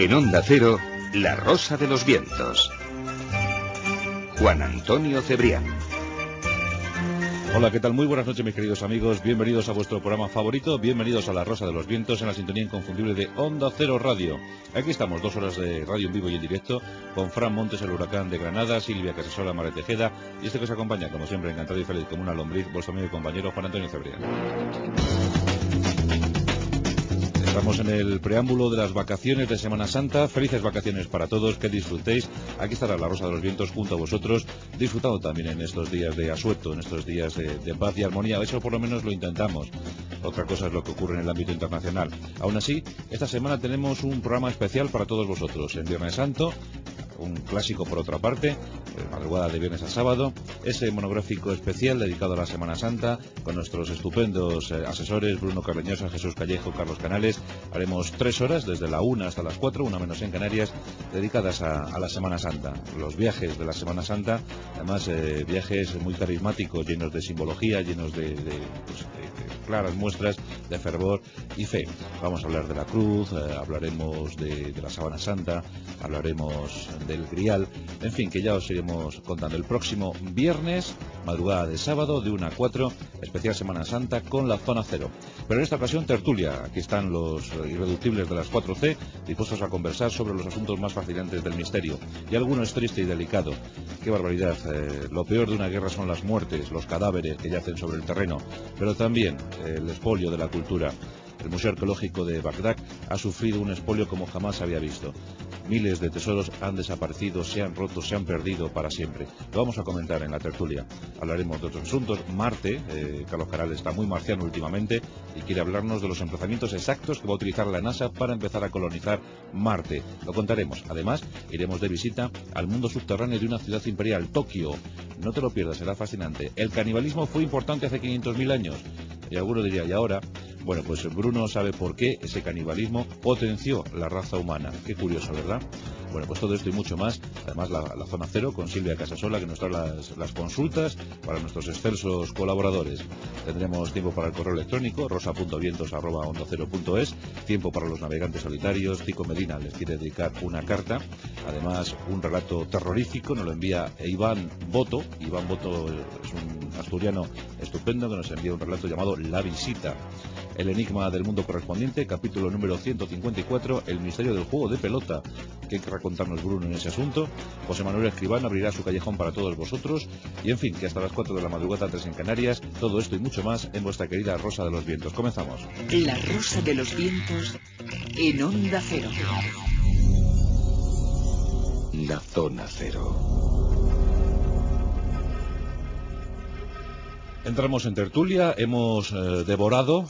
En Onda Cero, La Rosa de los Vientos. Juan Antonio Cebrián. Hola, ¿qué tal? Muy buenas noches, mis queridos amigos. Bienvenidos a vuestro programa favorito. Bienvenidos a La Rosa de los Vientos en la sintonía inconfundible de Onda Cero Radio. Aquí estamos, 2 horas de radio en vivo y en directo, con Fran Montes, el huracán de Granada, Silvia Casasola, María Tejeda, y este que os acompaña, como siempre, encantado y feliz como una lombriz, vuestro amigo y compañero Juan Antonio Cebrián. Estamos en el preámbulo de las vacaciones de Semana Santa. Felices vacaciones para todos, que disfrutéis. Aquí estará La Rosa de los Vientos junto a vosotros, disfrutando también en estos días de asueto, en estos días de paz y armonía. Eso por lo menos lo intentamos. Otra cosa es lo que ocurre en el ámbito internacional. Aún así, esta semana tenemos un programa especial para todos vosotros. En Viernes Santo, un clásico por otra parte, madrugada de viernes a sábado, ese monográfico especial dedicado a la Semana Santa, con nuestros estupendos asesores, Bruno Carreñosa, Jesús Callejo, Carlos Canales. Haremos 3 horas, desde la 1 hasta las 4, 1 menos en Canarias, dedicadas a la Semana Santa, los viajes de la Semana Santa, además viajes muy carismáticos, llenos de simbología, llenos de claras muestras de fervor y fe. Vamos a hablar de la cruz, hablaremos de la Sábana Santa, hablaremos del Grial, en fin, que ya os iremos contando. El próximo viernes, madrugada de sábado, de 1 a 4, especial Semana Santa con la Zona Cero. Pero en esta ocasión, tertulia. Aquí están los irreductibles de las 4C, dispuestos a conversar sobre los asuntos más fascinantes del misterio. Y alguno es triste y delicado. ¡Qué barbaridad! Lo peor de una guerra son las muertes, los cadáveres que yacen sobre el terreno, pero también el expolio de la cultura. El Museo Arqueológico de Bagdad ha sufrido un expolio como jamás había visto. Miles de tesoros han desaparecido, se han roto, se han perdido para siempre. Lo vamos a comentar en la tertulia. Hablaremos de otros asuntos. Marte, Carlos Canales está muy marciano últimamente y quiere hablarnos de los emplazamientos exactos que va a utilizar la NASA para empezar a colonizar Marte. Lo contaremos. Además, iremos de visita al mundo subterráneo de una ciudad imperial, Tokio. No te lo pierdas, será fascinante. El canibalismo fue importante hace 500.000 años. Y alguno diría, ¿y ahora? Bueno, pues Bruno sabe por qué ese canibalismo potenció la raza humana. Qué curioso, ¿verdad? Bueno, pues todo esto y mucho más. Además, la Zona Cero con Silvia Casasola, que nos trae las consultas para nuestros excelsos colaboradores. Tendremos tiempo para el correo electrónico, rosa.vientos@ondacero.es, tiempo para los navegantes solitarios. Tico Medina les quiere dedicar una carta. Además, un relato terrorífico nos lo envía Iván Boto. Iván Boto es un asturiano estupendo que nos envía un relato llamado La Visita. El enigma del mundo correspondiente, capítulo número 154, el misterio del juego de pelota. ¿Qué querrá contarnos Bruno en ese asunto? José Manuel Escribán abrirá su callejón para todos vosotros. Y en fin, que hasta las 4 de la madrugada, 3 en Canarias, todo esto y mucho más en vuestra querida Rosa de los Vientos. Comenzamos. La Rosa de los Vientos en Onda Cero. La Zona Cero. Entramos en tertulia, hemos devorado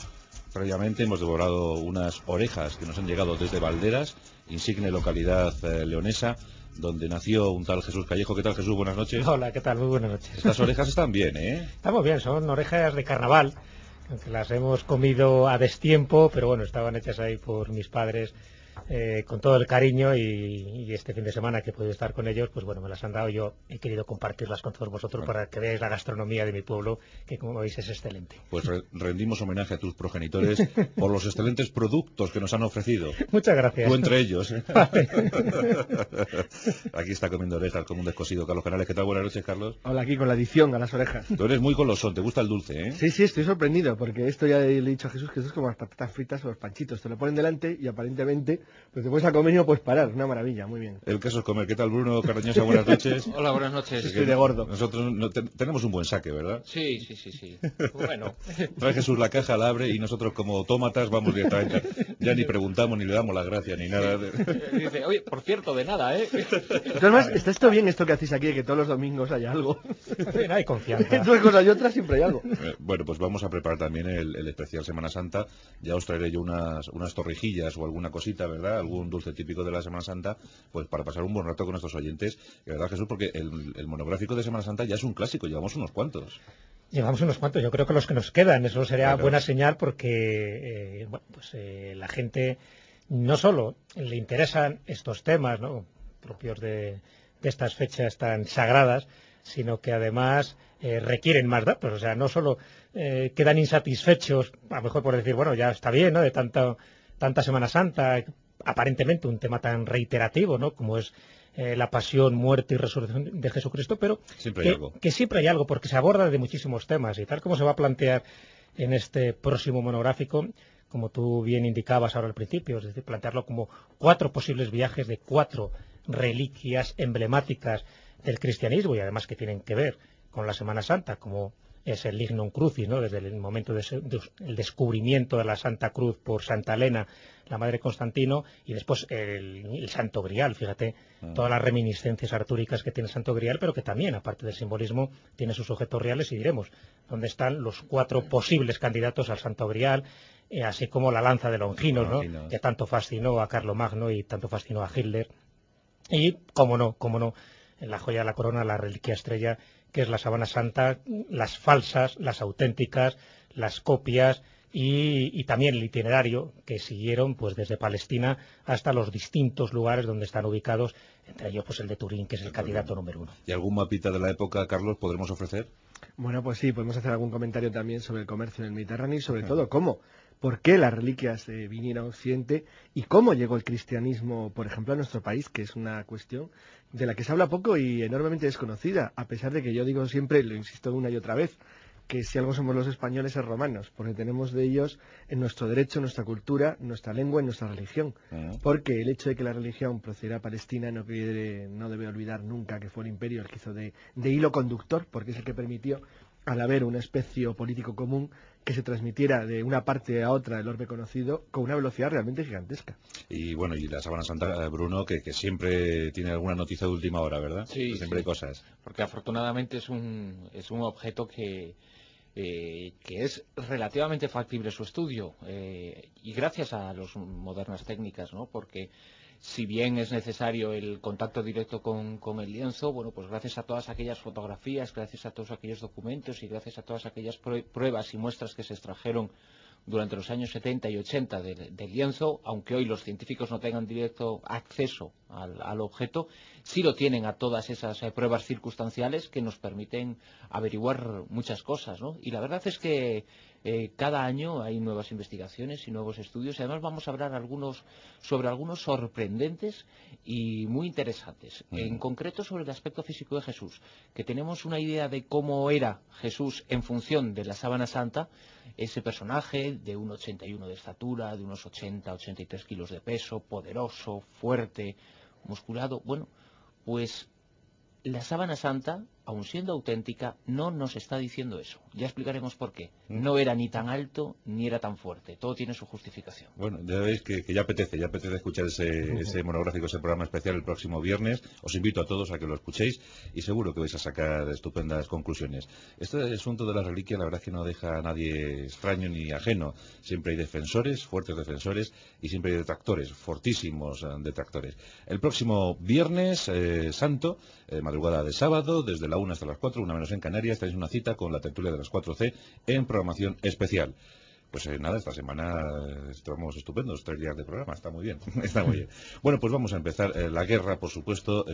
unas orejas que nos han llegado desde Valderas, insigne localidad leonesa, donde nació un tal Jesús Callejo. ¿Qué tal, Jesús? Buenas noches. Hola, ¿qué tal? Muy buenas noches. Estas orejas están bien, ¿eh? Estamos bien, son orejas de carnaval, aunque las hemos comido a destiempo, pero bueno, estaban hechas ahí por mis padres con todo el cariño y este fin de semana que he podido estar con ellos, pues bueno, me las han dado. Yo he querido compartirlas con todos vosotros para que veáis la gastronomía de mi pueblo, que como veis es excelente. Pues rendimos homenaje a tus progenitores por los excelentes productos que nos han ofrecido. Muchas gracias. Tú entre ellos. Vale. Aquí está comiendo orejas como un descosido Carlos Canales. ¿Qué tal? Buenas noches, Carlos. Hola, aquí con la adición a las orejas. Tú eres muy golosón, te gusta el dulce, ¿eh? Sí, estoy sorprendido, porque esto ya le he dicho a Jesús que esto es como las patatas fritas o los panchitos. Te lo ponen delante y aparentemente pues te puedes a comer y no puedes parar. Una maravilla, muy bien. El caso es comer. ¿Qué tal, Bruno Carreñosa? Buenas noches. Hola, buenas noches. Estoy de gordo. Nosotros tenemos un buen saque, ¿verdad? Sí. Bueno. Trae Jesús la caja, la abre y nosotros como autómatas vamos directamente. Ya ni preguntamos, ni le damos las gracias, ni nada. Dice, oye, por cierto, de nada, ¿eh? Además, está esto bien esto que hacéis aquí, de que todos los domingos hay algo. Bien, hay confianza. Entre unas cosas y otras siempre hay algo. Bueno, pues vamos a preparar también el especial Semana Santa. Ya os traeré yo unas torrijillas o alguna cosita, ¿verdad? Algún dulce típico de la Semana Santa, pues para pasar un buen rato con nuestros oyentes. ¿Verdad, Jesús? Porque el monográfico de Semana Santa ya es un clásico, llevamos unos cuantos. Llevamos unos cuantos, yo creo que los que nos quedan, eso sería Claro. buena señal porque la gente no solo le interesan estos temas, ¿no?, propios de estas fechas tan sagradas, sino que además requieren más datos. O sea, no solo quedan insatisfechos, a lo mejor por decir, bueno, ya está bien, ¿no?, de tanta Semana Santa, aparentemente un tema tan reiterativo, ¿no?, como es la pasión, muerte y resurrección de Jesucristo, pero que siempre hay algo, porque se aborda de muchísimos temas, y tal como se va a plantear en este próximo monográfico, como tú bien indicabas ahora al principio, es decir, plantearlo como 4 posibles viajes de 4 reliquias emblemáticas del cristianismo, y además que tienen que ver con la Semana Santa, como es el Lignum Crucis, ¿no?, desde el momento del descubrimiento de la Santa Cruz por Santa Elena, la madre de Constantino, y después el Santo Grial, fíjate, todas las reminiscencias artúricas que tiene el Santo Grial, pero que también, aparte del simbolismo, tiene sus objetos reales, y diremos dónde están los 4 posibles candidatos al Santo Grial, así como la lanza de Longinos, ¿no?, que tanto fascinó a Carlomagno y tanto fascinó a Hitler, y, cómo no, en la joya de la corona, la reliquia estrella, que es la Sábana Santa, las falsas, las auténticas, las copias y también el itinerario que siguieron pues desde Palestina hasta los distintos lugares donde están ubicados, entre ellos pues el de Turín, que es el candidato número 1. ¿Y algún mapita de la época, Carlos, podremos ofrecer? Bueno, pues sí, podemos hacer algún comentario también sobre el comercio en el Mediterráneo y sobre todo por qué las reliquias vinieron a Occidente y cómo llegó el cristianismo, por ejemplo, a nuestro país, que es una cuestión de la que se habla poco y enormemente desconocida, a pesar de que yo digo siempre, lo insisto una y otra vez, que si algo somos los españoles es romanos, porque tenemos de ellos en nuestro derecho, en nuestra cultura, en nuestra lengua, en nuestra religión. Porque el hecho de que la religión procediera a Palestina no debe olvidar nunca que fue el imperio el que hizo de hilo conductor, porque es el que permitió, al haber una especie político común, que se transmitiera de una parte a otra el orbe conocido con una velocidad realmente gigantesca. Y bueno, y la Sábana Santa, Bruno, que siempre tiene alguna noticia de última hora, ¿verdad? Sí, siempre hay cosas. Porque afortunadamente es un objeto que es relativamente factible su estudio, y gracias a las modernas técnicas, ¿no? Porque si bien es necesario el contacto directo con el lienzo, bueno, pues gracias a todas aquellas fotografías, gracias a todos aquellos documentos y gracias a todas aquellas pruebas y muestras que se extrajeron durante los años 70 y 80 del lienzo, aunque hoy los científicos no tengan directo acceso al objeto, sí lo tienen a todas esas pruebas circunstanciales que nos permiten averiguar muchas cosas, ¿no? Y la verdad es que cada año hay nuevas investigaciones y nuevos estudios, y además vamos a hablar sobre algunos sorprendentes y muy interesantes. En concreto sobre el aspecto físico de Jesús, que tenemos una idea de cómo era Jesús en función de la Sábana Santa, ese personaje de 1,81 de estatura, de unos 80-83 kilos de peso, poderoso, fuerte, musculado. Bueno, pues la Sábana Santa, aun siendo auténtica, no nos está diciendo eso. Ya explicaremos por qué. No era ni tan alto ni era tan fuerte. Todo tiene su justificación. Bueno, ya veis que ya apetece escuchar ese monográfico, ese programa especial el próximo viernes. Os invito a todos a que lo escuchéis y seguro que vais a sacar estupendas conclusiones. Este asunto de la reliquia, la verdad es que no deja a nadie extraño ni ajeno. Siempre hay defensores, fuertes defensores, y siempre hay detractores, fortísimos detractores. El próximo viernes santo, madrugada de sábado, desde la 1 hasta las 4, 1 menos en Canarias, tenéis una cita con la tertulia de las 4C en programación especial. Pues nada, esta semana estamos estupendos, 3 días de programa, está muy bien, está muy bien. Bueno, pues vamos a empezar la guerra, por supuesto,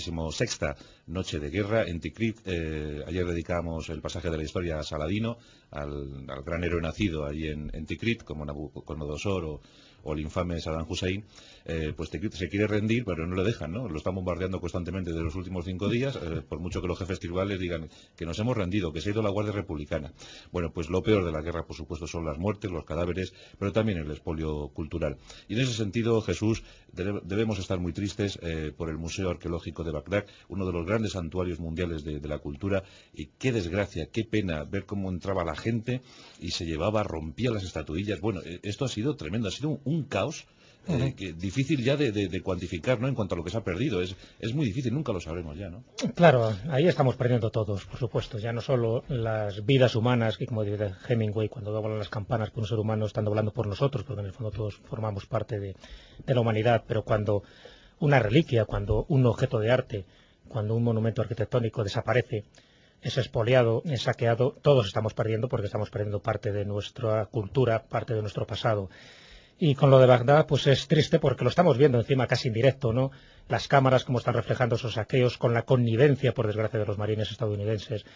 26ª noche de guerra en Tikrit. Ayer dedicamos el pasaje de la historia a Saladino, al gran héroe nacido allí en Tikrit, como Nabucodonosor o el infame Saddam Hussein. Pues Tikrit se quiere rendir, pero no le dejan, ¿no? Lo están bombardeando constantemente de los últimos 5 días, por mucho que los jefes tribales digan que nos hemos rendido, que se ha ido la Guardia Republicana. Bueno, pues lo peor de la guerra, por supuesto, son las muertes, los cadáveres, pero también el expolio cultural. Y en ese sentido, Jesús, debemos estar muy tristes por el Museo Arqueológico de Bagdad, uno de los grandes santuarios mundiales de la cultura, y qué desgracia, qué pena ver cómo entraba la gente y se llevaba, rompía las estatuillas. Bueno, esto ha sido tremendo, ha sido un caos que difícil ya de cuantificar, ¿no? En cuanto a lo que se ha perdido, es muy difícil, nunca lo sabremos ya, ¿no? Claro, ahí estamos perdiendo todos, por supuesto, ya no solo las vidas humanas, que como dice Hemingway, cuando doblan las campanas por un ser humano están doblando por nosotros, porque en el fondo todos formamos parte de la humanidad, pero cuando una reliquia, cuando un objeto de arte, cuando un monumento arquitectónico desaparece, es expoliado, es saqueado, todos estamos perdiendo, porque estamos perdiendo parte de nuestra cultura, parte de nuestro pasado. Y con lo de Bagdad, pues es triste porque lo estamos viendo encima casi en directo, ¿no? Las cámaras como están reflejando esos saqueos, con la connivencia, por desgracia, de los marines estadounidenses,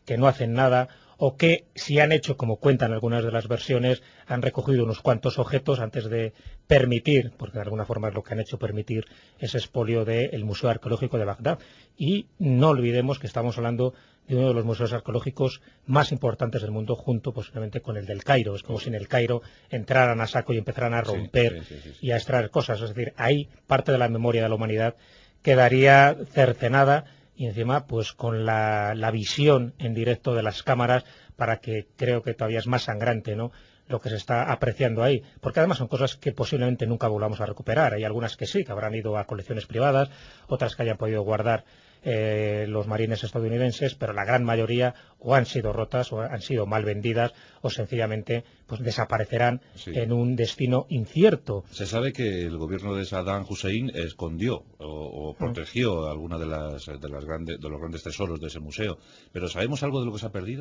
que no hacen nada, o que, si han hecho, como cuentan algunas de las versiones, han recogido unos cuantos objetos antes de permitir, porque de alguna forma es lo que han hecho, permitir ese expolio del Museo Arqueológico de Bagdad. Y no olvidemos que estamos hablando de uno de los museos arqueológicos más importantes del mundo, junto posiblemente con el del Cairo. Es como si en el Cairo entraran a saco y empezaran a romper y a extraer cosas. Es decir, ahí parte de la memoria de la humanidad quedaría cercenada, y encima pues con la visión en directo de las cámaras, para que creo que todavía es más sangrante, ¿no?, lo que se está apreciando ahí, porque además son cosas que posiblemente nunca volvamos a recuperar. Hay algunas que sí, que habrán ido a colecciones privadas, otras que hayan podido guardar los marines estadounidenses, pero la gran mayoría o han sido rotas, o han sido mal vendidas, o sencillamente pues desaparecerán en un destino incierto. Se sabe que el gobierno de Saddam Hussein escondió o protegió alguna de los grandes tesoros de ese museo, pero ¿sabemos algo de lo que se ha perdido?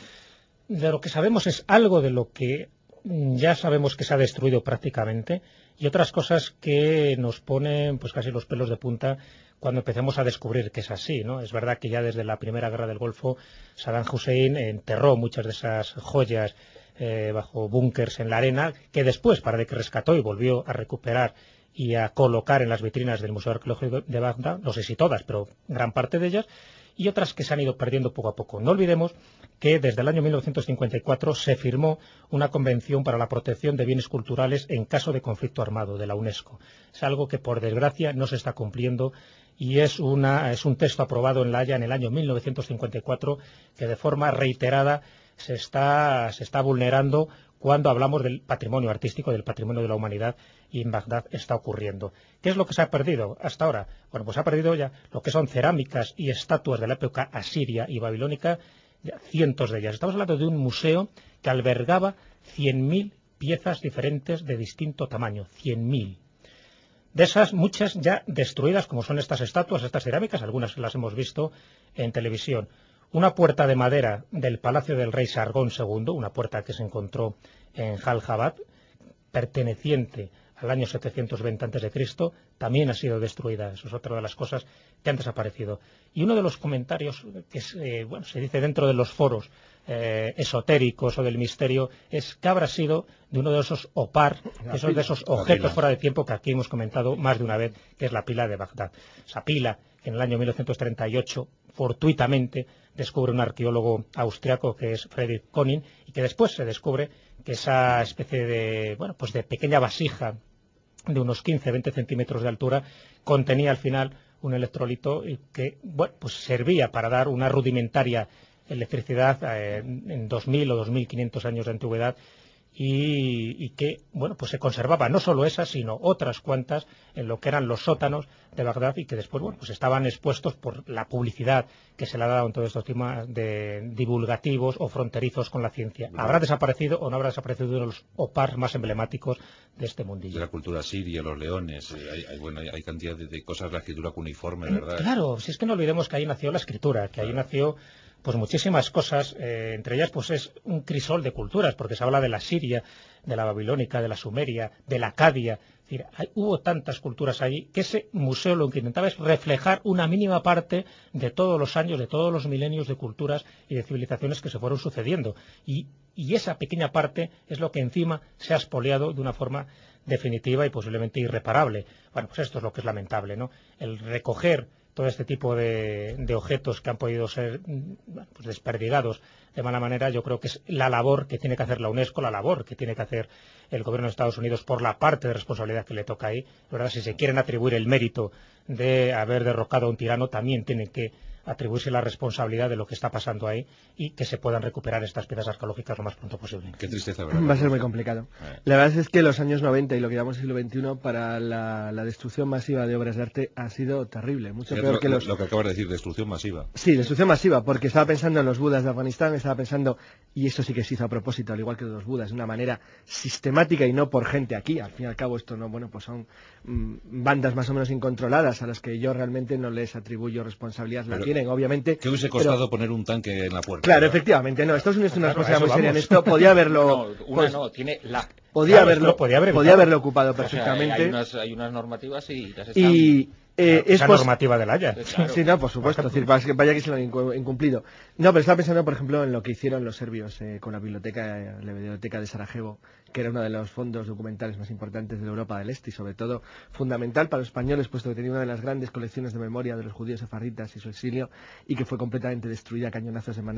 De lo que sabemos es algo de lo que ya sabemos que se ha destruido prácticamente, y otras cosas que nos ponen pues casi los pelos de punta cuando empecemos a descubrir que es así, ¿no? Es verdad que ya desde la Primera Guerra del Golfo Saddam Hussein enterró muchas de esas joyas bajo búnkers en la arena, que después parece que rescató y volvió a recuperar y a colocar en las vitrinas del Museo Arqueológico de Bagdad, no sé si todas, pero gran parte de ellas, y otras que se han ido perdiendo poco a poco. No olvidemos que desde el año 1954 se firmó una convención para la protección de bienes culturales en caso de conflicto armado de la UNESCO. Es algo que, por desgracia, no se está cumpliendo, y es un texto aprobado en La Haya en el año 1954 que de forma reiterada se está vulnerando cuando hablamos del patrimonio artístico, del patrimonio de la humanidad, y en Bagdad está ocurriendo. ¿Qué es lo que se ha perdido hasta ahora? Bueno, pues se ha perdido ya lo que son cerámicas y estatuas de la época asiria y babilónica, ya cientos de ellas. Estamos hablando de un museo que albergaba 100.000 piezas diferentes de distinto tamaño, 100.000. De esas, muchas ya destruidas, como son estas estatuas, estas cerámicas, algunas las hemos visto en televisión. Una puerta de madera del Palacio del Rey Sargón II, una puerta que se encontró en Jalalabad, perteneciente al año 720 a.C., también ha sido destruida. Eso es otra de las cosas que han desaparecido. Y uno de los comentarios que se dice dentro de los foros esotéricos o del misterio es que habrá sido de uno de esos de esos objetos fuera de tiempo que aquí hemos comentado más de una vez, que es la pila de Bagdad. Esa pila que en el año 1938 fortuitamente descubre un arqueólogo austriaco que es Friedrich Koning, y que después se descubre que esa especie de pequeña vasija de unos 15-20 centímetros de altura contenía al final un electrolito que servía para dar una rudimentaria electricidad en 2000 o 2500 años de antigüedad, y que se conservaba no solo esa, sino otras cuantas en lo que eran los sótanos de Bagdad, y que después estaban expuestos por la publicidad que se le ha dado en todos estos temas de divulgativos o fronterizos con la ciencia. ¿Habrá desaparecido o no habrá desaparecido uno de los OPAR más emblemáticos de este mundillo? De la cultura siria, los leones, hay cantidad de cosas, la escritura cuneiforme, ¿verdad? Claro, si es que no olvidemos que ahí nació la escritura, que ahí nació muchísimas cosas, entre ellas es un crisol de culturas, porque se habla de la siria, de la babilónica, de la sumeria, de la acadia. Es decir, hubo tantas culturas allí que ese museo lo que intentaba es reflejar una mínima parte de todos los años, de todos los milenios de culturas y de civilizaciones que se fueron sucediendo. Y esa pequeña parte es lo que encima se ha expoliado de una forma definitiva y posiblemente irreparable. Bueno, pues esto es lo que es lamentable, ¿no? El recoger todo este tipo de objetos que han podido ser desperdigados de mala manera, yo creo que es la labor que tiene que hacer la UNESCO, la labor que tiene que hacer el gobierno de Estados Unidos por la parte de responsabilidad que le toca ahí. ¿Verdad? Si se quieren atribuir el mérito de haber derrocado a un tirano, también tienen que atribuirse la responsabilidad de lo que está pasando ahí, y que se puedan recuperar estas piezas arqueológicas lo más pronto posible. Qué tristeza, ¿verdad? Va a ser muy complicado. La verdad es que los años 90 y lo que llamamos siglo XXI para la destrucción masiva de obras de arte ha sido terrible, mucho peor que lo que acabas de decir, destrucción masiva. Sí, destrucción masiva, porque estaba pensando en los budas de Afganistán, estaba pensando, y esto sí que se hizo a propósito, al igual que los budas, de una manera sistemática y no por gente aquí. Al fin y al cabo esto no, son bandas más o menos incontroladas a las que yo realmente no les atribuyo responsabilidad. La tienen, obviamente. ¿Qué hubiese costado poner un tanque en la puerta? Claro, efectivamente, no. Estados Unidos tiene una responsabilidad muy seria en esto. Podía haberlo. Tiene la. Podía haberlo ocupado perfectamente. O sea, hay unas normativas y las Esa normativa del Haya. Claro. Sí, no, por supuesto. Es decir, vaya que se lo han incumplido. No, pero estaba pensando, por ejemplo, en lo que hicieron los serbios con la biblioteca de Sarajevo, que era uno de los fondos documentales más importantes de Europa del Este y, sobre todo, fundamental para los españoles, puesto que tenía una de las grandes colecciones de memoria de los judíos sefarditas y su exilio, y que fue completamente destruida a cañonazos de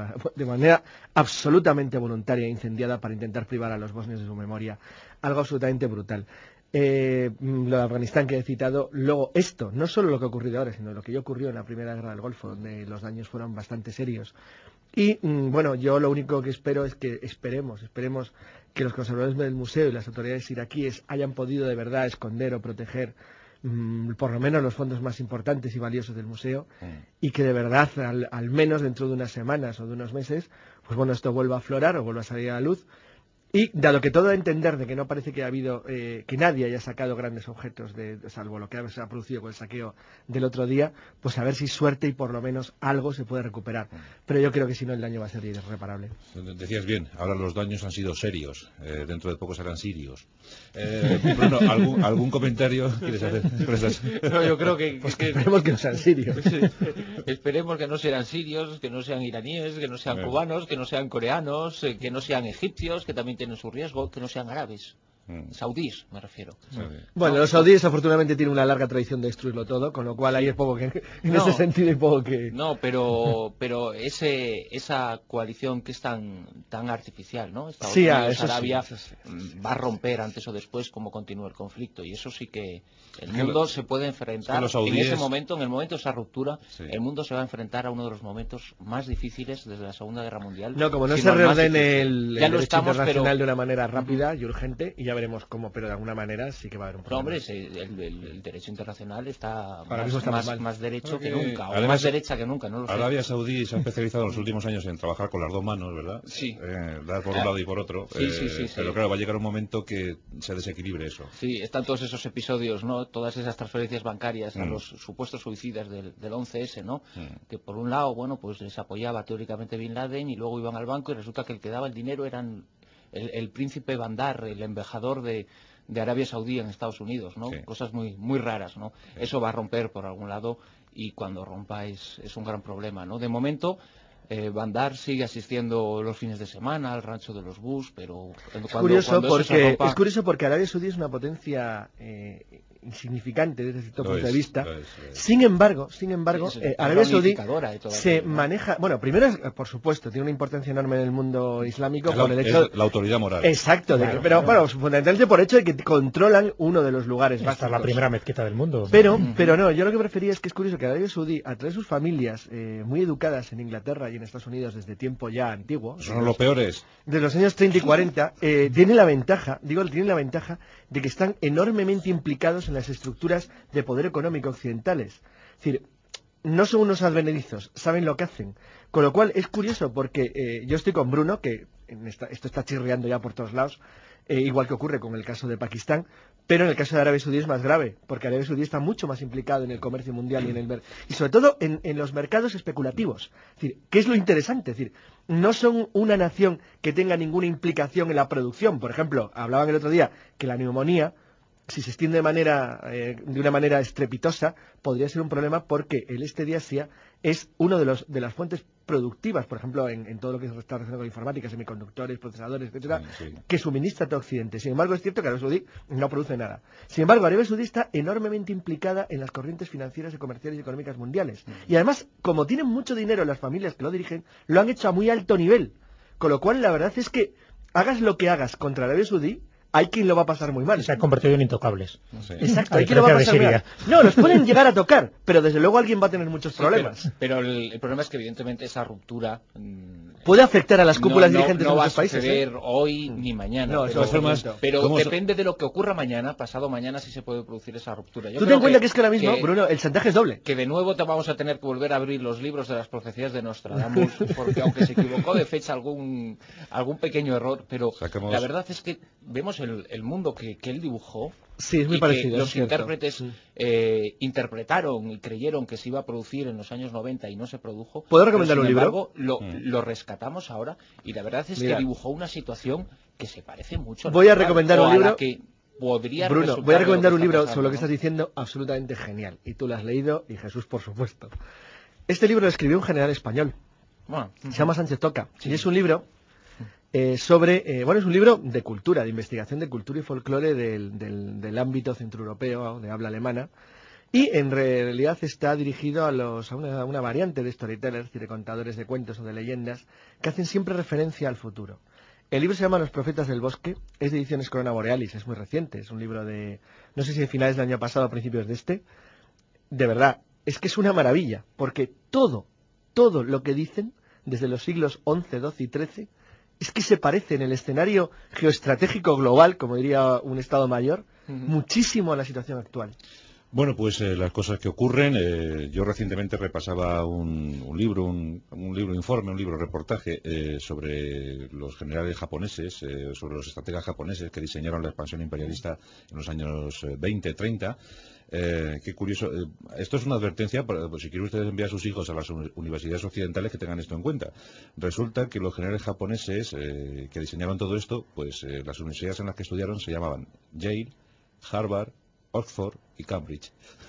manera absolutamente voluntaria e incendiada para intentar privar a los bosnios de su memoria. Algo absolutamente brutal. Lo de Afganistán que he citado, luego esto, no solo lo que ha ocurrido ahora, sino lo que ya ocurrió en la Primera Guerra del Golfo, donde los daños fueron bastante serios. Y bueno, yo lo único que espero es que esperemos que los conservadores del museo y las autoridades iraquíes hayan podido de verdad esconder o proteger por lo menos los fondos más importantes y valiosos del museo, y que de verdad, al menos dentro de unas semanas o de unos meses, pues bueno, esto vuelva a aflorar o vuelva a salir a la luz. Y dado que todo a entender de que no parece que ha habido que nadie haya sacado grandes objetos salvo lo que se ha producido con el saqueo del otro día, pues a ver si suerte y por lo menos algo se puede recuperar. Pero yo creo que si no el daño va a ser irreparable. Decías bien, ahora los daños han sido serios, dentro de poco serán sirios. Bruno, ¿algún comentario quieres hacer? No, yo creo que esperemos que no sean sirios. Esperemos que no sean sirios, que no sean iraníes, que no sean cubanos, que no sean coreanos, que no sean egipcios, que también tienen su riesgo, que no sean árabes. Saudíes, me refiero. Bueno, los saudíes afortunadamente tienen una larga tradición de destruirlo todo, con lo cual ahí es poco que en ese sentido hay poco que... No, pero esa coalición que es tan artificial, ¿no? Estados Unidos, Arabia, va a romper antes o después como continúa el conflicto, y eso sí que el mundo se puede enfrentar en ese momento, en el momento de esa ruptura, el mundo se va a enfrentar a uno de los momentos más difíciles desde la Segunda Guerra Mundial. No, como no se reordene el derecho internacional de una manera rápida y urgente, y ya veremos cómo, pero de alguna manera sí que va a haber un problema. No, hombre, el derecho internacional está más derecho que nunca, o además, más derecha que nunca, no lo sé. Arabia Saudí se ha especializado en los últimos años en trabajar con las dos manos, ¿verdad? Sí. Dar por un lado y por otro. Sí. Pero claro, va a llegar un momento que se desequilibre eso. Sí, están todos esos episodios, ¿no? Todas esas transferencias bancarias a los supuestos suicidas del 11S, ¿no? Que por un lado, bueno, pues les apoyaba teóricamente Bin Laden, y luego iban al banco y resulta que el que daba el dinero eran el príncipe Bandar, el embajador de Arabia Saudí en Estados Unidos, ¿no? Cosas muy raras, ¿no? Eso va a romper por algún lado, y cuando rompa es un gran problema, ¿no? De momento, Bandar sigue asistiendo los fines de semana al rancho de los Bush, pero es curioso porque Arabia Saudí es una potencia insignificante desde cierto punto de vista. Sin embargo, Arabia Saudí se maneja, bueno, primero por supuesto, tiene una importancia enorme en el mundo islámico por el hecho la autoridad moral. Exacto, pero bueno, fundamentalmente por el hecho de que controlan uno de los lugares básicos. Hasta la primera mezquita del mundo. Pero no, yo lo que prefería es que es curioso que Arabia Saudí, a través de sus familias muy educadas en Inglaterra y en Estados Unidos desde tiempo ya antiguo, son los peores, de los años 30 y 40, tiene la ventaja de que están enormemente implicados en las estructuras de poder económico occidentales. Es decir, no son unos advenedizos, saben lo que hacen. Con lo cual es curioso porque yo estoy con Bruno, que esto está chirriando ya por todos lados, igual que ocurre con el caso de Pakistán, pero en el caso de Arabia Saudí es más grave, porque Arabia Saudí está mucho más implicado en el comercio mundial y sobre todo en los mercados especulativos. Es decir, ¿qué es lo interesante? Es decir, no son una nación que tenga ninguna implicación en la producción. Por ejemplo, hablaban el otro día que la neumonía, si se extiende de una manera estrepitosa, podría ser un problema porque el este de Asia es uno de las fuentes productivas, por ejemplo, en todo lo que está relacionado con informática, semiconductores, procesadores, etcétera, que suministra todo Occidente. Sin embargo, es cierto que Arabia Saudí no produce nada. Sin embargo, Arabia Saudí está enormemente implicada en las corrientes financieras y comerciales y económicas mundiales. Y además, como tienen mucho dinero las familias que lo dirigen, lo han hecho a muy alto nivel. Con lo cual, la verdad es que hagas lo que hagas contra Arabia Saudí, hay quien lo va a pasar muy mal. Se han convertido en intocables. Exacto, hay quien lo va a pasar muy mal. No, los pueden llegar a tocar, pero desde luego alguien va a tener muchos problemas. Pero el problema es que evidentemente esa ruptura puede afectar a las cúpulas dirigentes de muchos países. No va a suceder hoy ni mañana. Pero depende de lo que ocurra mañana, pasado mañana, si se puede producir esa ruptura. Tú ten en cuenta que es que ahora mismo, Bruno, el chantaje es doble. Que de nuevo te vamos a tener que volver a abrir los libros de las profecías de Nostradamus, porque aunque se equivocó de fecha algún pequeño error, pero la verdad es que vemos el mundo que él dibujó. Sí, es muy parecido. Los intérpretes interpretaron y creyeron que se iba a producir en los años 90 y no se produjo. ¿Puedo recomendar un libro? Lo rescatamos ahora y la verdad es que dibujó una situación que se parece mucho. Voy a recomendar un libro. podría Bruno, resultar voy a de recomendar que un está libro pasando, sobre lo que ¿no? estás diciendo absolutamente genial. Y tú lo has leído, y Jesús, por supuesto. Este libro lo escribió un general español. Bueno, Se llama Sánchez Toca. Sí. Y es un libro sobre... bueno, es un libro de cultura, de investigación de cultura y folclore del ámbito centroeuropeo, de habla alemana. Y en realidad está dirigido a una variante de storytellers y de contadores de cuentos o de leyendas que hacen siempre referencia al futuro. El libro se llama Los Profetas del Bosque, es de Ediciones Corona Borealis, es muy reciente, es un libro de, no sé si de finales del año pasado o principios de este. De verdad, es que es una maravilla, porque todo lo que dicen, desde los siglos XI, XII y XIII, es que se parece en el escenario geoestratégico global, como diría un Estado Mayor, muchísimo a la situación actual. Bueno, pues las cosas que ocurren. Yo recientemente repasaba un libro informe, un libro reportaje sobre los generales japoneses, sobre los estrategas japoneses que diseñaron la expansión imperialista en los años 20, 30. Qué curioso. Esto es una advertencia para, pues, si quieren ustedes enviar a sus hijos a las universidades occidentales, que tengan esto en cuenta. Resulta que los generales japoneses que diseñaron todo esto, pues las universidades en las que estudiaron se llamaban Yale, Harvard, Oxford y Cambridge.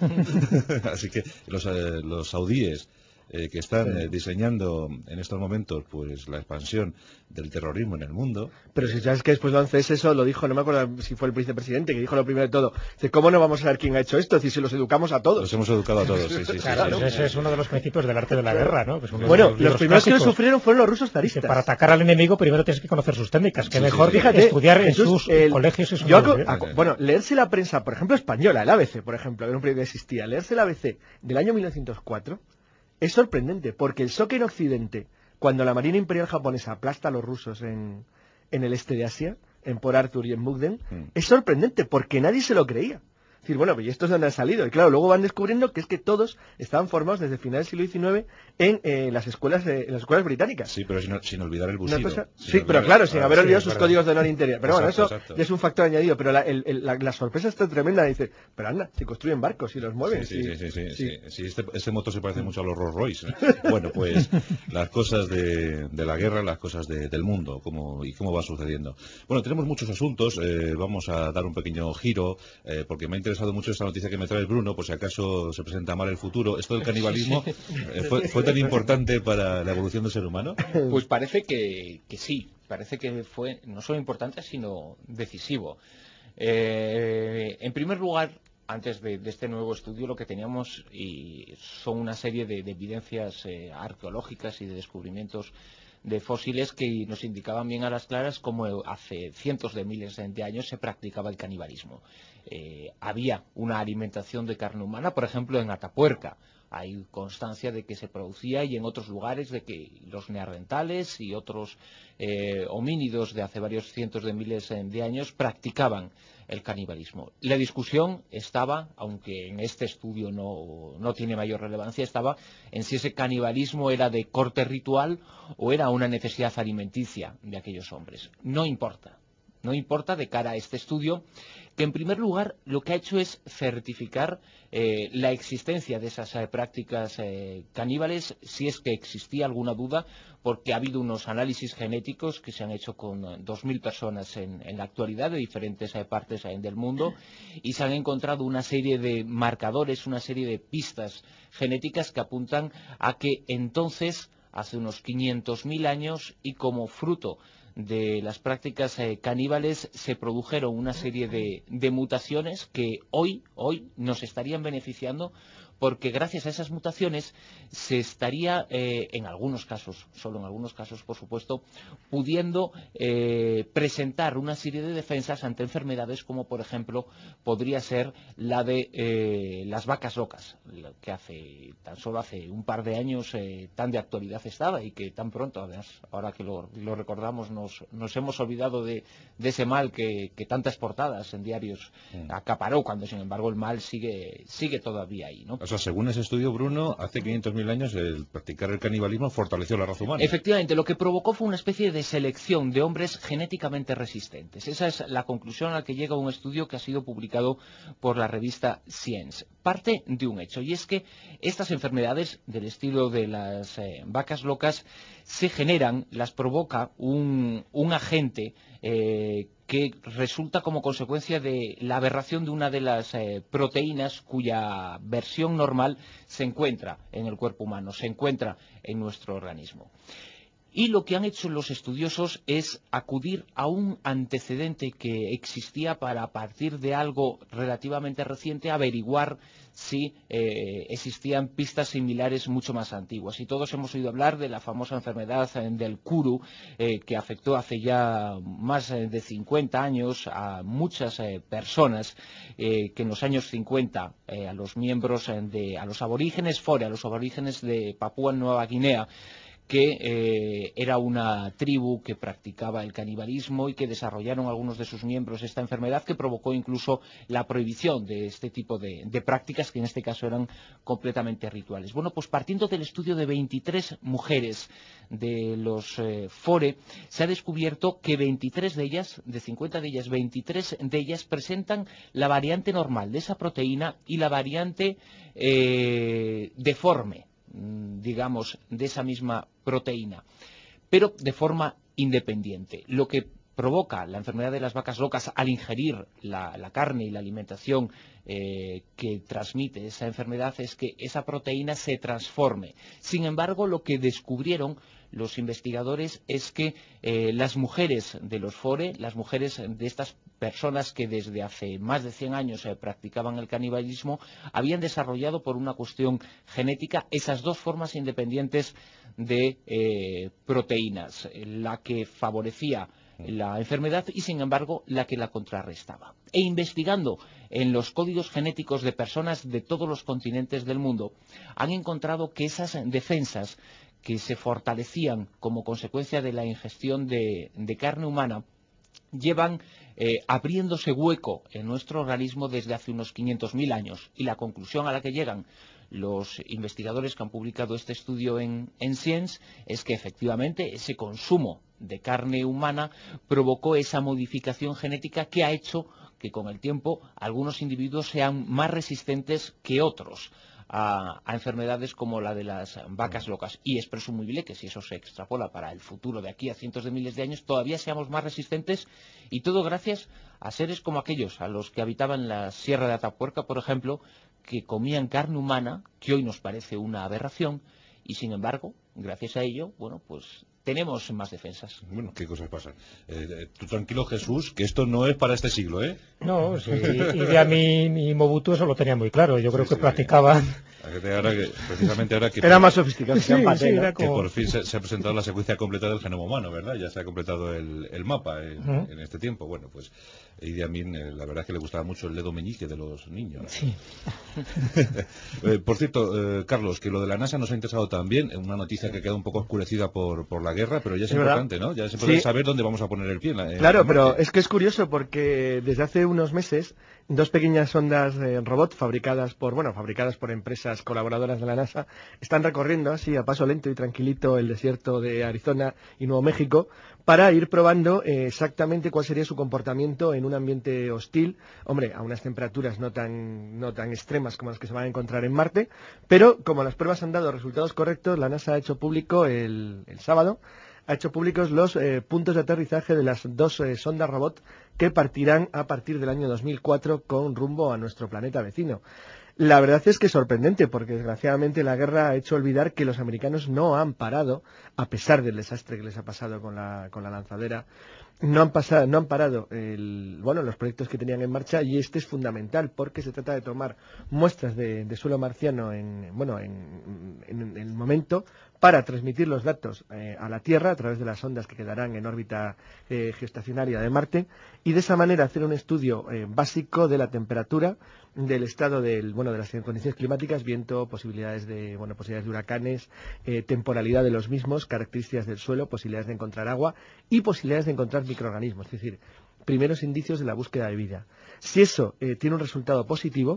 Así que los saudíes que están diseñando en estos momentos pues la expansión del terrorismo en el mundo. Pero si sabes que después de 11S eso lo dijo, no me acuerdo si fue el vicepresidente que dijo lo primero de todo. Dice, ¿cómo no vamos a saber quién ha hecho esto? Si los educamos a todos. Los hemos educado a todos, sí. Claro, Sí. ese es uno de los principios del arte de la guerra, ¿no? Que es uno de Bueno, los los primeros que lo clásicos. sufrieron fueron los rusos zaristas. Que para atacar al enemigo primero tienes que conocer sus técnicas. Que mejor Fíjate, estudiar en Jesús, sus colegios y sus bueno, leerse la prensa, por ejemplo, española, el ABC, por ejemplo, que era un periódico que existía, leerse el ABC del año 1904 es sorprendente, porque el shock en Occidente, cuando la Marina Imperial japonesa aplasta a los rusos en el este de Asia, en Port Arthur y en Mukden, es sorprendente, porque nadie se lo creía. Es decir, bueno, pues ¿y estos de dónde han salido? Y claro, luego van descubriendo que es que todos estaban formados desde finales del siglo XIX en las escuelas británicas. Sí, pero sin olvidar el busido. Pero claro, sin haber olvidado sus códigos de honor interior. Pero exacto, bueno, eso ya es un factor añadido. Pero la sorpresa está tremenda. Dice, pero anda, si construyen barcos y los mueven. Sí. Este motor se parece mucho a los Rolls Royce. Bueno, pues las cosas de la guerra, las cosas del mundo, cómo va sucediendo. Bueno, tenemos muchos asuntos. Vamos a dar un pequeño giro, porque me ha interesado mucho esta noticia que me trae Bruno, por si acaso se presenta mal el futuro. Esto del canibalismo fue tan importante para la evolución del ser humano. Pues parece que sí, parece que fue no solo importante, sino decisivo. En primer lugar, antes de este nuevo estudio, lo que teníamos son una serie de evidencias arqueológicas y de descubrimientos de fósiles que nos indicaban bien a las claras cómo hace cientos de miles de años se practicaba el canibalismo. Había una alimentación de carne humana, por ejemplo, en Atapuerca. Hay constancia de que se producía, y en otros lugares de que los neandertales y otros homínidos de hace varios cientos de miles de años practicaban el canibalismo. La discusión estaba, aunque en este estudio no tiene mayor relevancia, estaba en si ese canibalismo era de corte ritual o era una necesidad alimenticia de aquellos hombres. No importa de cara a este estudio, que en primer lugar lo que ha hecho es certificar la existencia de esas prácticas caníbales, si es que existía alguna duda, porque ha habido unos análisis genéticos que se han hecho con 2.000 personas en la actualidad de diferentes partes del mundo, y se han encontrado una serie de marcadores, una serie de pistas genéticas que apuntan a que entonces, hace unos 500.000 años, y como fruto de las prácticas caníbales, se produjeron una serie de mutaciones que hoy nos estarían beneficiando, porque gracias a esas mutaciones se estaría, en algunos casos, solo en algunos casos por supuesto, pudiendo presentar una serie de defensas ante enfermedades como por ejemplo podría ser la de las vacas locas, que tan solo hace un par de años tan de actualidad estaba, y que tan pronto, además, ahora que lo recordamos, nos hemos olvidado de ese mal que tantas portadas en diarios acaparó, cuando sin embargo el mal sigue todavía ahí, ¿no? O sea, según ese estudio, Bruno, hace 500.000 años el practicar el canibalismo fortaleció la raza humana. Efectivamente, lo que provocó fue una especie de selección de hombres genéticamente resistentes. Esa es la conclusión a la que llega un estudio que ha sido publicado por la revista Science. Parte de un hecho, y es que estas enfermedades del estilo de las vacas locas se generan, las provoca un agente que resulta como consecuencia de la aberración de una de las proteínas cuya versión normal se encuentra en el cuerpo humano, se encuentra en nuestro organismo. Y lo que han hecho los estudiosos es acudir a un antecedente que existía para, a partir de algo relativamente reciente, averiguar si existían pistas similares mucho más antiguas. Y todos hemos oído hablar de la famosa enfermedad del Kuru, que afectó hace ya más de 50 años a muchas personas, que en los años 50 a los miembros a los aborígenes Fore, a los aborígenes de Papúa Nueva Guinea, que era una tribu que practicaba el canibalismo y que desarrollaron algunos de sus miembros esta enfermedad, que provocó incluso la prohibición de este tipo de prácticas, que en este caso eran completamente rituales. Bueno, pues partiendo del estudio de 23 mujeres de los Fore, se ha descubierto que 23 de ellas, de 50 de ellas, 23 de ellas presentan la variante normal de esa proteína y la variante deforme, digamos, de esa misma proteína, pero de forma independiente. Lo que provoca la enfermedad de las vacas locas al ingerir la carne y la alimentación que transmite esa enfermedad es que esa proteína se transforme. Sin embargo, lo que descubrieron los investigadores es que las mujeres de los Fore, las mujeres de estas personas que desde hace más de 100 años practicaban el canibalismo, habían desarrollado por una cuestión genética esas dos formas independientes de proteínas, la que favorecía la enfermedad y, sin embargo, la que la contrarrestaba. E investigando en los códigos genéticos de personas de todos los continentes del mundo, han encontrado que esas defensas que se fortalecían como consecuencia de la ingestión de carne humana llevan abriéndose hueco en nuestro organismo desde hace unos 500.000 años. Y la conclusión a la que llegan los investigadores que han publicado este estudio en Science es que efectivamente ese consumo de carne humana provocó esa modificación genética que ha hecho que con el tiempo algunos individuos sean más resistentes que otros a enfermedades como la de las vacas locas. Y es presumible que si eso se extrapola para el futuro de aquí a cientos de miles de años, todavía seamos más resistentes, y todo gracias a seres como aquellos a los que habitaban la Sierra de Atapuerca, por ejemplo, que comían carne humana, que hoy nos parece una aberración, y sin embargo, gracias a ello, bueno, pues tenemos más defensas. Bueno, qué cosas pasan. Tú tranquilo, Jesús, que esto no es para este siglo, ¿eh? No, sí, Idi Amin y Mobutu eso lo tenían muy claro. Yo creo que practicaban... Precisamente ahora que... Era más sofisticado. Sí, era que como... por fin se ha presentado la secuencia completa del genoma humano, ¿verdad? Ya se ha completado el mapa en este tiempo. Bueno, pues Idi Amin, la verdad es que le gustaba mucho el dedo meñique de los niños. Sí. Por cierto, Carlos, que lo de la NASA nos ha interesado también, una noticia que queda un poco oscurecida por la guerra, pero ya es importante, ¿no? Ya se puede saber dónde vamos a poner el pie. Claro, pero es que es curioso porque desde hace unos meses dos pequeñas sondas robot fabricadas por empresas colaboradoras de la NASA están recorriendo así a paso lento y tranquilito el desierto de Arizona y Nuevo México para ir probando exactamente cuál sería su comportamiento en un ambiente hostil, hombre, a unas temperaturas no tan extremas como las que se van a encontrar en Marte, pero como las pruebas han dado resultados correctos, la NASA ha hecho público el sábado, ha hecho públicos los puntos de aterrizaje de las dos sondas robot que partirán a partir del año 2004 con rumbo a nuestro planeta vecino. La verdad es que es sorprendente, porque desgraciadamente la guerra ha hecho olvidar que los americanos no han parado, a pesar del desastre que les ha pasado con la lanzadera, no han parado los proyectos que tenían en marcha, y este es fundamental porque se trata de tomar muestras de suelo marciano en el momento para transmitir los datos a la Tierra a través de las ondas que quedarán en órbita geoestacionaria de Marte, y de esa manera hacer un estudio básico de la temperatura, del estado de las condiciones climáticas, viento, posibilidades de huracanes, temporalidad de los mismos, características del suelo, posibilidades de encontrar agua y posibilidades de encontrar microorganismos, es decir, primeros indicios de la búsqueda de vida. Si eso tiene un resultado positivo,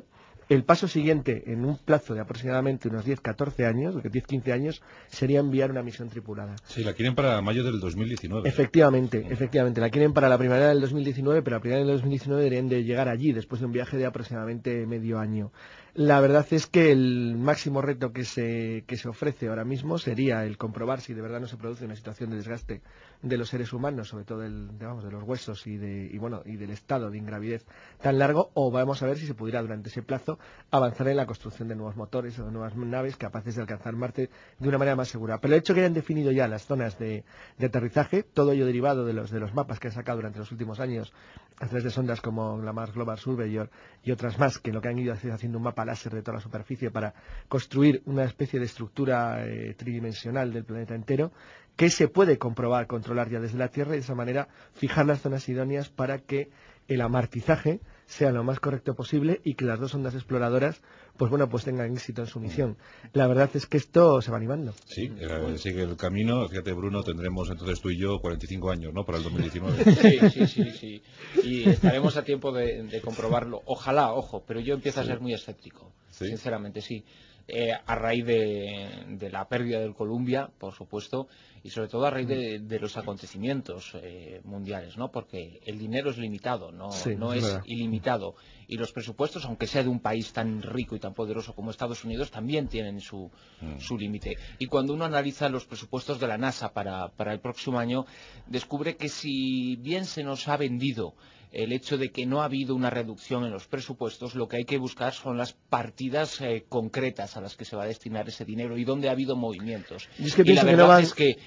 El paso siguiente, en un plazo de aproximadamente unos 10-14 años, 10-15 años, sería enviar una misión tripulada. Sí, la quieren para mayo del 2019. Efectivamente. La quieren para la primavera del 2019, pero la primavera del 2019 deberían de llegar allí, después de un viaje de aproximadamente medio año. La verdad es que el máximo reto que se ofrece ahora mismo sería el comprobar si de verdad no se produce una situación de desgaste de los seres humanos, sobre todo de los huesos y del estado de ingravidez tan largo, o vamos a ver si se pudiera durante ese plazo avanzar en la construcción de nuevos motores o de nuevas naves capaces de alcanzar Marte de una manera más segura. Pero el hecho que hayan definido ya las zonas de aterrizaje, todo ello derivado de los mapas que han sacado durante los últimos años a través de sondas como la Mars Global Surveyor y otras más, que lo que han ido haciendo un mapa láser de toda la superficie para construir una especie de estructura tridimensional del planeta entero, que se puede comprobar, controlar ya desde la Tierra, y de esa manera fijar las zonas idóneas para que el amartizaje sea lo más correcto posible y que las dos sondas exploradoras pues tengan éxito en su misión. La verdad es que esto se va animando. Sí, sigue el camino. Fíjate, Bruno, tendremos entonces tú y yo 45 años, ¿no?, para el 2019. Sí. Y estaremos a tiempo de comprobarlo. Ojalá, ojo, pero yo empiezo a ser muy escéptico. ¿Sí? Sinceramente, sí. A raíz de la pérdida del Columbia, por supuesto, y sobre todo a raíz de los acontecimientos mundiales, ¿no? Porque el dinero es limitado, no es ilimitado. Y los presupuestos, aunque sea de un país tan rico y tan poderoso como Estados Unidos, también tienen su límite. Y cuando uno analiza los presupuestos de la NASA para el próximo año, descubre que si bien se nos ha vendido el hecho de que no ha habido una reducción en los presupuestos, lo que hay que buscar son las partidas concretas a las que se va a destinar ese dinero y donde ha habido movimientos. Y la verdad es que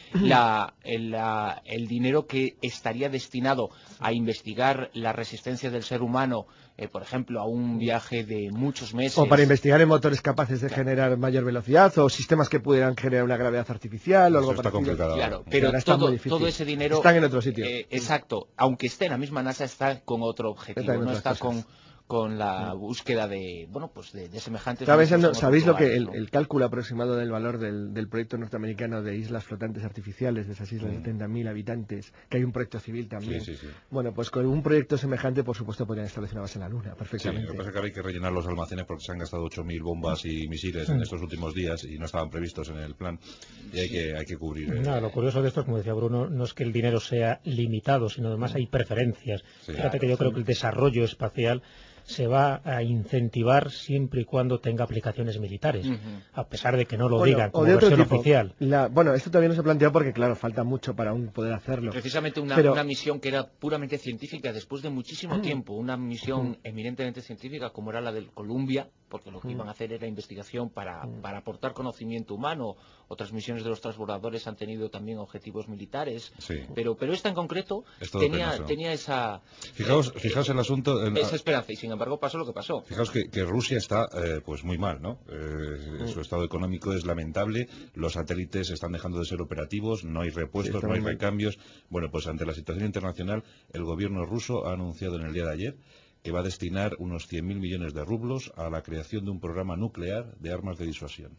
el dinero que estaría destinado a investigar la resistencia del ser humano, por ejemplo, a un viaje de muchos meses, o para investigar en motores capaces de generar mayor velocidad, o sistemas que pudieran generar una gravedad artificial o algo está parecido. Complicado. Claro, pero todo ese dinero está en otro sitio. Exacto, aunque esté en la misma NASA, está con otro objetivo, no está con la búsqueda de semejantes. ¿Sabéis lo que el cálculo aproximado del valor del proyecto norteamericano de islas flotantes artificiales, de esas islas de 70.000 habitantes, que hay un proyecto civil también? Sí. Bueno, pues con un proyecto semejante, por supuesto, podrían establecer una base en la Luna, perfectamente. Sí, lo que pasa es que ahora hay que rellenar los almacenes porque se han gastado 8.000 bombas y misiles en estos últimos días y no estaban previstos en el plan, y hay que cubrir. Lo curioso de esto, como decía Bruno, no es que el dinero sea limitado, sino además hay preferencias. Fíjate que yo creo que el desarrollo espacial se va a incentivar siempre y cuando tenga aplicaciones militares, a pesar de que no lo digan como versión oficial. Esto todavía no se ha planteado porque, claro, falta mucho para aún poder hacerlo. Precisamente una misión que era puramente científica después de muchísimo tiempo, una misión eminentemente científica como era la del Columbia, porque lo que iban a hacer era investigación para aportar conocimiento humano. Otras misiones de los transbordadores han tenido también objetivos militares, pero esta en concreto tenía esa... Fijaos el asunto... esa esperanza, y sin embargo pasó lo que pasó. Fijaos que Rusia está pues muy mal, ¿no? Su estado económico es lamentable, los satélites están dejando de ser operativos, no hay repuestos, no hay recambios. Bueno, pues ante la situación internacional, el gobierno ruso ha anunciado en el día de ayer que va a destinar unos 100.000 millones de rublos a la creación de un programa nuclear de armas de disuasión.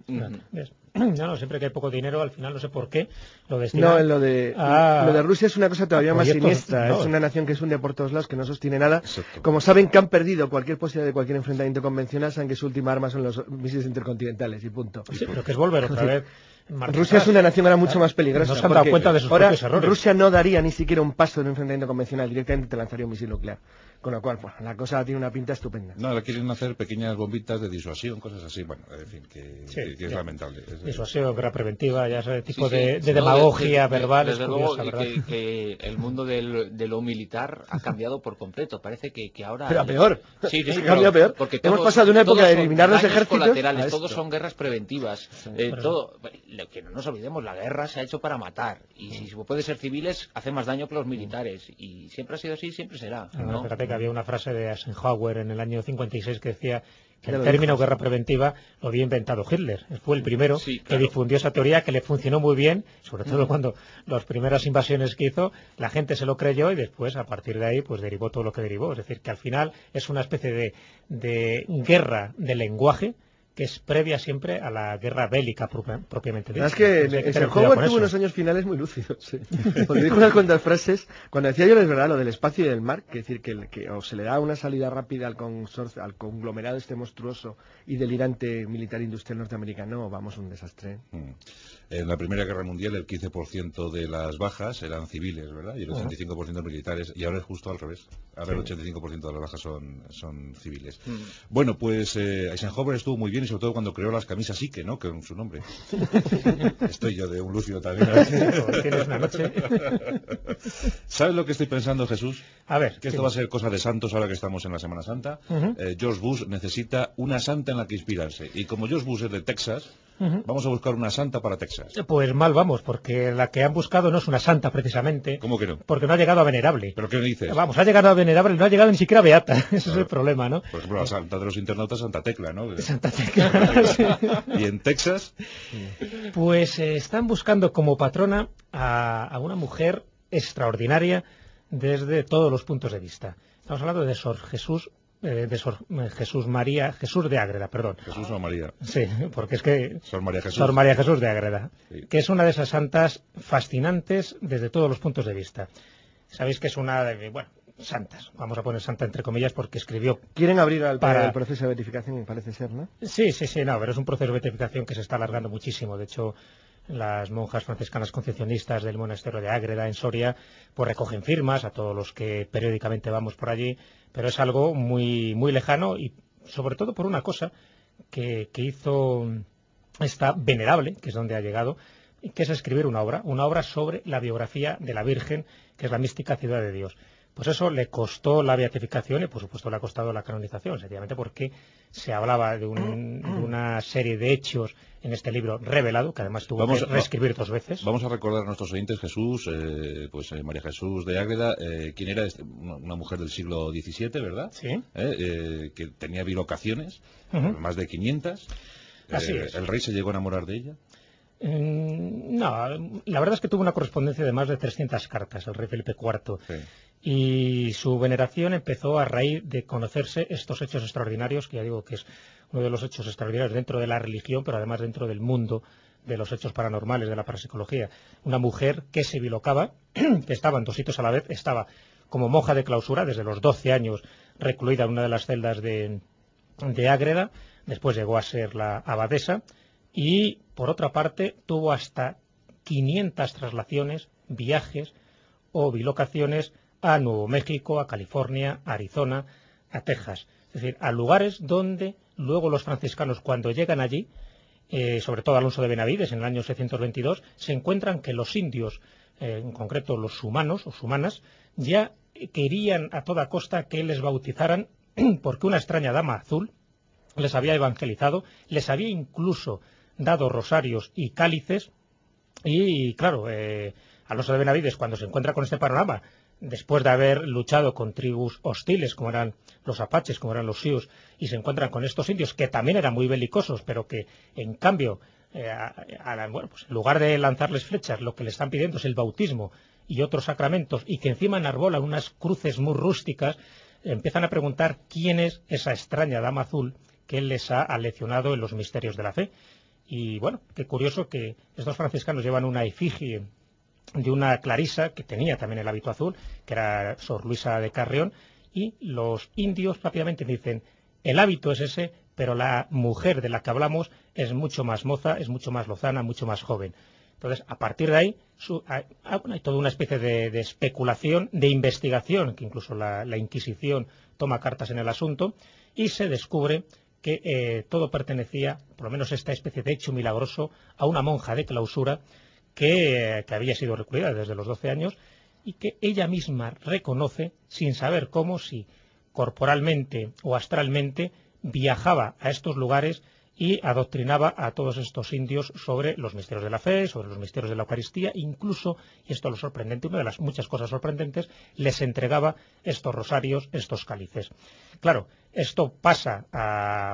Siempre que hay poco dinero, al final no sé por qué lo destinan. Lo de Rusia es una cosa todavía más siniestra. Es una nación que se hunde por todos lados, que no sostiene nada. Exacto. Como saben que han perdido cualquier posibilidad de cualquier enfrentamiento convencional, saben que su última arma son los misiles intercontinentales y punto. Sí, pero que es volver otra vez. Rusia es una nación ahora mucho más peligrosa. No se han dado cuenta de sus propios errores. Rusia no daría ni siquiera un paso de un enfrentamiento convencional, directamente te lanzaría un misil nuclear. Con lo cual, la cosa tiene una pinta estupenda. No, ahora quieren hacer pequeñas bombitas de disuasión, cosas así. Bueno, en fin, que es lamentable. Disuasión, guerra preventiva, ya ese tipo de demagogia verbal. Desde luego que el mundo de lo militar ha cambiado por completo. Parece que ahora... Pero a peor. Sí, cambia peor. Porque hemos pasado de una época de eliminar los ejércitos colaterales, todos son guerras preventivas. Que no nos olvidemos, la guerra se ha hecho para matar. Y si puede ser civiles, hace más daño que los militares. Y siempre ha sido así, siempre será. ¿no? Fíjate que había una frase de Eisenhower en el año 56 que decía que el término guerra preventiva lo había inventado Hitler. Fue el primero que difundió esa teoría, que le funcionó muy bien, sobre todo cuando las primeras invasiones que hizo, la gente se lo creyó y después, a partir de ahí, pues derivó todo lo que derivó. Es decir, que al final es una especie de guerra de lenguaje que es previa siempre a la guerra bélica propiamente dicha. Es que Eisenhower tuvo unos años finales muy lúcidos. Sí. Porque dijo unas cuantas frases, cuando decía yo, es verdad, lo del espacio y del mar, que decir que o se le da una salida rápida al conglomerado este monstruoso y delirante militar industrial norteamericano, vamos, un desastre. En la Primera Guerra Mundial el 15% de las bajas eran civiles, ¿verdad? Y el 85% militares, y ahora es justo al revés. Ahora el 85% de las bajas son civiles. Bueno, pues Eisenhower estuvo muy bien, y sobre todo cuando creó las camisas Ike, ¿no? Que es su nombre. Estoy yo de un lúcido también. Tienes una noche. ¿Sabes lo que estoy pensando, Jesús? A ver. Que esto va a ser cosa de santos ahora que estamos en la Semana Santa. George Bush necesita una santa en la que inspirarse. Y como George Bush es de Texas, vamos a buscar una santa para Texas. Pues mal vamos, porque la que han buscado no es una santa precisamente. ¿Cómo que no? Porque no ha llegado a venerable. ¿Pero qué me dices? Vamos, ha llegado a venerable, no ha llegado ni siquiera a beata. Ese es el problema, ¿no? Por ejemplo, la santa de los internautas, Santa Tecla, ¿no? Santa Tecla. Sí. ¿Y en Texas? Pues están buscando como patrona a una mujer extraordinaria desde todos los puntos de vista. Estamos hablando de Sor Jesús Jesús de Ágreda, perdón. Jesús o María. Sí, porque es que... Sor María Jesús. Sor María Jesús de Ágreda, sí. Que es una de esas santas fascinantes desde todos los puntos de vista. Sabéis que es una de, bueno, santas, vamos a poner santa entre comillas porque escribió... Quieren abrir el proceso de beatificación, parece ser, ¿no? Sí, no, pero es un proceso de beatificación que se está alargando muchísimo. De hecho, las monjas franciscanas concepcionistas del monasterio de Ágreda, en Soria, pues recogen firmas a todos los que periódicamente vamos por allí, pero es algo muy, muy lejano y sobre todo por una cosa que hizo esta venerable, que es donde ha llegado, que es escribir una obra sobre la biografía de la Virgen, que es la mística ciudad de Dios. Pues eso le costó la beatificación y por supuesto le ha costado la canonización, sencillamente porque se hablaba de una serie de hechos en este libro revelado, que además tuvo que reescribir 2 veces. Vamos a recordar a nuestros oyentes, Jesús, María Jesús de Ágreda, ¿quién era? Una mujer del siglo XVII, ¿verdad? Sí. Que tenía bilocaciones, más de 500. Así es. ¿El rey se llegó a enamorar de ella? No, la verdad es que tuvo una correspondencia de más de 300 cartas, el rey Felipe IV. Sí. Y su veneración empezó a raíz de conocerse estos hechos extraordinarios, que ya digo que es uno de los hechos extraordinarios dentro de la religión, pero además dentro del mundo de los hechos paranormales, de la parapsicología. Una mujer que se bilocaba, que estaba en 2 sitios a la vez, estaba como monja de clausura desde los 12 años recluida en una de las celdas de Ágreda, después llegó a ser la abadesa y, por otra parte, tuvo hasta 500 traslaciones, viajes o bilocaciones a Nuevo México, a California, a Arizona, a Texas. Es decir, a lugares donde luego los franciscanos, cuando llegan allí, sobre todo Alonso de Benavides en el año 622, se encuentran que los indios, en concreto los humanos o humanas, ya querían a toda costa que les bautizaran porque una extraña dama azul les había evangelizado, les había incluso dado rosarios y cálices y, claro, Alonso de Benavides, cuando se encuentra con este panorama, después de haber luchado con tribus hostiles, como eran los apaches, como eran los sioux, y se encuentran con estos indios, que también eran muy belicosos, pero que, en cambio, pues en lugar de lanzarles flechas, lo que le están pidiendo es el bautismo y otros sacramentos, y que encima enarbolan unas cruces muy rústicas, empiezan a preguntar quién es esa extraña dama azul que les ha aleccionado en los misterios de la fe. Y, bueno, qué curioso que estos franciscanos llevan una efigie de una clarisa que tenía también el hábito azul, que era Sor Luisa de Carrión, y los indios rápidamente dicen, el hábito es ese, pero la mujer de la que hablamos es mucho más moza, es mucho más lozana, mucho más joven. Entonces, a partir de ahí, hay toda una especie de especulación, de investigación, que incluso la Inquisición toma cartas en el asunto, y se descubre que todo pertenecía, por lo menos esta especie de hecho milagroso, a una monja de clausura que había sido recluida desde los 12 años y que ella misma reconoce, sin saber cómo, si corporalmente o astralmente, viajaba a estos lugares y adoctrinaba a todos estos indios sobre los misterios de la fe, sobre los misterios de la Eucaristía, incluso, y esto es lo sorprendente, una de las muchas cosas sorprendentes, les entregaba estos rosarios, estos cálices. Claro, Esto pasa a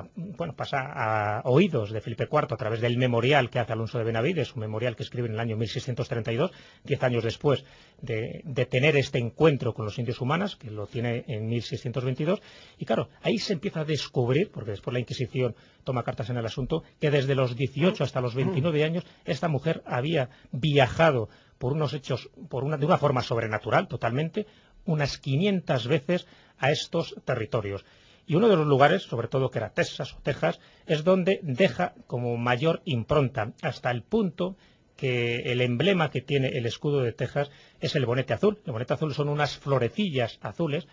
oídos de Felipe IV a través del memorial que hace Alonso de Benavides, un memorial que escribe en el año 1632, 10 años después de tener este encuentro con los indios humanas, que lo tiene en 1622. Y claro, ahí se empieza a descubrir, porque después la Inquisición toma cartas en el asunto, que desde los 18 hasta los 29 años esta mujer había viajado por unos hechos, de una forma sobrenatural totalmente, unas 500 veces a estos territorios. Y uno de los lugares, sobre todo que era Texas o Texas, es donde deja como mayor impronta, hasta el punto que el emblema que tiene el escudo de Texas es el bonete azul. El bonete azul son unas florecillas azules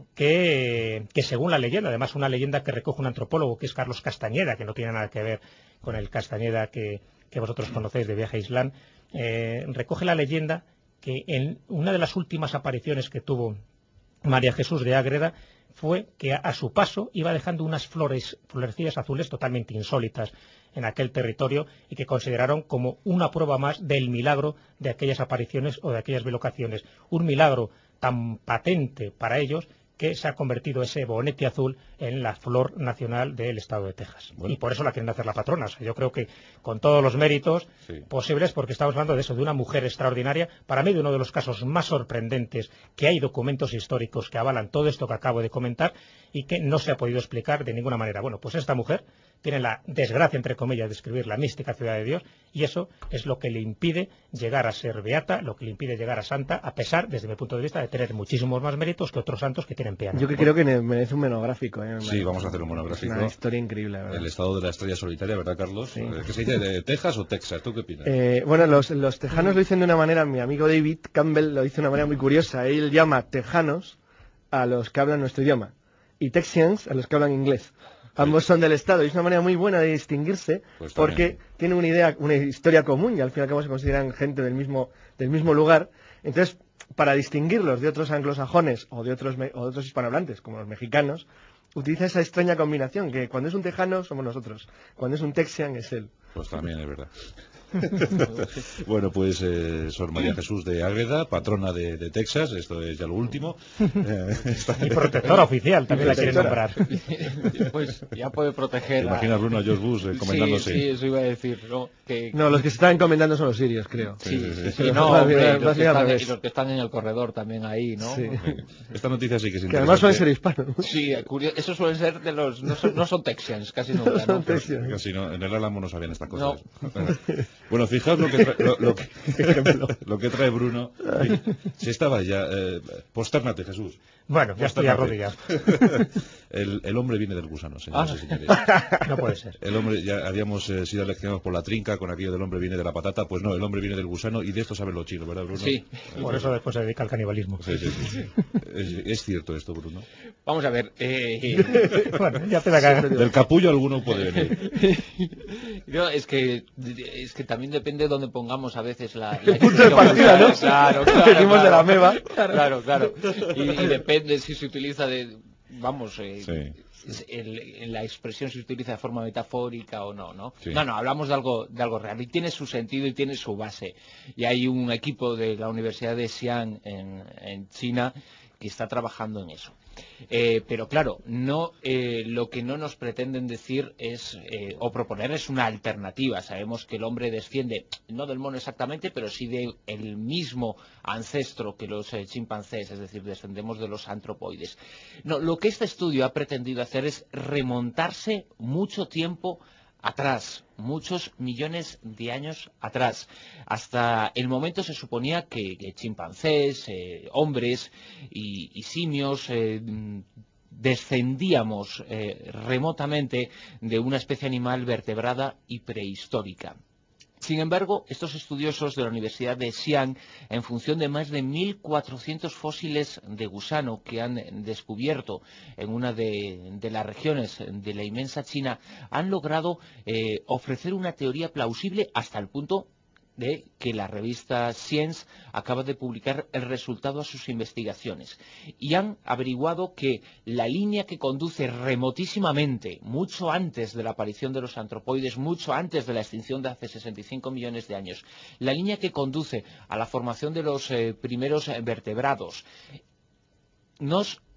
que según la leyenda, además una leyenda que recoge un antropólogo que es Carlos Castañeda, que no tiene nada que ver con el Castañeda que vosotros conocéis de Viaje a Islán, recoge la leyenda que en una de las últimas apariciones que tuvo María Jesús de Ágreda fue que a su paso iba dejando unas florecillas azules totalmente insólitas en aquel territorio y que consideraron como una prueba más del milagro de aquellas apariciones o de aquellas bilocaciones. Un milagro tan patente para ellos que se ha convertido ese bonete azul en la flor nacional del estado de Texas. Bueno. Y por eso la quieren hacer la patrona. O sea, yo creo que con todos los méritos posibles, porque estamos hablando de eso, de una mujer extraordinaria, para mí de uno de los casos más sorprendentes, que hay documentos históricos que avalan todo esto que acabo de comentar y que no se ha podido explicar de ninguna manera. Bueno, pues esta mujer tiene la desgracia, entre comillas, de escribir la mística ciudad de Dios, y eso es lo que le impide llegar a ser beata, lo que le impide llegar a santa, a pesar, desde mi punto de vista, de tener muchísimos más méritos que otros santos que tienen peana. Yo creo que merece un monográfico. Sí, vamos a hacer un monográfico. Es una historia increíble, ¿verdad? El estado de la estrella solitaria, ¿verdad, Carlos? Sí. ¿Qué se dice? ¿De Texas o Texas? ¿Tú qué opinas? Bueno, los tejanos lo dicen de una manera, mi amigo David Campbell lo dice de una manera muy curiosa. Él llama tejanos a los que hablan nuestro idioma y Texians a los que hablan inglés. Ambos son del Estado y es una manera muy buena de distinguirse, pues porque tienen una historia común y al fin y al cabo se consideran gente del mismo lugar. Entonces, para distinguirlos de otros anglosajones o de otros hispanohablantes, como los mexicanos, utiliza esa extraña combinación, que cuando es un tejano somos nosotros, cuando es un Texian es él. Pues también es verdad. Bueno, pues Sor María Jesús de Ágreda, patrona de Texas, esto es ya lo último. Y protectora oficial, también la quieren nombrar. Pues ya puede proteger. ¿Te imaginas, Bruno, a George Bush encomendándose? Sí, eso iba a decir, ¿no? No, los que se están encomendando son los sirios, creo. Sí, no, hombre, y los que están en el corredor también ahí, ¿no? Sí. Esta noticia sí que es interesante. Que además suelen ser hispanos. Sí, eso suelen ser de los... No son Texians, casi nunca, ¿no? Son Texians. Casi no, en el Álamo no sabían estas cosas. No. Bueno, fijaos lo que trae Bruno. Si estaba ya... postérnate, Jesús. Bueno, ya estoy arrodillado. El hombre viene del gusano, señores y señores. No puede ser. El hombre, ya habíamos sido leccionados por la trinca con aquello del hombre viene de la patata. Pues no, el hombre viene del gusano y de esto saben los chinos, ¿verdad, Bruno? Sí. Por eso después se dedica al canibalismo. Sí. ¿Es cierto esto, Bruno? Vamos a ver. Bueno, ya te da cara. Del capullo alguno puede venir. No, es que también depende de dónde pongamos a veces la el punto de partida, ¿no? Claro. Venimos de la meba. Claro. Y depende si se utiliza en la expresión se utiliza de forma metafórica o no, ¿no? Sí. No, hablamos de algo real y tiene su sentido y tiene su base. Y hay un equipo de la Universidad de Xi'an en China que está trabajando en eso. Pero claro, lo que no nos pretenden decir es o proponer es una alternativa. Sabemos que el hombre desciende, no del mono exactamente, pero sí del mismo ancestro que los chimpancés, es decir, descendemos de los antropoides. No, lo que este estudio ha pretendido hacer es remontarse mucho tiempo atrás, muchos millones de años atrás. Hasta el momento se suponía que chimpancés, hombres y simios descendíamos remotamente de una especie animal vertebrada y prehistórica. Sin embargo, estos estudiosos de la Universidad de Xi'an, en función de más de 1.400 fósiles de gusano que han descubierto en una de las regiones de la inmensa China, han logrado ofrecer una teoría plausible hasta el punto de que la revista Science acaba de publicar el resultado a sus investigaciones y han averiguado que la línea que conduce remotísimamente, mucho antes de la aparición de los antropoides, mucho antes de la extinción de hace 65 millones de años, la línea que conduce a la formación de los primeros vertebrados, nos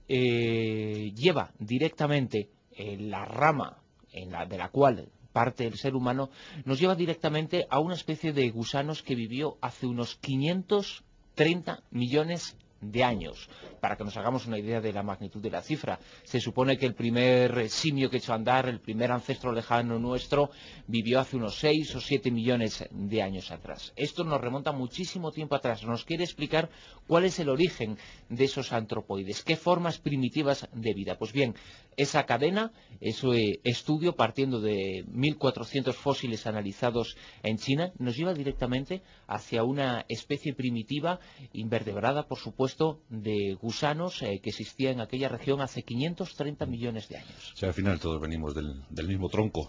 lleva directamente la rama de la cual parte el ser humano, nos lleva directamente a una especie de gusanos que vivió hace unos 530 millones de años. Para que nos hagamos una idea de la magnitud de la cifra, se supone que el primer simio que echó a andar, el primer ancestro lejano nuestro, vivió hace unos 6 o 7 millones de años atrás. Esto nos remonta muchísimo tiempo atrás. Nos quiere explicar cuál es el origen de esos antropoides, qué formas primitivas de vida. Pues bien, esa cadena, ese estudio partiendo de 1400 fósiles analizados en China, nos lleva directamente hacia una especie primitiva, invertebrada, por supuesto, de gusanos que existía en aquella región hace 530 millones de años. O sea, al final todos venimos del mismo tronco.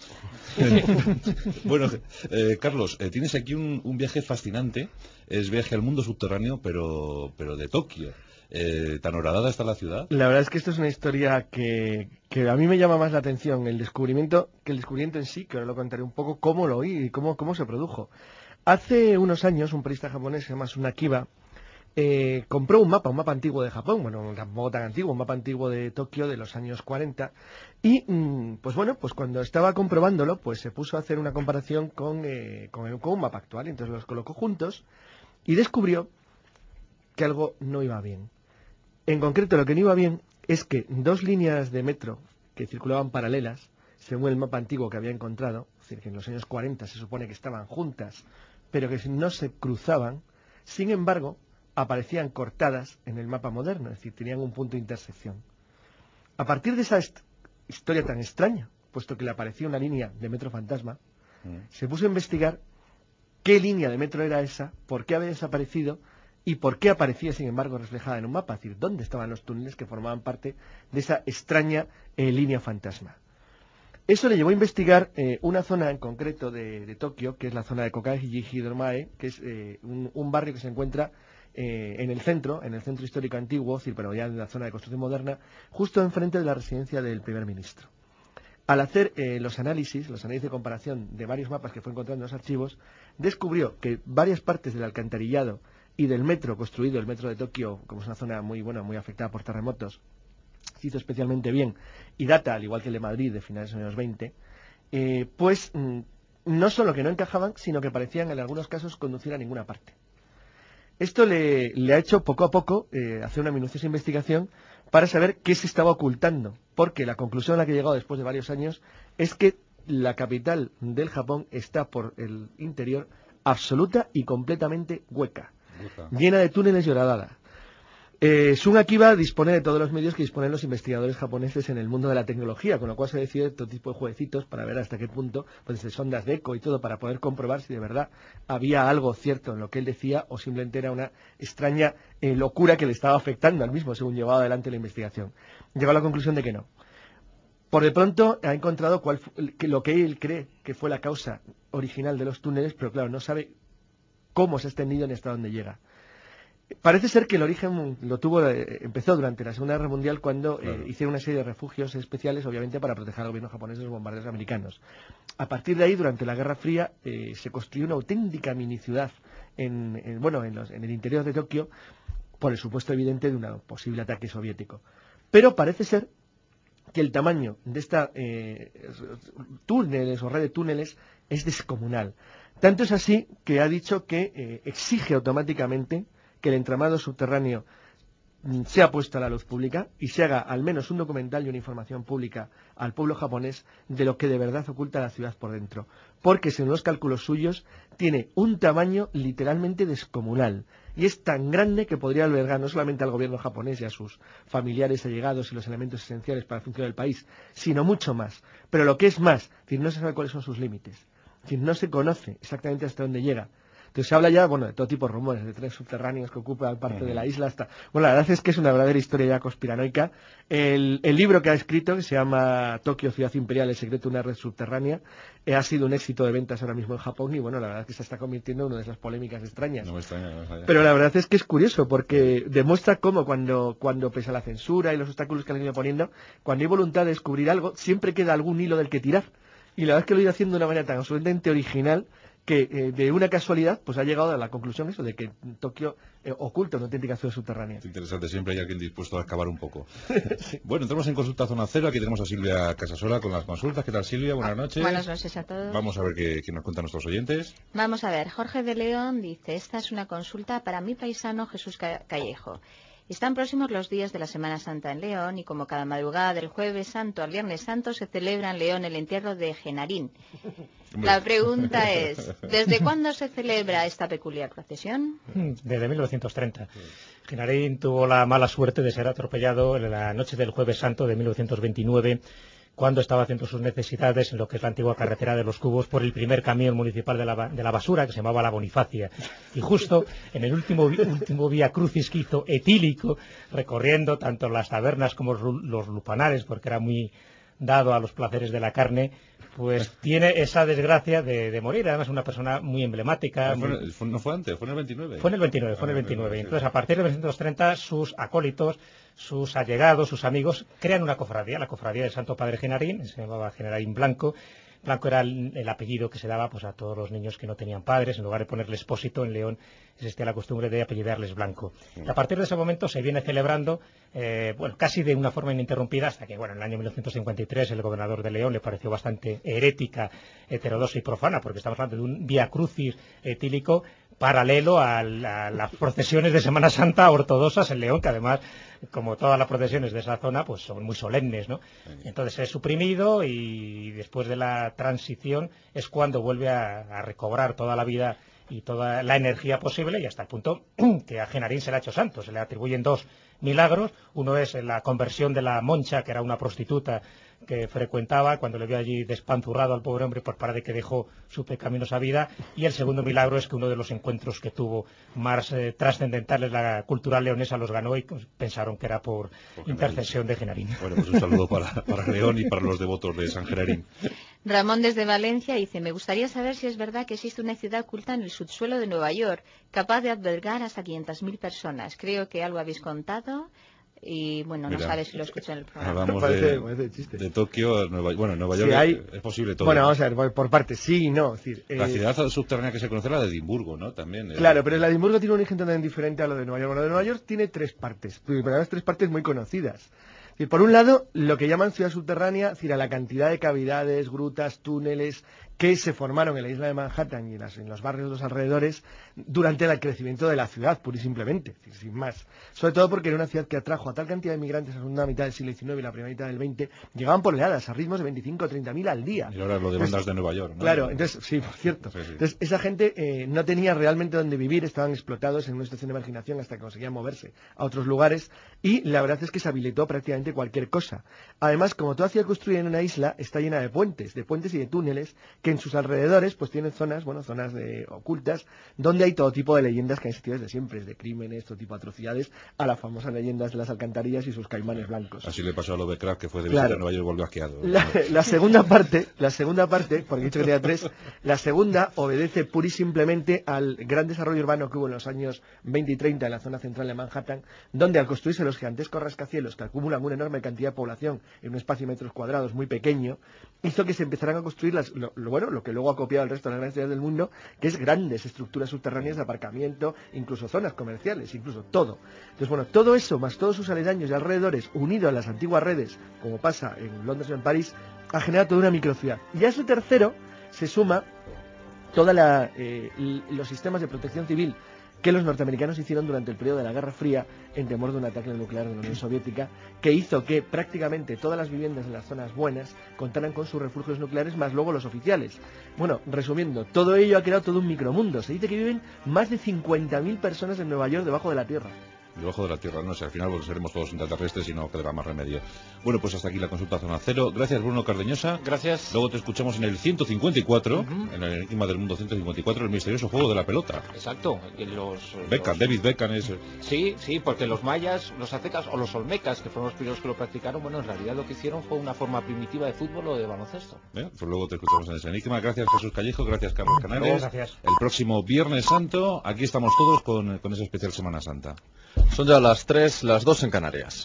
Bueno, Carlos, tienes aquí un viaje fascinante. Es viaje al mundo subterráneo, pero de Tokio. ¿Tan horadada está la ciudad? La verdad es que esto es una historia que a mí me llama más la atención, el descubrimiento en sí, que ahora lo contaré un poco, cómo lo oí y cómo se produjo. Hace unos años, un periodista japonés, se llama Sun Kiba, compró un mapa antiguo de Japón, bueno, tampoco tan antiguo, un mapa antiguo de Tokio de los años 40, y pues cuando estaba comprobándolo, pues se puso a hacer una comparación con un mapa actual, entonces los colocó juntos y descubrió que algo no iba bien. En concreto, lo que no iba bien es que dos líneas de metro que circulaban paralelas, según el mapa antiguo que había encontrado, es decir, que en los años 40 se supone que estaban juntas, pero que no se cruzaban, sin embargo, aparecían cortadas en el mapa moderno, es decir, tenían un punto de intersección. A partir de esa historia tan extraña, puesto que le apareció una línea de metro fantasma, se puso a investigar qué línea de metro era esa, por qué había desaparecido y por qué aparecía, sin embargo, reflejada en un mapa, es decir, dónde estaban los túneles que formaban parte de esa extraña línea fantasma. Eso le llevó a investigar una zona en concreto de Tokio, que es la zona de Kokaiji-Hidomae, que es un barrio que se encuentra en el centro histórico antiguo, es decir, pero ya en la zona de construcción moderna, justo enfrente de la residencia del primer ministro. Al hacer los análisis de comparación de varios mapas que fue encontrando en los archivos, descubrió que varias partes del alcantarillado y del metro construido, el metro de Tokio, como es una zona muy afectada por terremotos, se hizo especialmente bien y data, al igual que el de Madrid, de finales de los años 20, no solo que no encajaban, sino que parecían en algunos casos conducir a ninguna parte. Esto le ha hecho poco a poco hacer una minuciosa investigación para saber qué se estaba ocultando, porque la conclusión a la que he llegado después de varios años es que la capital del Japón está por el interior absoluta y completamente hueca, llena de túneles y horadada. Sun Akiba dispone de todos los medios que disponen los investigadores japoneses en el mundo de la tecnología, con lo cual se decide todo tipo de jueguecitos para ver hasta qué punto, pues desde sondas de eco y todo, para poder comprobar si de verdad había algo cierto en lo que él decía o simplemente era una extraña locura que le estaba afectando al mismo según llevaba adelante la investigación. Llegó a la conclusión de que no. Por de pronto ha encontrado lo que él cree que fue la causa original de los túneles, pero claro, no sabe cómo se ha extendido ni hasta dónde llega. Parece ser que el origen empezó durante la Segunda Guerra Mundial cuando hicieron una serie de refugios especiales, obviamente para proteger al gobierno japonés de los bombardeos americanos. A partir de ahí, durante la Guerra Fría, se construyó una auténtica mini ciudad en el interior de Tokio, por el supuesto evidente de un posible ataque soviético. Pero parece ser que el tamaño de esta túneles o red de túneles es descomunal. Tanto es así que ha dicho que exige automáticamente que el entramado subterráneo sea puesto a la luz pública y se haga al menos un documental y una información pública al pueblo japonés de lo que de verdad oculta la ciudad por dentro. Porque, según los cálculos suyos, tiene un tamaño literalmente descomunal. Y es tan grande que podría albergar no solamente al gobierno japonés y a sus familiares allegados y los elementos esenciales para el funcionamiento del país, sino mucho más. Pero lo que es más, es decir, no se sabe cuáles son sus límites. Es decir, no se conoce exactamente hasta dónde llega. Entonces se habla ya, de todo tipo de rumores, de trenes subterráneos que ocupan parte de la isla hasta... Bueno, la verdad es que es una verdadera historia ya conspiranoica. El libro que ha escrito, que se llama Tokio, Ciudad Imperial, el secreto de una red subterránea, ha sido un éxito de ventas ahora mismo en Japón y, la verdad es que se está convirtiendo en una de esas polémicas extrañas. No me extraña. Pero la verdad es que es curioso, porque demuestra cómo cuando pese a la censura y los obstáculos que le han ido poniendo, cuando hay voluntad de descubrir algo, siempre queda algún hilo del que tirar. Y la verdad es que lo ha ido haciendo de una manera tan absolutamente original que de una casualidad pues ha llegado a la conclusión eso de que Tokio oculta una auténtica ciudad subterránea. Es interesante, siempre hay alguien dispuesto a excavar un poco. Sí. Bueno, entramos en Consulta Zona Cero, aquí tenemos a Silvia Casasola con las consultas. ¿Qué tal, Silvia? Buenas noches. Buenas noches a todos. Vamos a ver qué nos cuentan nuestros oyentes. Vamos a ver, Jorge de León dice, esta es una consulta para mi paisano Jesús Callejo. Están próximos los días de la Semana Santa en León y como cada madrugada del Jueves Santo al Viernes Santo se celebra en León el entierro de Genarín. La pregunta es, ¿desde cuándo se celebra esta peculiar procesión? Desde 1930. Genarín tuvo la mala suerte de ser atropellado en la noche del Jueves Santo de 1929, cuando estaba haciendo sus necesidades en lo que es la antigua carretera de los Cubos por el primer camión municipal de la basura, que se llamaba La Bonifacia. Y justo en el último vía crucis que hizo etílico, recorriendo tanto las tabernas como los lupanares, porque era muy dado a los placeres de la carne, pues tiene esa desgracia de morir. Además, una persona muy emblemática. No fue antes, fue en el 29. Fue en el 29. Entonces, a partir de 1930, sus acólitos, sus allegados, sus amigos, crean una cofradía, la cofradía del Santo Padre Genarín, se llamaba Genarín Blanco. Blanco era el apellido que se daba pues a todos los niños que no tenían padres. En lugar de ponerle Expósito, en León existía la costumbre de apellidarles Blanco. Y a partir de ese momento se viene celebrando, casi de una forma ininterrumpida, hasta que, en el año 1953 el gobernador de León le pareció bastante herética, heterodoxa y profana, porque estamos hablando de un vía crucis etílico paralelo a las procesiones de Semana Santa ortodoxas en León, que además, como todas las procesiones de esa zona, pues son muy solemnes, ¿no? Entonces es suprimido y después de la transición es cuando vuelve a recobrar toda la vida y toda la energía posible, y hasta el punto que a Genarín se le ha hecho santo. Se le atribuyen 2 milagros. Uno es la conversión de la Moncha, que era una prostituta que frecuentaba, cuando le vio allí despanzurrado al pobre hombre por para de que dejó su pecaminosa vida, y el segundo milagro es que uno de los encuentros que tuvo más trascendentales la cultural leonesa los ganó y pensaron que era por intercesión de Genarín. Bueno, pues un saludo para León y para los devotos de San Genarín. Ramón desde Valencia dice, me gustaría saber si es verdad que existe una ciudad oculta en el subsuelo de Nueva York, capaz de albergar hasta 500.000 personas. Creo que algo habéis contado. Y no sabes si lo escucho en el programa. Hablamos de Tokio, Nueva York, sí, es posible todo. Bueno, vamos a ver, por partes, sí y no. Es decir, la ciudad subterránea que se conoce, la de Edimburgo, ¿no? También. Claro, pero la de Edimburgo tiene un origen también diferente a lo de Nueva York. Bueno, lo de Nueva York tiene 3 partes, pero además 3 partes muy conocidas. Es decir, por un lado, lo que llaman ciudad subterránea, es decir, a la cantidad de cavidades, grutas, túneles que se formaron en la isla de Manhattan y en los barrios de los alrededores durante el crecimiento de la ciudad, pura y simplemente, es decir, sin más. Sobre todo porque era una ciudad que atrajo a tal cantidad de inmigrantes a la segunda mitad del siglo XIX y la primera mitad del XX, llegaban por oleadas, a ritmos de 25 o 30.000 al día. Y ahora lo de bandas de Nueva York, ¿no? Claro, entonces, sí, por cierto. Sí. Entonces, esa gente no tenía realmente donde vivir, estaban explotados en una situación de marginación hasta que conseguían moverse a otros lugares, y la verdad es que se habilitó prácticamente cualquier cosa. Además, como toda ciudad construida en una isla, está llena de puentes y de túneles, que en sus alrededores pues tienen zonas ocultas, donde hay todo tipo de leyendas que han existido desde siempre, desde crímenes, todo tipo de atrocidades, a las famosas leyendas de las alcantarillas y sus caimanes blancos. Así le pasó a Lovecraft, que fue de visita a Nueva York y volvió asqueado. La segunda parte, porque he dicho que tenía 3, la segunda obedece pura y simplemente al gran desarrollo urbano que hubo en los años 20 y 30 en la zona central de Manhattan, donde al construirse los gigantescos rascacielos que acumulan una enorme cantidad de población en un espacio de metros cuadrados muy pequeño, hizo que se empezaran a construir lo que luego ha copiado el resto de las grandes ciudades del mundo, que es grandes estructuras subterráneas de aparcamiento, incluso zonas comerciales, incluso todo. Entonces, todo eso, más todos sus aledaños y alrededores, unido a las antiguas redes, como pasa en Londres o en París, ha generado toda una microciudad. Y a eso tercero se suma todos los sistemas de protección civil que los norteamericanos hicieron durante el periodo de la Guerra Fría en temor de un ataque nuclear de la Unión Soviética, que hizo que prácticamente todas las viviendas en las zonas buenas contaran con sus refugios nucleares, más luego los oficiales. Bueno, resumiendo, todo ello ha creado todo un micromundo. Se dice que viven más de 50.000 personas en Nueva York debajo de la tierra. Debajo de la tierra, no sé, al final seremos todos intraterrestres y no quedará más remedio. Bueno, pues hasta aquí la consulta Zona Cero. Gracias, Bruno Cardeñosa. Gracias. Luego te escuchamos en el 154, en el Enigma del Mundo 154, el misterioso juego de la pelota. Exacto. David Beckham es... Sí, porque los mayas, los aztecas o los olmecas, que fueron los primeros que lo practicaron, en realidad lo que hicieron fue una forma primitiva de fútbol o de baloncesto. Pues luego te escuchamos en ese enigma. Gracias, Jesús Callejo. Gracias, Carlos Canales. Gracias. El próximo Viernes Santo, aquí estamos todos con ese especial Semana Santa. Son ya las 3, las 2 en Canarias.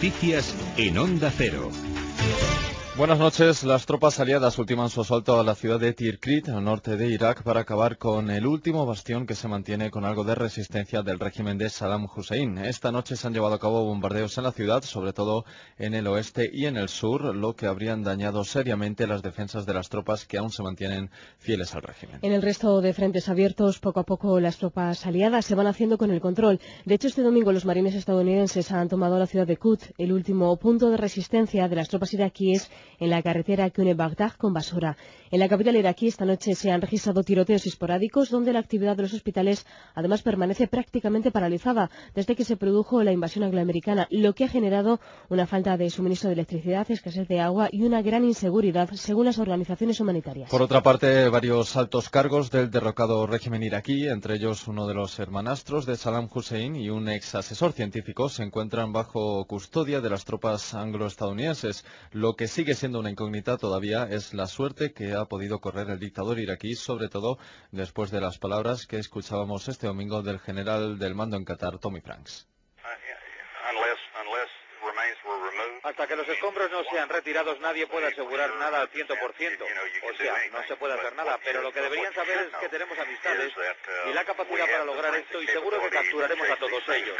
Noticias en Onda Cero. Buenas noches. Las tropas aliadas ultiman su asalto a la ciudad de Tikrit, al norte de Irak, para acabar con el último bastión que se mantiene con algo de resistencia del régimen de Saddam Hussein. Esta noche se han llevado a cabo bombardeos en la ciudad, sobre todo en el oeste y en el sur, lo que habrían dañado seriamente las defensas de las tropas que aún se mantienen fieles al régimen. En el resto de frentes abiertos, poco a poco las tropas aliadas se van haciendo con el control. De hecho, este domingo los marines estadounidenses han tomado la ciudad de Qut, el último punto de resistencia de las tropas iraquíes en la carretera que une Bagdad con Basora. En la capital iraquí esta noche se han registrado tiroteos esporádicos donde la actividad de los hospitales además permanece prácticamente paralizada desde que se produjo la invasión angloamericana, lo que ha generado una falta de suministro de electricidad, escasez de agua y una gran inseguridad según las organizaciones humanitarias. Por otra parte, varios altos cargos del derrocado régimen iraquí, entre ellos uno de los hermanastros de Saddam Hussein y un ex asesor científico, se encuentran bajo custodia de las tropas angloestadounidenses. Lo que sigue siendo una incógnita todavía es la suerte que ha podido correr el dictador iraquí, sobre todo después de las palabras que escuchábamos este domingo del general del mando en Qatar, Tommy Franks. Hasta que los escombros no sean retirados, nadie puede asegurar nada al 100%. O sea, no se puede hacer nada, pero lo que deberían saber es que tenemos amistades y la capacidad para lograr esto, y seguro que capturaremos a todos ellos.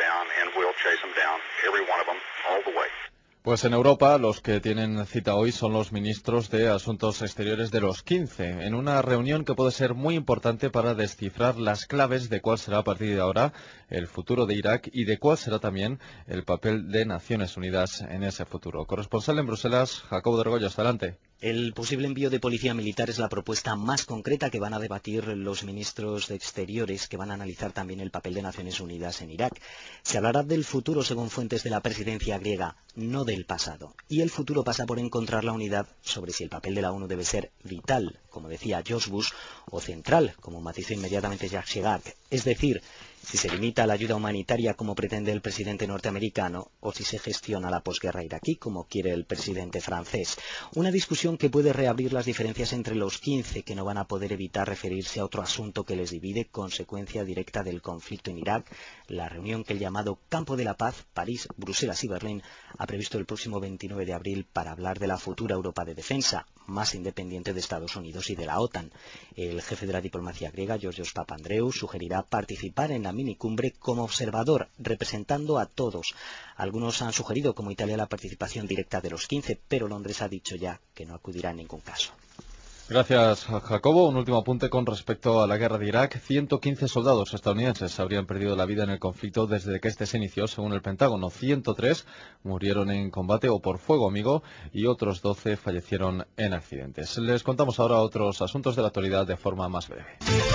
Pues en Europa los que tienen cita hoy son los ministros de Asuntos Exteriores de los 15, en una reunión que puede ser muy importante para descifrar las claves de cuál será a partir de ahora el futuro de Irak y de cuál será también el papel de Naciones Unidas en ese futuro. Corresponsal en Bruselas, Jacobo de Argollas, adelante. El posible envío de policía militar es la propuesta más concreta que van a debatir los ministros de Exteriores, que van a analizar también el papel de Naciones Unidas en Irak. Se hablará del futuro según fuentes de la presidencia griega, no del pasado. Y el futuro pasa por encontrar la unidad sobre si el papel de la ONU debe ser vital, como decía George Bush, o central, como matizó inmediatamente Jacques Chirac. Es decir, si se limita a la ayuda humanitaria como pretende el presidente norteamericano o si se gestiona la posguerra iraquí como quiere el presidente francés. Una discusión que puede reabrir las diferencias entre los 15 que no van a poder evitar referirse a otro asunto que les divide, consecuencia directa del conflicto en Irak, la reunión que el llamado Campo de la Paz, París, Bruselas y Berlín, ha previsto el próximo 29 de abril para hablar de la futura Europa de defensa, más independiente de Estados Unidos y de la OTAN. El jefe de la diplomacia griega, Georgios Papandreou, sugerirá participar en la minicumbre como observador, representando a todos. Algunos han sugerido, como Italia, la participación directa de los 15, pero Londres ha dicho ya que no acudirá en ningún caso. Gracias, Jacobo. Un último apunte con respecto a la guerra de Irak. 115 soldados estadounidenses habrían perdido la vida en el conflicto desde que este se inició, según el Pentágono. 103 murieron en combate o por fuego amigo y otros 12 fallecieron en accidentes. Les contamos ahora otros asuntos de la actualidad de forma más breve.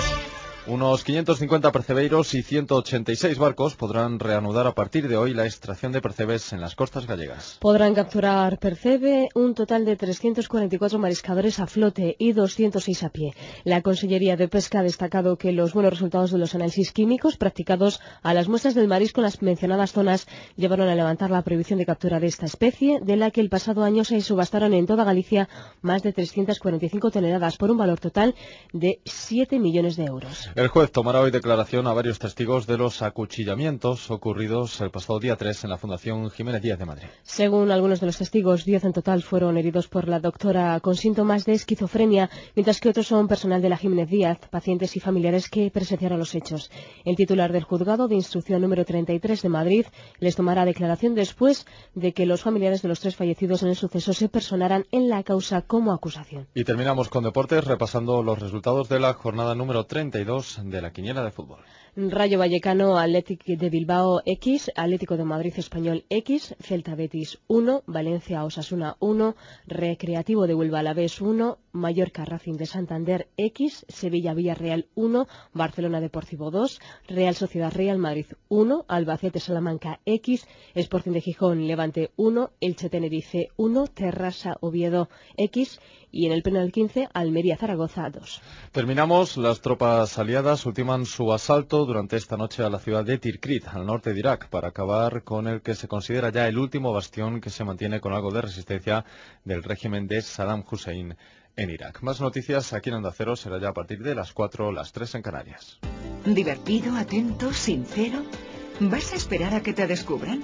Unos 550 percebeiros y 186 barcos podrán reanudar a partir de hoy la extracción de percebes en las costas gallegas. Podrán capturar percebe un total de 344 mariscadores a flote y 206 a pie. La Consellería de Pesca ha destacado que los buenos resultados de los análisis químicos practicados a las muestras del marisco en las mencionadas zonas llevaron a levantar la prohibición de captura de esta especie, de la que el pasado año se subastaron en toda Galicia más de 345 toneladas por un valor total de 7 millones de euros. El juez tomará hoy declaración a varios testigos de los acuchillamientos ocurridos el pasado día 3 en la Fundación Jiménez Díaz de Madrid. Según algunos de los testigos, 10 en total fueron heridos por la doctora con síntomas de esquizofrenia, mientras que otros son personal de la Jiménez Díaz, pacientes y familiares que presenciaron los hechos. El titular del juzgado de instrucción número 33 de Madrid les tomará declaración después de que los familiares de los 3 fallecidos en el suceso se personaran en la causa como acusación. Y terminamos con deportes repasando los resultados de la jornada número 32 de la quiniela de fútbol. Rayo Vallecano, Atlético de Bilbao X, Atlético de Madrid Español X, Celta Betis 1, Valencia Osasuna 1, Recreativo de Huelva Alavés 1, Mallorca Racing de Santander X, Sevilla Villarreal 1, Barcelona Deportivo 2, Real Sociedad Real Madrid 1, Albacete Salamanca X, Sporting de Gijón Levante 1, Elche Tenerife 1, Terrassa Oviedo X y en el pleno del 15 Almería Zaragoza 2. Terminamos. Las tropas aliadas ultiman su asalto durante esta noche a la ciudad de Tikrit, al norte de Irak, para acabar con el que se considera ya el último bastión que se mantiene con algo de resistencia del régimen de Saddam Hussein en Irak. Más noticias aquí en Onda Cero será ya a partir de las 4, las 3 en Canarias. ¿Divertido, atento, sincero? ¿Vas a esperar a que te descubran?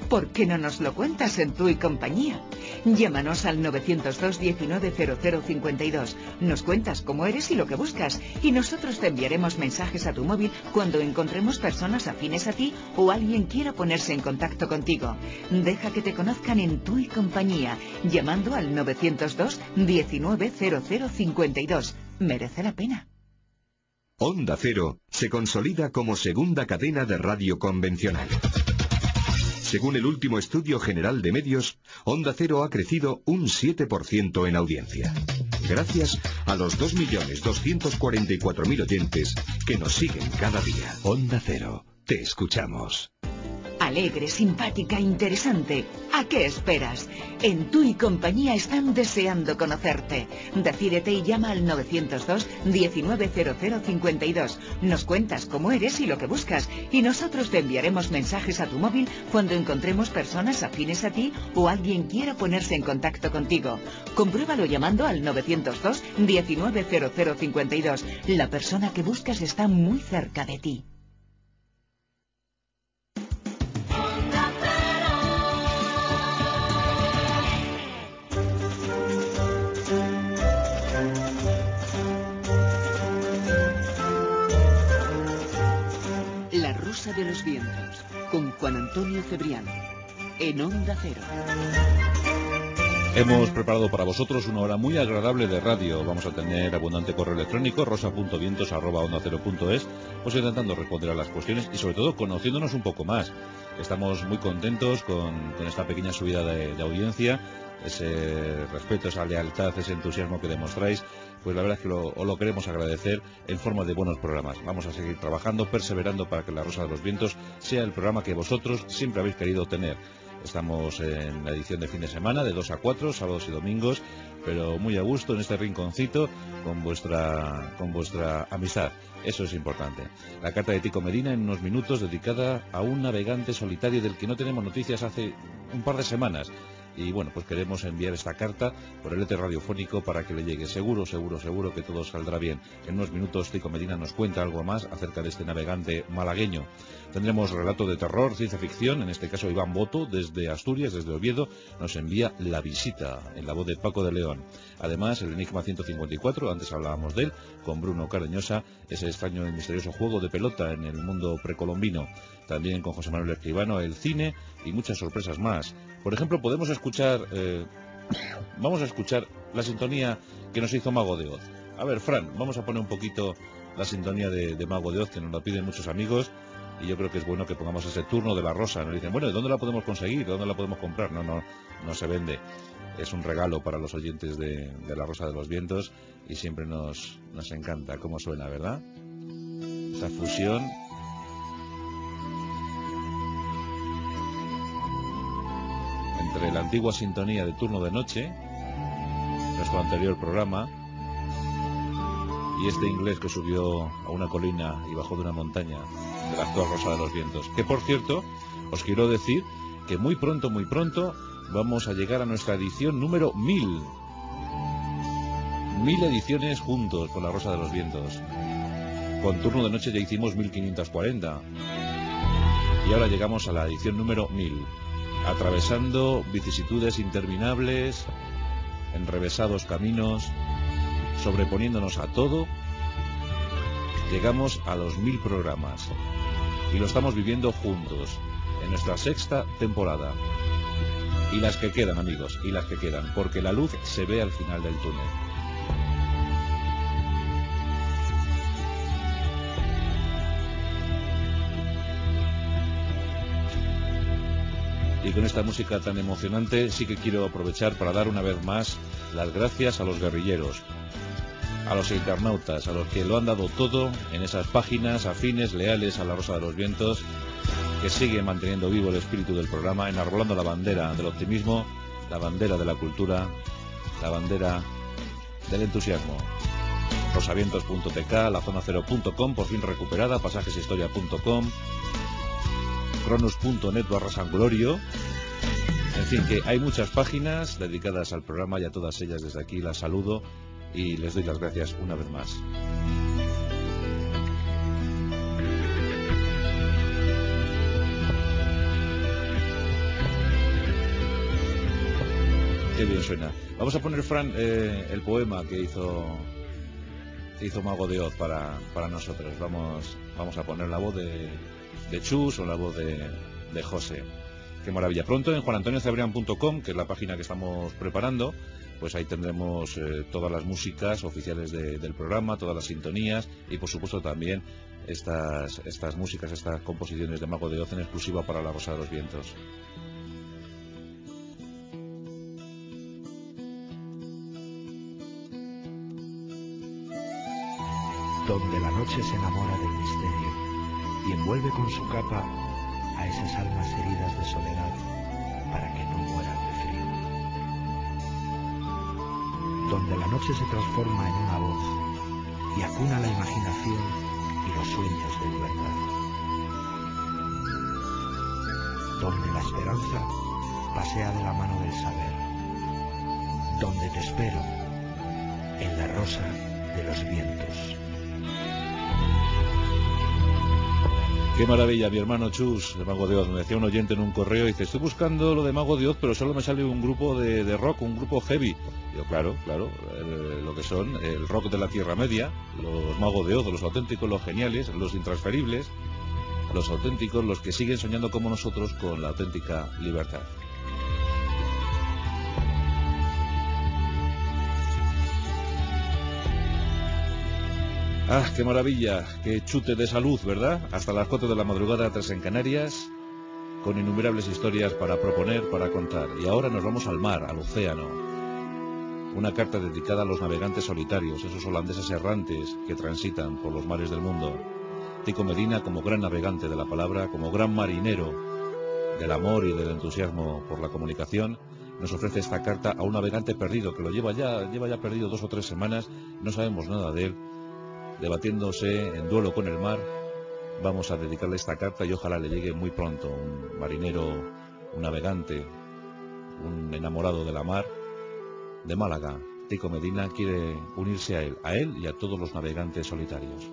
¿Por qué no nos lo cuentas en Tú y Compañía? Llámanos al 902 19 0052. Nos cuentas cómo eres y lo que buscas. Y nosotros te enviaremos mensajes a tu móvil cuando encontremos personas afines a ti o alguien quiera ponerse en contacto contigo. Deja que te conozcan en Tú y Compañía, llamando al 902 19 0052. Merece la pena. Onda Cero se consolida como segunda cadena de radio convencional. Según el último estudio general de medios, Onda Cero ha crecido un 7% en audiencia. Gracias a los 2.244.000 oyentes que nos siguen cada día. Onda Cero, te escuchamos. Alegre, simpática, interesante. ¿A qué esperas? En Tú y Compañía están deseando conocerte. Decídete y llama al 902 19 0052. Nos cuentas cómo eres y lo que buscas. Y nosotros te enviaremos mensajes a tu móvil cuando encontremos personas afines a ti o alguien quiera ponerse en contacto contigo. Compruébalo llamando al 902 19 0052. La persona que buscas está muy cerca de ti. La Rosa de los Vientos, con Juan Antonio Cebrián, en Onda Cero. Hemos preparado para vosotros una hora muy agradable de radio. Vamos a tener abundante correo electrónico, rosa.vientos@ondacero.es, pues intentando responder a las cuestiones y sobre todo conociéndonos un poco más. Estamos muy contentos con esta pequeña subida de audiencia, ese respeto, esa lealtad, ese entusiasmo que demostráis. Pues la verdad es que os lo queremos agradecer en forma de buenos programas. Vamos a seguir trabajando, perseverando para que La Rosa de los Vientos sea el programa que vosotros siempre habéis querido tener. Estamos en la edición de fin de semana, de 2 a 4, sábados y domingos, pero muy a gusto en este rinconcito con vuestra amistad. Eso es importante. La carta de Tico Medina en unos minutos, dedicada a un navegante solitario del que no tenemos noticias hace un par de semanas. Y bueno, pues queremos enviar esta carta por el éter radiofónico para que le llegue. Seguro que todo saldrá bien. En unos minutos Tico Medina nos cuenta algo más acerca de este navegante malagueño. Tendremos relato de terror, ciencia ficción, en este caso Iván Boto, desde Asturias, desde Oviedo, nos envía La Visita, en la voz de Paco de León. Además, el Enigma 154, antes hablábamos de él, con Bruno Cardeñosa, ese extraño y misterioso juego de pelota en el mundo precolombino. También con José Manuel Escribano, el cine y muchas sorpresas más. Por ejemplo, vamos a escuchar la sintonía que nos hizo Mago de Oz. A ver, Fran, vamos a poner un poquito la sintonía de Mago de Oz, que nos la piden muchos amigos, y yo creo que es bueno que pongamos ese turno de la rosa. Nos dicen, bueno, ¿de dónde la podemos conseguir? ¿De dónde la podemos comprar? No se vende. Es un regalo para los oyentes de La Rosa de los Vientos, y siempre nos encanta cómo suena, ¿verdad? Esa fusión entre la antigua sintonía de turno de noche, nuestro anterior programa, y este inglés que subió a una colina y bajó de una montaña, de la actual Rosa de los Vientos. Que por cierto, os quiero decir que muy pronto vamos a llegar a nuestra edición número 1000. 1000 ediciones juntos con La Rosa de los Vientos. Con turno de noche ya hicimos 1540. Y ahora llegamos a la edición número 1000. Atravesando vicisitudes interminables, enrevesados caminos, sobreponiéndonos a todo, llegamos a los 1000 programas. Y lo estamos viviendo juntos, en nuestra sexta temporada. Y las que quedan, amigos, y las que quedan, porque la luz se ve al final del túnel. Y con esta música tan emocionante sí que quiero aprovechar para dar una vez más las gracias a los guerrilleros, a los internautas, a los que lo han dado todo en esas páginas afines, leales a La Rosa de los Vientos, que siguen manteniendo vivo el espíritu del programa, enarbolando la bandera del optimismo, la bandera de la cultura, la bandera del entusiasmo. rosavientos.tk, lazona0.com, por fin recuperada, pasajeshistoria.com, cronus.net/sanglorio. En fin, que hay muchas páginas dedicadas al programa, y a todas ellas desde aquí las saludo y les doy las gracias una vez más. bien suena. Vamos a poner, Fran, el poema que hizo Mago de Oz para nosotros. Vamos a poner la voz de Chus o la voz de José. Qué maravilla. Pronto en juanantoniocebrián.com, que es la página que estamos preparando, pues ahí tendremos todas las músicas oficiales del programa, todas las sintonías y por supuesto también estas músicas, estas composiciones de Mago de Oz en exclusiva para La Rosa de los Vientos. Donde la noche se enamora del misterio y envuelve con su capa a esas almas heridas de soledad para que no mueran de frío. Donde la noche se transforma en una voz y acuna la imaginación y los sueños de libertad. Donde la esperanza pasea de la mano del saber. Donde te espero, en la rosa de los vientos. Qué maravilla, mi hermano Chus, de Mago de Oz. Me decía un oyente en un correo, dice, estoy buscando lo de Mago de Oz, pero solo me sale un grupo de rock, un grupo heavy. Yo, claro, lo que son el rock de la Tierra Media, los Mago de Oz, los auténticos, los geniales, los intransferibles, los auténticos, los que siguen soñando como nosotros con la auténtica libertad. Ah, qué maravilla, qué chute de salud, ¿verdad? Hasta las 4 de la madrugada, 3 en Canarias, con innumerables historias para proponer, para contar. Y ahora nos vamos al mar, al océano. Una carta dedicada a los navegantes solitarios, esos holandeses errantes que transitan por los mares del mundo. Tico Medina, como gran navegante de la palabra, como gran marinero del amor y del entusiasmo por la comunicación, nos ofrece esta carta a un navegante perdido, que lo lleva ya perdido 2 o 3 semanas, no sabemos nada de él. Debatiéndose en duelo con el mar, vamos a dedicarle esta carta y ojalá le llegue muy pronto. Un marinero, un navegante, un enamorado de la mar, de Málaga, Tico Medina, quiere unirse a él y a todos los navegantes solitarios.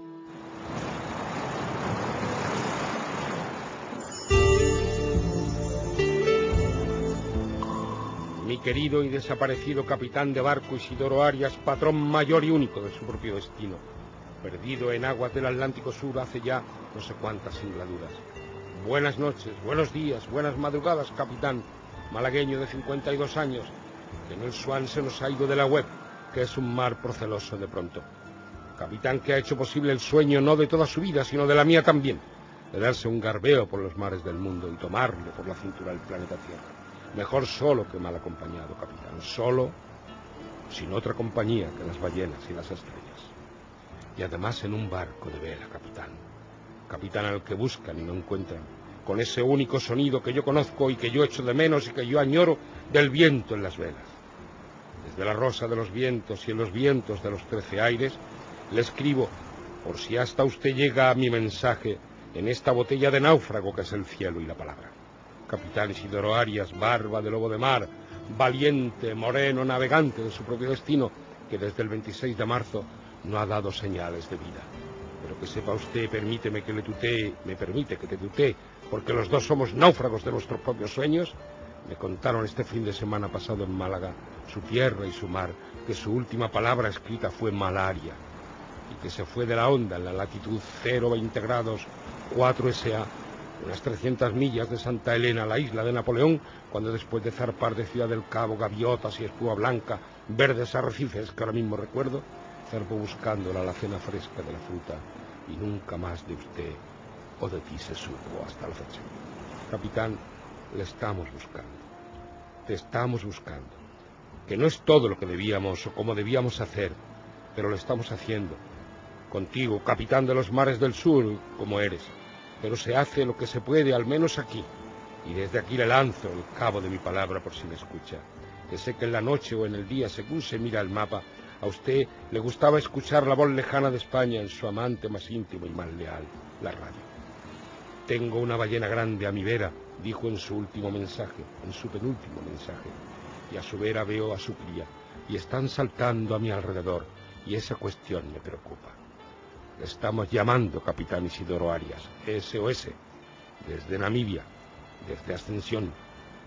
Mi querido y desaparecido capitán de barco Isidoro Arias, patrón mayor y único de su propio destino, perdido en aguas del Atlántico Sur hace ya no sé cuántas singladuras. Buenas noches, buenos días, buenas madrugadas, capitán, malagueño de 52 años, que en el Swan se nos ha ido de la web, que es un mar proceloso de pronto. Capitán que ha hecho posible el sueño no de toda su vida, sino de la mía también, de darse un garbeo por los mares del mundo y tomarle por la cintura el planeta Tierra. Mejor solo que mal acompañado, capitán, solo, sin otra compañía que las ballenas y las estrellas. Y además en un barco de vela, capitán. Capitán al que buscan y no encuentran, con ese único sonido que yo conozco y que yo echo de menos y que yo añoro, del viento en las velas. Desde la rosa de los vientos y en los vientos de los 13 aires, le escribo, por si hasta usted llega a mi mensaje, en esta botella de náufrago que es el cielo y la palabra. Capitán Isidoro Arias, barba de lobo de mar, valiente, moreno, navegante de su propio destino, que desde el 26 de marzo no ha dado señales de vida. Pero que sepa usted, me permite que te tutee, porque los dos somos náufragos de nuestros propios sueños. Me contaron este fin de semana pasado en Málaga, su tierra y su mar, que su última palabra escrita fue malaria, y que se fue de la onda en la latitud 0,20 grados 4 SA, unas 300 millas de Santa Elena, la isla de Napoleón, cuando después de zarpar de Ciudad del Cabo, gaviotas y espuma blanca, verdes arrecifes que ahora mismo recuerdo, zarpó buscando la alacena fresca de la fruta, y nunca más de usted o de ti se supo hasta la fecha. Capitán, le estamos buscando. Te estamos buscando. Que no es todo lo que debíamos o como debíamos hacer, pero lo estamos haciendo. Contigo, capitán de los mares del sur, como eres. Pero se hace lo que se puede, al menos aquí. Y desde aquí le lanzo el cabo de mi palabra por si me escucha. Que sé que en la noche o en el día, según se mira el mapa, a usted le gustaba escuchar la voz lejana de España en su amante más íntimo y más leal, la radio. Tengo una ballena grande a mi vera, dijo en su último mensaje, en su penúltimo mensaje, y a su vera veo a su cría, y están saltando a mi alrededor, y esa cuestión me preocupa. Le estamos llamando, capitán Isidoro Arias, SOS, desde Namibia, desde Ascensión,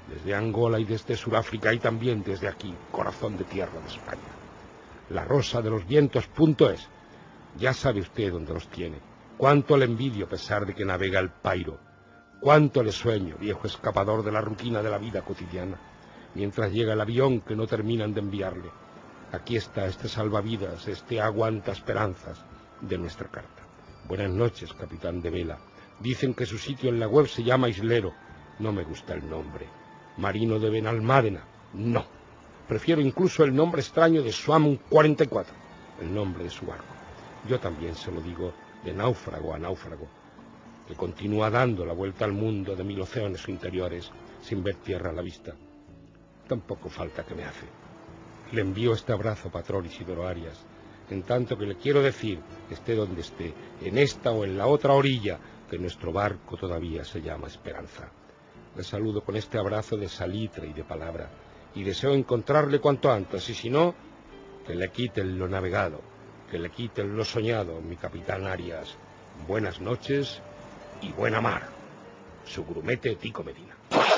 desde Angola y desde Sudáfrica y también desde aquí, corazón de tierra de España. larosadelosvientos.es. Ya sabe usted dónde los tiene. Cuánto le envidio a pesar de que navega el pairo. Cuánto le sueño, viejo escapador de la rutina de la vida cotidiana, mientras llega el avión que no terminan de enviarle. Aquí está este salvavidas, este aguanta esperanzas de nuestra carta. Buenas noches, capitán de vela. Dicen que su sitio en la web se llama Islero. No me gusta el nombre. Marino de Benalmádena. No. Prefiero incluso el nombre extraño de Swam 44, el nombre de su barco. Yo también se lo digo de náufrago a náufrago, que continúa dando la vuelta al mundo de 1000 océanos interiores sin ver tierra a la vista. Tampoco falta que me hace. Le envío este abrazo, patrón Isidoro Arias, en tanto que le quiero decir, esté donde esté, en esta o en la otra orilla, que nuestro barco todavía se llama Esperanza. Le saludo con este abrazo de salitre y de palabra, y deseo encontrarle cuanto antes, y si no, que le quiten lo navegado, que le quiten lo soñado, mi capitán Arias. Buenas noches y buena mar. Su grumete Tico Medina.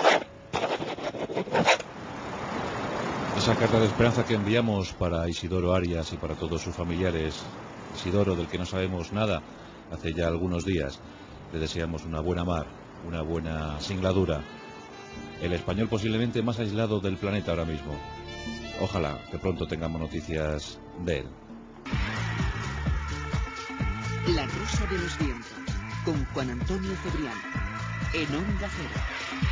Esa carta de esperanza que enviamos para Isidoro Arias y para todos sus familiares. Isidoro, del que no sabemos nada hace ya algunos días. Le deseamos una buena mar, una buena singladura. El español posiblemente más aislado del planeta ahora mismo. Ojalá que pronto tengamos noticias de él. La Rosa de los Vientos, con Juan Antonio Cebrián, en Onda Cero.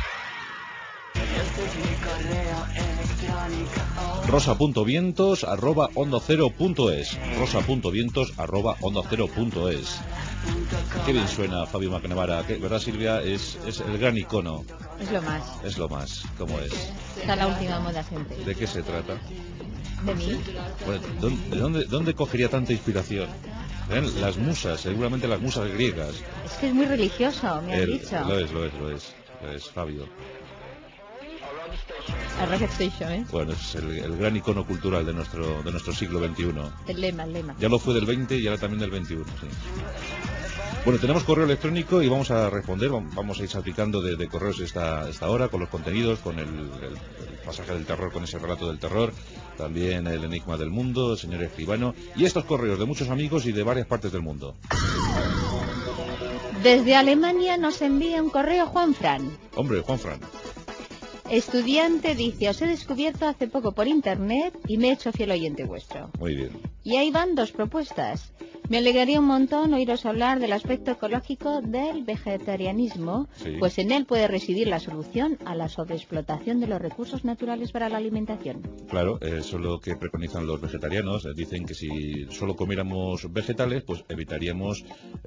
rosa.vientos@ondacero.es. rosa.vientos@ondacero.es. Qué bien suena Fabio McNamara, ¿verdad, Silvia? Es el gran icono. Es lo más. Es lo más, ¿cómo es? Está la última moda siempre. ¿De qué se trata? ¿De mí? Bueno, ¿dónde cogería tanta inspiración? Las musas, seguramente las musas griegas. Es que es muy religioso, me has dicho. Lo es, Fabio. A Rocket Station, ¿eh? Bueno, es el gran icono cultural de nuestro siglo XXI. El lema. Ya lo fue del 20 y ahora también del 21, sí. Bueno, tenemos correo electrónico y vamos a responder, vamos a ir salpicando de correos esta hora, con los contenidos, con el pasaje del terror, con ese relato del terror, también el enigma del mundo, el señor escribano, y estos correos de muchos amigos y de varias partes del mundo. Desde Alemania nos envía un correo Juanfran. Hombre, Juanfran. Estudiante dice, os he descubierto hace poco por internet y me he hecho fiel oyente vuestro. Muy bien. Y ahí van 2 propuestas. Me alegraría un montón oíros hablar del aspecto ecológico del vegetarianismo, sí, pues en él puede residir la solución a la sobreexplotación de los recursos naturales para la alimentación. Claro, eso es lo que preconizan los vegetarianos. Dicen que si solo comiéramos vegetales, pues evitaríamos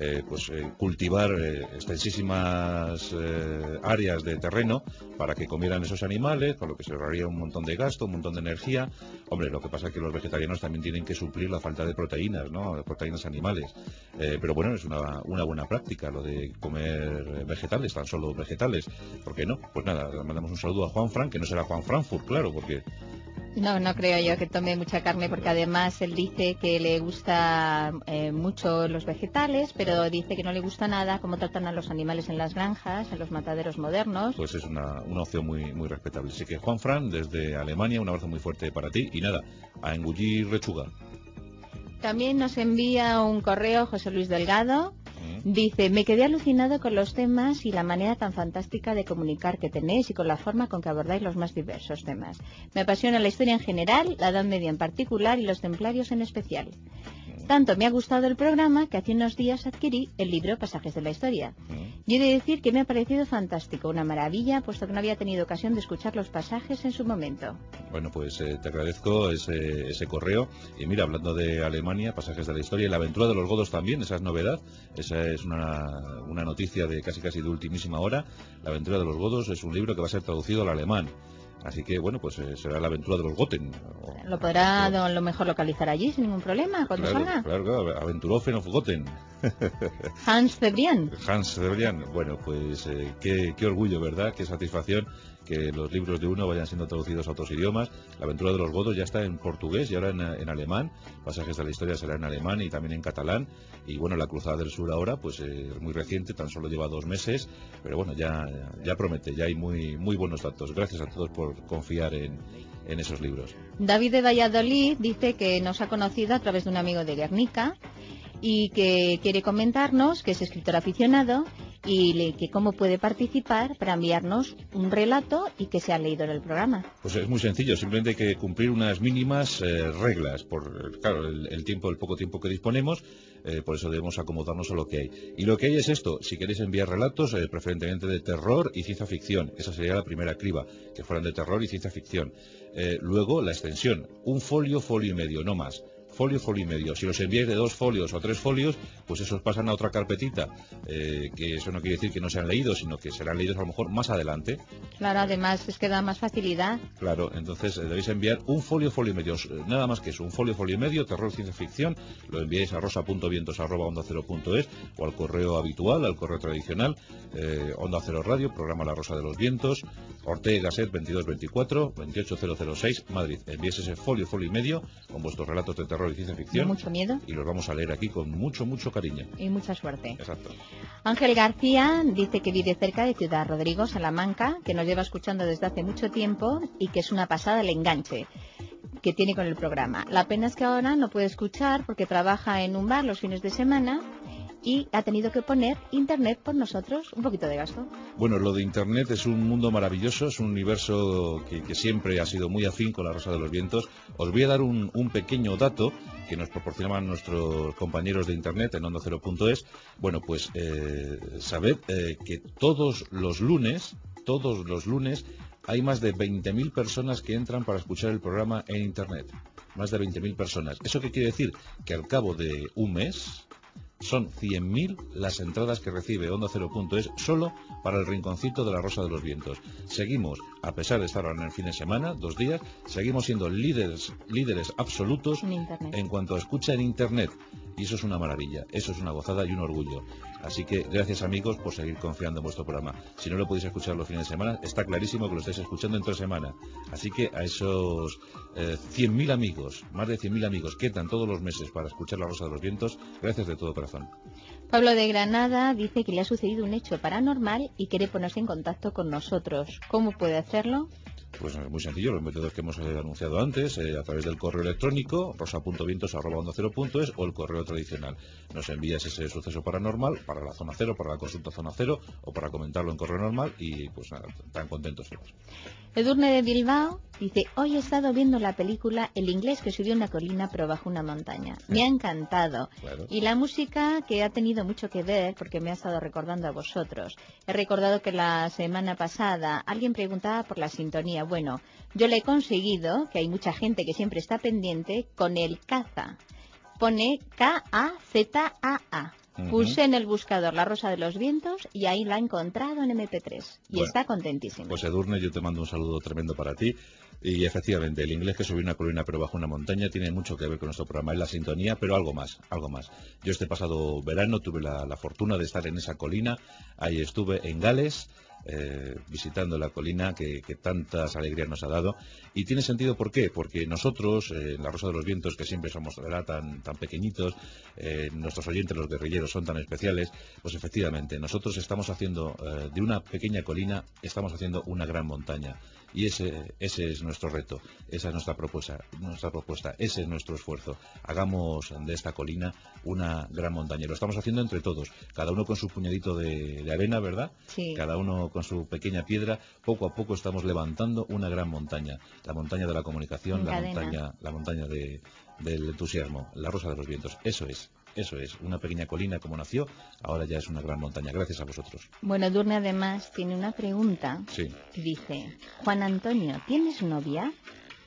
cultivar extensísimas áreas de terreno para que comieran esos animales, con lo que se ahorraría un montón de gasto, un montón de energía. Hombre, lo que pasa es que los vegetarianos también tienen que suplir la falta de proteínas, ¿no? Proteínas animales. Pero bueno, es una buena práctica lo de comer vegetales, tan solo vegetales. ¿Por qué no? Pues nada, le mandamos un saludo a Juan Fran, que no será Juan Frankfurt, claro, porque... No creo yo que tome mucha carne, porque además él dice que le gusta mucho los vegetales, pero dice que no le gusta nada cómo tratan a los animales en las granjas, en los mataderos modernos. Pues es una opción muy, muy respetable. Así que Juan Fran, desde Alemania, un abrazo muy fuerte para ti y nada, a engullir lechuga. También nos envía un correo José Luis Delgado. Dice, me quedé alucinado con los temas y la manera tan fantástica de comunicar que tenéis y con la forma con que abordáis los más diversos temas. Me apasiona la historia en general, la Edad Media en particular y los templarios en especial. Tanto me ha gustado el programa que hace unos días adquirí el libro Pasajes de la Historia. Y he de decir que me ha parecido fantástico, una maravilla, puesto que no había tenido ocasión de escuchar los pasajes en su momento. Bueno, pues te agradezco ese correo. Y mira, hablando de Alemania, Pasajes de la Historia y la aventura de los godos también, esa es novedad. Esa es una noticia de casi de ultimísima hora. La aventura de los godos es un libro que va a ser traducido al alemán. Así que, bueno, pues será la aventura de los Goten. Lo podrá a lo mejor localizar allí sin ningún problema cuando salga. Claro, Aventurofen of Goten. Hans Cebrián. Hans Cebrián, bueno, pues qué orgullo, ¿verdad? Qué satisfacción que los libros de uno vayan siendo traducidos a otros idiomas. La aventura de los godos ya está en portugués y ahora en alemán. Pasajes de la historia será en alemán y también en catalán. Y bueno, la Cruzada del Sur ahora, pues es muy reciente, tan solo lleva 2 meses. Pero bueno, ya promete, ya hay muy buenos datos. Gracias a todos por confiar en esos libros. David de Valladolid dice que nos ha conocido a través de un amigo de Guernica y que quiere comentarnos que es escritor aficionado y que cómo puede participar para enviarnos un relato y que se ha leído en el programa. Pues es muy sencillo, simplemente hay que cumplir unas mínimas reglas, por claro, el poco tiempo que disponemos, por eso debemos acomodarnos a lo que hay. Y lo que hay es esto, si queréis enviar relatos, preferentemente de terror y ciencia ficción, esa sería la primera criba, que fueran de terror y ciencia ficción. Luego la extensión, un folio y medio, no más. Folio y medio. Si los enviáis de 2 folios o 3 folios, pues esos pasan a otra carpetita, que eso no quiere decir que no sean leídos, sino que serán leídos a lo mejor más adelante. Claro, además es que da más facilidad. Claro, entonces debéis enviar un folio y medio, nada más que eso, un folio y medio, terror, ciencia ficción, lo enviáis a rosa.vientos@ondacero.es o al correo habitual, al correo tradicional, Onda Cero Radio, programa La Rosa de los Vientos, Ortega Gasset 2224 28006, Madrid. Enviéis ese folio y medio con vuestros relatos de terror y ciencia ficción. Mucho miedo. Y los vamos a leer aquí con mucho cariño. Y mucha suerte. Exacto. Ángel García dice que vive cerca de Ciudad Rodrigo, Salamanca, que nos lleva escuchando desde hace mucho tiempo y que es una pasada el enganche que tiene con el programa. La pena es que ahora no puede escuchar porque trabaja en un bar los fines de semana y ha tenido que poner internet por nosotros, un poquito de gasto. Bueno, lo de internet es un mundo maravilloso, es un universo que siempre ha sido muy afín con La Rosa de los Vientos. Os voy a dar un pequeño dato que nos proporcionaban nuestros compañeros de internet en ondacero.es. Bueno, pues sabed que todos los lunes hay más de 20.000 personas que entran para escuchar el programa en internet. Más de 20.000 personas. ¿Eso qué quiere decir? Que al cabo de un mes son 100.000 las entradas que recibe ondacero.es solo para el rinconcito de La Rosa de los Vientos. Seguimos, a pesar de estar ahora en el fin de semana, 2 días, seguimos siendo líderes absolutos en cuanto a escucha en internet. Y eso es una maravilla, eso es una gozada y un orgullo. Así que gracias, amigos, por seguir confiando en vuestro programa. Si no lo podéis escuchar los fines de semana, está clarísimo que lo estáis escuchando entre semana. Así que a esos 100.000 amigos, más de 100.000 amigos que entran todos los meses para escuchar La Rosa de los Vientos, gracias de todo corazón. Pablo de Granada dice que le ha sucedido un hecho paranormal y quiere ponerse en contacto con nosotros. ¿Cómo puede hacerlo? Pues muy sencillo, los métodos que hemos anunciado antes, a través del correo electrónico rosa.vientos@ondacero.es o el correo tradicional. Nos envías ese suceso paranormal para la zona cero, para la consulta zona cero o para comentarlo en correo normal y pues nada, tan contentos todos. Edurne de Bilbao dice, hoy he estado viendo la película El inglés que subió una colina pero bajó una montaña. Me ha encantado. Claro. Y la música que ha tenido mucho que ver porque me ha estado recordando a vosotros. He recordado que la semana pasada alguien preguntaba por la sintonía. Bueno, yo le he conseguido, que hay mucha gente que siempre está pendiente, con el Caza. Pone K-A-Z-A-A. Puse en el buscador La Rosa de los Vientos y ahí la he encontrado en MP3. Y está contentísimo. Pues Edurne, yo te mando un saludo tremendo para ti. Y efectivamente, el inglés que subió una colina pero bajo una montaña tiene mucho que ver con nuestro programa. Es la sintonía, pero algo más. Yo este pasado verano tuve la fortuna de estar en esa colina. Ahí estuve en Gales, visitando la colina que tantas alegrías nos ha dado. Y tiene sentido, ¿por qué? Porque nosotros, en La Rosa de los Vientos, que siempre somos, ¿verdad?, tan pequeñitos, nuestros oyentes, los guerrilleros, son tan especiales, pues efectivamente, nosotros estamos haciendo, de una pequeña colina, estamos haciendo una gran montaña. Y ese es nuestro reto, esa es nuestra propuesta, ese es nuestro esfuerzo. Hagamos de esta colina una gran montaña. Lo estamos haciendo entre todos, cada uno con su puñadito de arena, ¿verdad? Sí. Cada uno con su pequeña piedra. Poco a poco estamos levantando una gran montaña. La montaña de la comunicación, la montaña del entusiasmo, La Rosa de los Vientos. Eso es, una pequeña colina como nació, ahora ya es una gran montaña, gracias a vosotros. Bueno, Edurne además tiene una pregunta. Sí. Dice, Juan Antonio, ¿tienes novia?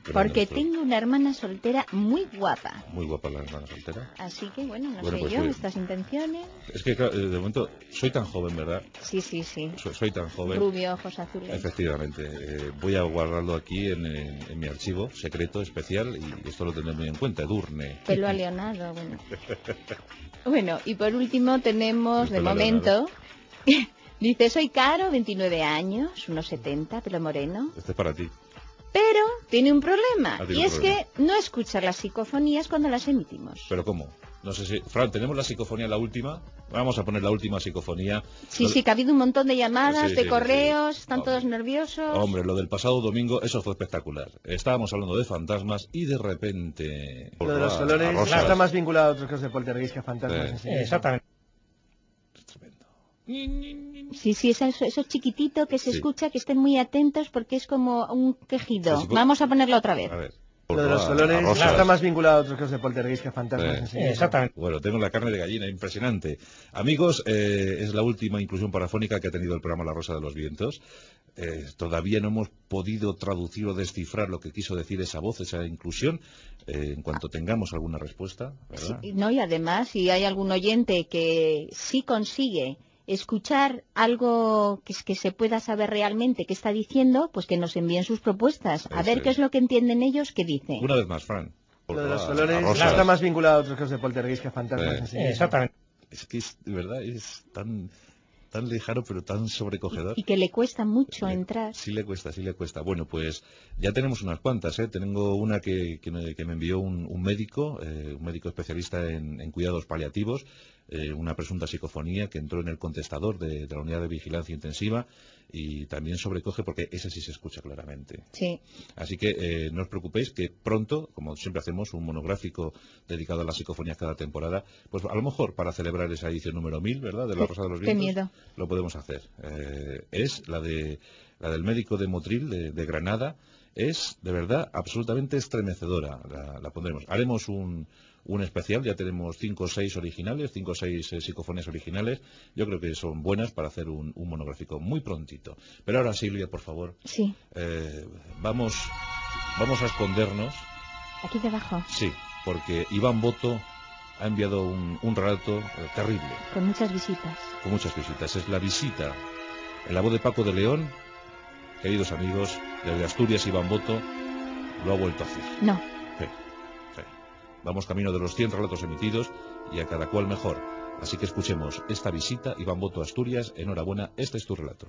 Porque tengo una hermana soltera muy guapa. Muy guapa la hermana soltera. Así que, bueno, no Bueno, sé pues yo, sí. estas intenciones. Es que, claro, de momento, soy tan joven, ¿verdad? Sí. Soy tan joven. Rubio, ojos azules. Efectivamente. Voy a guardarlo aquí en mi archivo secreto, especial, y esto lo tendré muy en cuenta. Edurne. Pelo aleonado, bueno. Bueno, y por último tenemos, de Pelo momento, dice, soy Caro, 29 años, unos 70, pelo moreno. Este es para ti. Pero tiene un problema, tiene y un es problema. que no escucha las psicofonías cuando las emitimos. ¿Pero cómo? No sé si... Fran, ¿tenemos la psicofonía la última? Vamos a poner la última psicofonía. Sí, que ha habido un montón de llamadas, Sí, de sí, correos, sí. están todos nerviosos. Hombre, lo del pasado domingo, eso fue espectacular. Estábamos hablando de fantasmas y de repente... Lo de los olores está más vinculado a otros casos de poltergeist que a fantasmas. Sí. Exactamente. Sí, eso chiquitito que se escucha, que estén muy atentos porque es como un quejido. Sí, Vamos a ponerlo otra vez. A ver. Lo de los olores está más vinculado a otros casos de poltergeist que a fantasmas. Exactamente. Bueno, tengo la carne de gallina, impresionante. Amigos, es la última inclusión parafónica que ha tenido el programa La Rosa de los Vientos. Todavía no hemos podido traducir o descifrar lo que quiso decir esa voz, esa inclusión. En cuanto tengamos alguna respuesta, ¿verdad? Sí, no, y además, si hay algún oyente que sí consigue escuchar algo que se pueda saber realmente qué está diciendo, pues que nos envíen sus propuestas. A ver qué es lo que entienden ellos, qué dice. Una vez más, Fran. Lo de los olores está más vinculado a otros casos de poltergeist que a fantasmas. Exactamente. Es que, de verdad, es tan lejano, pero tan sobrecogedor. Y que le cuesta mucho entrar. Sí le cuesta. Bueno, pues ya tenemos unas cuantas, ¿eh? Tengo una que me envió un médico especialista en cuidados paliativos, una presunta psicofonía que entró en el contestador de la unidad de vigilancia intensiva y también sobrecoge porque ese sí se escucha claramente. Sí. Así que no os preocupéis que pronto, como siempre hacemos, un monográfico dedicado a las psicofonías cada temporada, pues a lo mejor para celebrar esa edición número 1000, ¿verdad?, de La Rosa de los Vientos. Qué miedo. Lo podemos hacer. Es la del médico de Motril, de Granada. Es, de verdad, absolutamente estremecedora. La pondremos. Haremos un especial, ya tenemos 5 o 6 originales, 5 o 6 psicofonías originales. Yo creo que son buenas para hacer un monográfico muy prontito. Pero ahora, Silvia, por favor. Sí. Vamos a escondernos. Aquí debajo. Sí, porque Iván Boto ha enviado un relato terrible. Con muchas visitas. Con muchas visitas. Es la visita en la voz de Paco de León. Queridos amigos, desde Asturias, Iván Boto lo ha vuelto a hacer. No. Sí. Vamos camino de los 100 relatos emitidos y a cada cual mejor. Así que escuchemos esta visita, Iván Boto, Asturias. Enhorabuena, este es tu relato.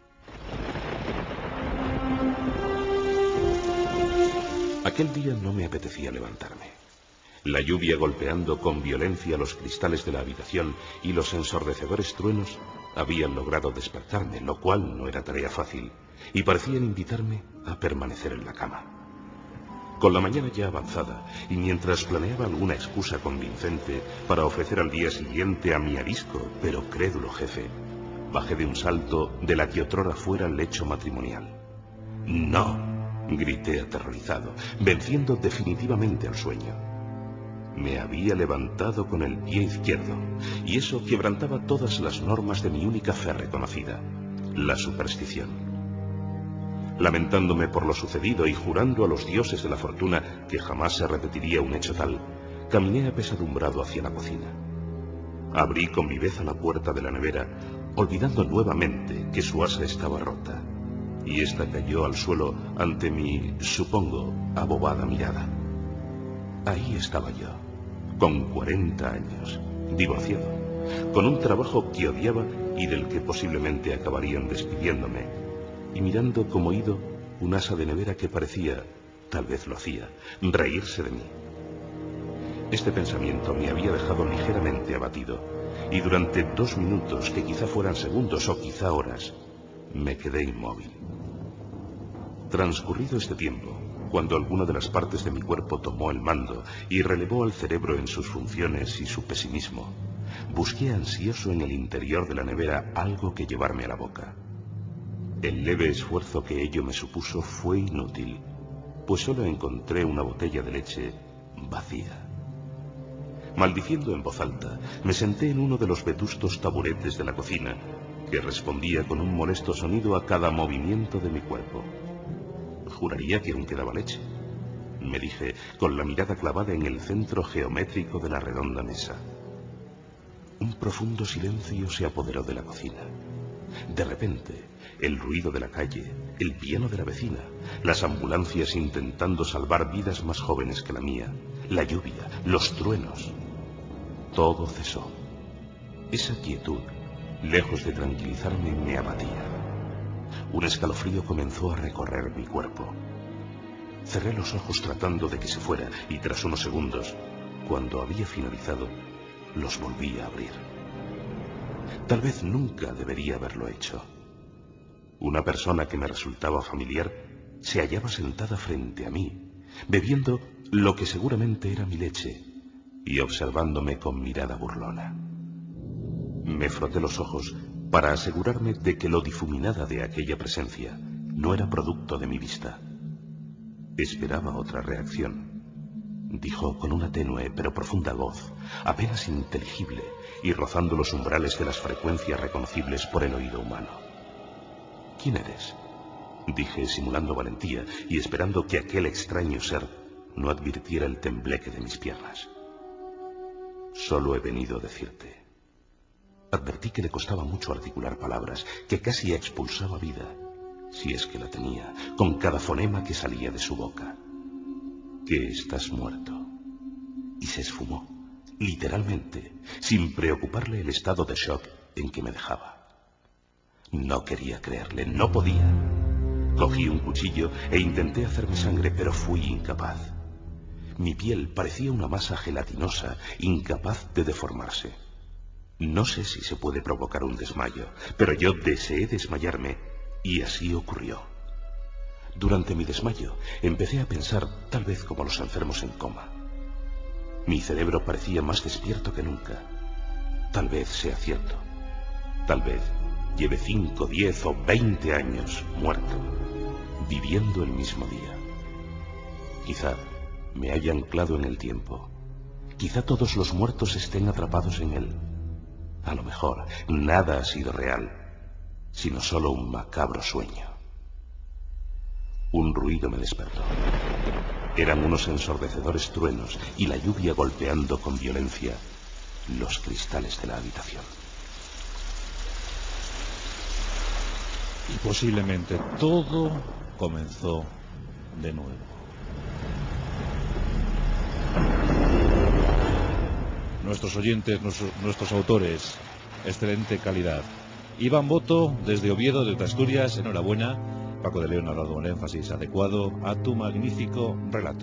Aquel día no me apetecía levantarme. La lluvia golpeando con violencia los cristales de la habitación y los ensordecedores truenos habían logrado despertarme, lo cual no era tarea fácil, y parecían invitarme a permanecer en la cama. Con la mañana ya avanzada, y mientras planeaba alguna excusa convincente para ofrecer al día siguiente a mi arisco pero crédulo jefe, bajé de un salto de la que otrora fuera lecho matrimonial. ¡No!, grité aterrorizado, venciendo definitivamente el sueño. Me había levantado con el pie izquierdo, y eso quebrantaba todas las normas de mi única fe reconocida, la superstición. Lamentándome por lo sucedido y jurando a los dioses de la fortuna que jamás se repetiría un hecho tal, caminé apesadumbrado hacia la cocina. Abrí con viveza la puerta de la nevera, olvidando nuevamente que su asa estaba rota, y ésta cayó al suelo ante mi, supongo, abobada mirada. Ahí estaba yo, con 40 años, divorciado, con un trabajo que odiaba y del que posiblemente acabarían despidiéndome, y mirando como ido un asa de nevera que parecía, tal vez lo hacía, reírse de mí. Este pensamiento me había dejado ligeramente abatido, y durante 2 minutos, que quizá fueran segundos o quizá horas, me quedé inmóvil. Transcurrido este tiempo, cuando alguna de las partes de mi cuerpo tomó el mando y relevó al cerebro en sus funciones y su pesimismo, busqué ansioso en el interior de la nevera algo que llevarme a la boca. El leve esfuerzo que ello me supuso fue inútil, pues solo encontré una botella de leche vacía. Maldiciendo en voz alta, me senté en uno de los vetustos taburetes de la cocina, que respondía con un molesto sonido a cada movimiento de mi cuerpo. Juraría que aún quedaba leche, me dije, con la mirada clavada en el centro geométrico de la redonda mesa. Un profundo silencio se apoderó de la cocina. De repente, el ruido de la calle, el piano de la vecina, las ambulancias intentando salvar vidas más jóvenes que la mía, la lluvia, los truenos. Todo cesó. Esa quietud, lejos de tranquilizarme, me abatía. Un escalofrío comenzó a recorrer mi cuerpo. Cerré los ojos tratando de que se fuera y tras unos segundos, cuando había finalizado, los volví a abrir. Tal vez nunca debería haberlo hecho. Una persona que me resultaba familiar se hallaba sentada frente a mí, bebiendo lo que seguramente era mi leche y observándome con mirada burlona. Me froté los ojos para asegurarme de que lo difuminada de aquella presencia no era producto de mi vista. Esperaba otra reacción. Dijo con una tenue pero profunda voz, apenas inteligible y rozando los umbrales de las frecuencias reconocibles por el oído humano. ¿Quién eres?, dije simulando valentía y esperando que aquel extraño ser no advirtiera el tembleque de mis piernas. Solo he venido a decirte. Advertí que le costaba mucho articular palabras, que casi expulsaba vida, si es que la tenía, con cada fonema que salía de su boca. Que estás muerto. Y se esfumó, literalmente, sin preocuparle el estado de shock en que me dejaba. No quería creerle, no podía. Cogí un cuchillo e intenté hacerme sangre, pero fui incapaz. Mi piel parecía una masa gelatinosa, incapaz de deformarse. No sé si se puede provocar un desmayo, pero yo deseé desmayarme y así ocurrió. Durante mi desmayo empecé a pensar, tal vez como los enfermos en coma. Mi cerebro parecía más despierto que nunca. Tal vez sea cierto. Tal vez lleve 5, 10 o 20 años muerto, viviendo el mismo día. Quizá me haya anclado en el tiempo. Quizá todos los muertos estén atrapados en él. A lo mejor nada ha sido real, sino solo un macabro sueño. Un ruido me despertó. Eran unos ensordecedores truenos y la lluvia golpeando con violencia los cristales de la habitación. Y posiblemente todo comenzó de nuevo. Nuestros oyentes, nuestros autores, excelente calidad. Iván Boto, desde Oviedo, desde Asturias, enhorabuena. Paco de León ha dado un énfasis adecuado a tu magnífico relato.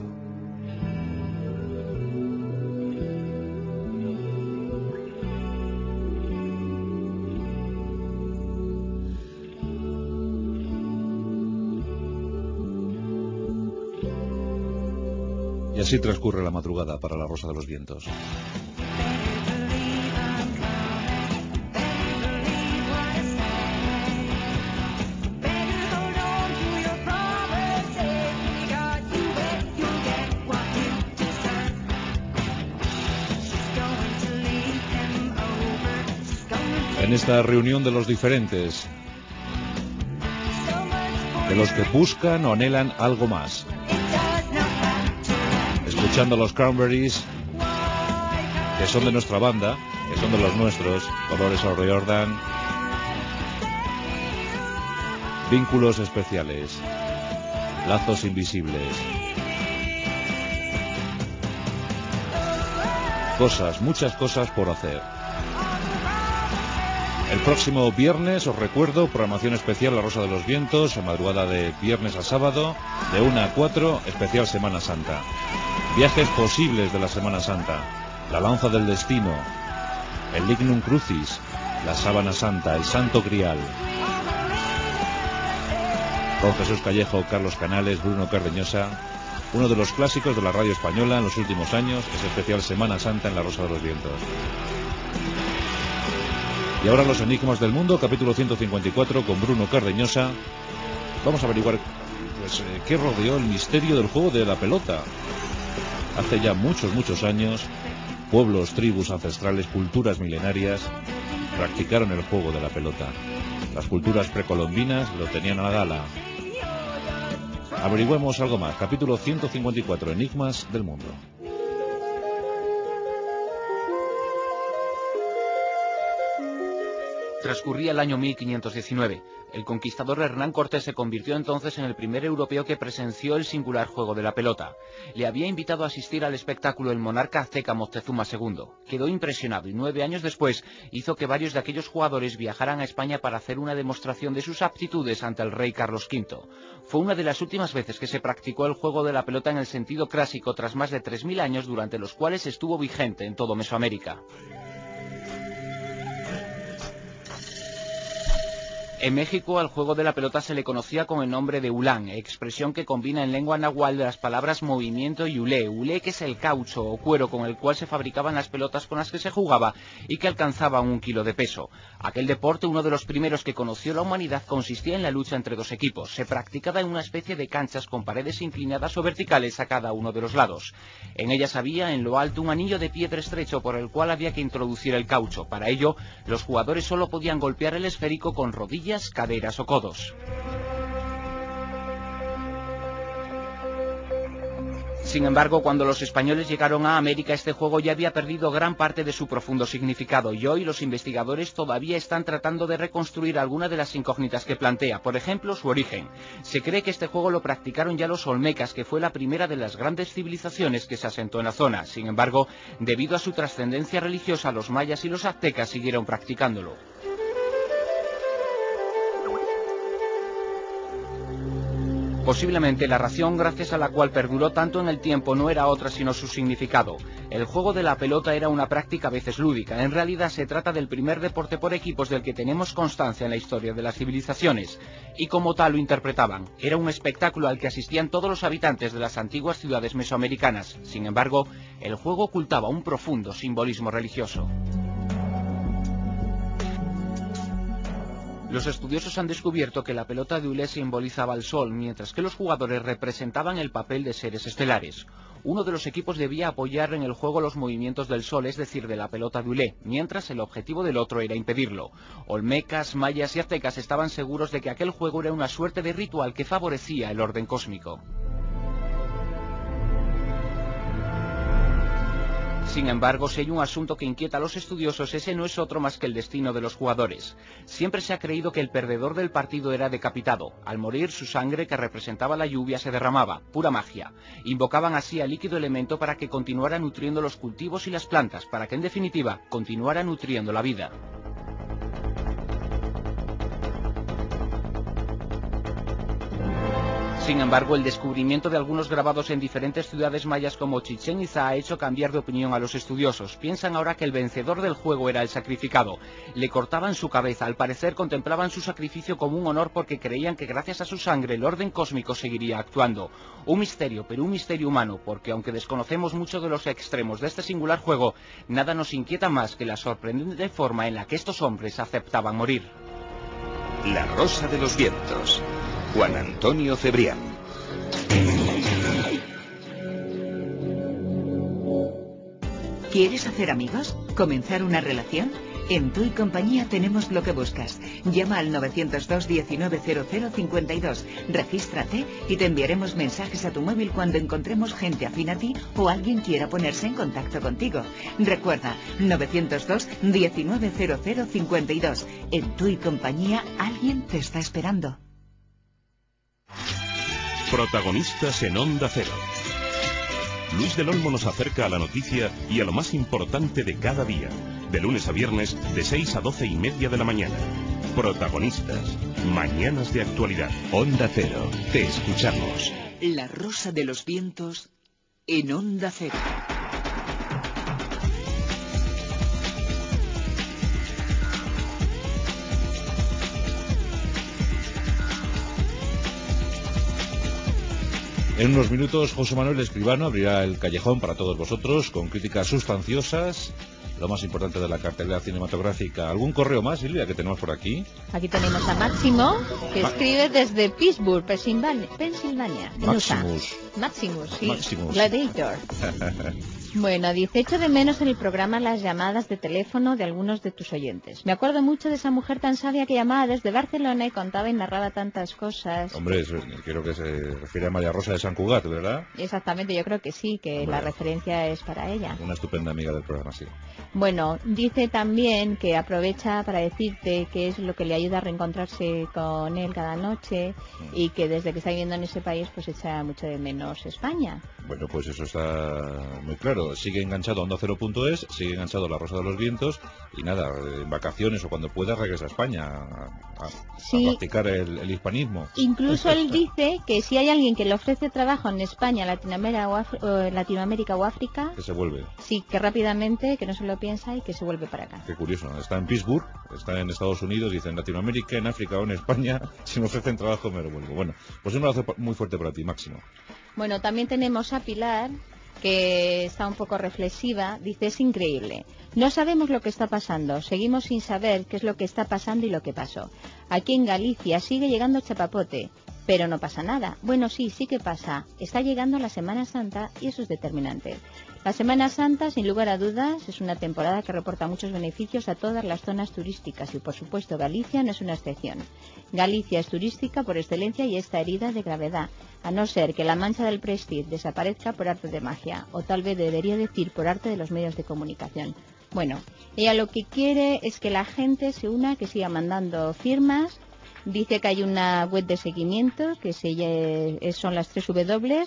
Y así transcurre la madrugada para la Rosa de los Vientos. En esta reunión de los diferentes, de los que buscan o anhelan algo más, escuchando a los Cranberries, que son de nuestra banda, que son de los nuestros, Dolores O'Riordan, vínculos especiales, lazos invisibles, cosas, muchas cosas por hacer. El próximo viernes, os recuerdo, programación especial La Rosa de los Vientos, en madrugada de viernes a sábado, de 1 a 4, especial Semana Santa. Viajes posibles de la Semana Santa, la lanza del destino, el Lignum Crucis, la sábana santa, el Santo Grial. Con Jesús Callejo, Carlos Canales, Bruno Cardeñosa, uno de los clásicos de la radio española en los últimos años, es especial Semana Santa en La Rosa de los Vientos. Y ahora Los Enigmas del Mundo, capítulo 154, con Bruno Cardeñosa. Vamos a averiguar qué rodeó el misterio del juego de la pelota. Hace ya muchos años, pueblos, tribus ancestrales, culturas milenarias practicaron el juego de la pelota. Las culturas precolombinas lo tenían a la gala. Averigüemos algo más. Capítulo 154, Enigmas del mundo. Transcurría el año 1519. El conquistador Hernán Cortés se convirtió entonces en el primer europeo que presenció el singular juego de la pelota. Le había invitado a asistir al espectáculo el monarca azteca Moctezuma II. Quedó impresionado y 9 años después hizo que varios de aquellos jugadores viajaran a España para hacer una demostración de sus aptitudes ante el rey Carlos V. Fue una de las últimas veces que se practicó el juego de la pelota en el sentido clásico tras más de 3000 años, durante los cuales estuvo vigente en todo Mesoamérica. En México al juego de la pelota se le conocía con el nombre de ulán, expresión que combina en lengua náhuatl de las palabras movimiento y hulé, que es el caucho o cuero con el cual se fabricaban las pelotas con las que se jugaba y que alcanzaban 1 kilo de peso. Aquel deporte, uno de los primeros que conoció la humanidad, consistía en la lucha entre dos equipos. Se practicaba en una especie de canchas con paredes inclinadas o verticales a cada uno de los lados. En ellas había en lo alto un anillo de piedra estrecho por el cual había que introducir el caucho. Para ello, los jugadores solo podían golpear el esférico con rodillas, caderas o codos. Sin embargo, cuando los españoles llegaron a América, este juego ya había perdido gran parte de su profundo significado, y hoy los investigadores todavía están tratando de reconstruir algunas de las incógnitas que plantea. Por ejemplo, su origen. Se cree que este juego lo practicaron ya los olmecas, que fue la primera de las grandes civilizaciones que se asentó en la zona. Sin embargo, debido a su trascendencia religiosa, los mayas y los aztecas siguieron practicándolo. Posiblemente la razón gracias a la cual perduró tanto en el tiempo no era otra sino su significado. El juego de la pelota era una práctica a veces lúdica. En realidad se trata del primer deporte por equipos del que tenemos constancia en la historia de las civilizaciones, y como tal lo interpretaban. Era un espectáculo al que asistían todos los habitantes de las antiguas ciudades mesoamericanas. Sin embargo, el juego ocultaba un profundo simbolismo religioso. Los estudiosos han descubierto que la pelota de hule simbolizaba al sol, mientras que los jugadores representaban el papel de seres estelares. Uno de los equipos debía apoyar en el juego los movimientos del sol, es decir, de la pelota de hule, mientras el objetivo del otro era impedirlo. Olmecas, mayas y aztecas estaban seguros de que aquel juego era una suerte de ritual que favorecía el orden cósmico. Sin embargo, si hay un asunto que inquieta a los estudiosos, ese no es otro más que el destino de los jugadores. Siempre se ha creído que el perdedor del partido era decapitado. Al morir, su sangre, que representaba la lluvia, se derramaba. Pura magia. Invocaban así al líquido elemento para que continuara nutriendo los cultivos y las plantas, para que en definitiva continuara nutriendo la vida. Sin embargo, el descubrimiento de algunos grabados en diferentes ciudades mayas como Chichén Itzá ha hecho cambiar de opinión a los estudiosos. Piensan ahora que el vencedor del juego era el sacrificado. Le cortaban su cabeza. Al parecer contemplaban su sacrificio como un honor porque creían que gracias a su sangre el orden cósmico seguiría actuando. Un misterio, pero un misterio humano, porque aunque desconocemos mucho de los extremos de este singular juego, nada nos inquieta más que la sorprendente forma en la que estos hombres aceptaban morir. La Rosa de los Vientos. Juan Antonio Cebrián. ¿Quieres hacer amigos? ¿Comenzar una relación? En Tu y Compañía tenemos lo que buscas. Llama al 902 190052, regístrate y te enviaremos mensajes a tu móvil cuando encontremos gente afín a ti o alguien quiera ponerse en contacto contigo. Recuerda, 902 190052. En Tu y Compañía alguien te está esperando. Protagonistas en Onda Cero. Luis del Olmo nos acerca a la noticia y a lo más importante de cada día, de lunes a viernes, de 6 a 12:30 de la mañana. Protagonistas, mañanas de actualidad. Onda Cero, te escuchamos. La Rosa de los Vientos en Onda Cero. En unos minutos, José Manuel Escribano abrirá el callejón para todos vosotros con críticas sustanciosas, lo más importante de la cartelera cinematográfica. ¿Algún correo más, Silvia, que tenemos por aquí? Aquí tenemos a Máximo, que escribe desde Pittsburgh, Pensilvania. Maximus. Maximus, sí. Maximus. Gladiator. Bueno, dice, echo de menos en el programa las llamadas de teléfono de algunos de tus oyentes. Me acuerdo mucho de esa mujer tan sabia que llamaba desde Barcelona y contaba y narraba tantas cosas. Hombre, creo que se refiere a María Rosa de Sant Cugat, ¿verdad? Exactamente, yo creo que sí, que Hombre, la referencia es para ella. Una estupenda amiga del programa, sí. Bueno, dice también que aprovecha para decirte que es lo que le ayuda a reencontrarse con él cada noche y que desde que está viviendo en ese país pues echa mucho de menos España. Bueno, pues eso está muy claro. Sigue enganchado a OndaCero.es, sigue enganchado a La Rosa de los Vientos y nada, en vacaciones o cuando pueda regresa a España a practicar el hispanismo. Incluso él dice que si hay alguien que le ofrece trabajo en España, Latinoamérica o África, que se vuelve. Sí, que rápidamente, que no se lo piensa y que se vuelve para acá. Qué curioso, ¿no? Está en Pittsburgh, está en Estados Unidos, dice en Latinoamérica, en África o en España, si me ofrecen trabajo me lo vuelvo. Bueno, pues un abrazo muy fuerte para ti, Máximo. Bueno, también tenemos a Pilar, que está un poco reflexiva, dice, es increíble. No sabemos lo que está pasando, seguimos sin saber qué es lo que está pasando y lo que pasó. Aquí en Galicia sigue llegando chapapote, pero no pasa nada. Bueno, sí que pasa. Está llegando la Semana Santa y eso es determinante. La Semana Santa, sin lugar a dudas, es una temporada que reporta muchos beneficios a todas las zonas turísticas y, por supuesto, Galicia no es una excepción. Galicia es turística por excelencia y está herida de gravedad, a no ser que la mancha del Prestige desaparezca por arte de magia, o tal vez debería decir por arte de los medios de comunicación. Bueno, ella lo que quiere es que la gente se una, que siga mandando firmas. Dice que hay una web de seguimiento que son las 3 W,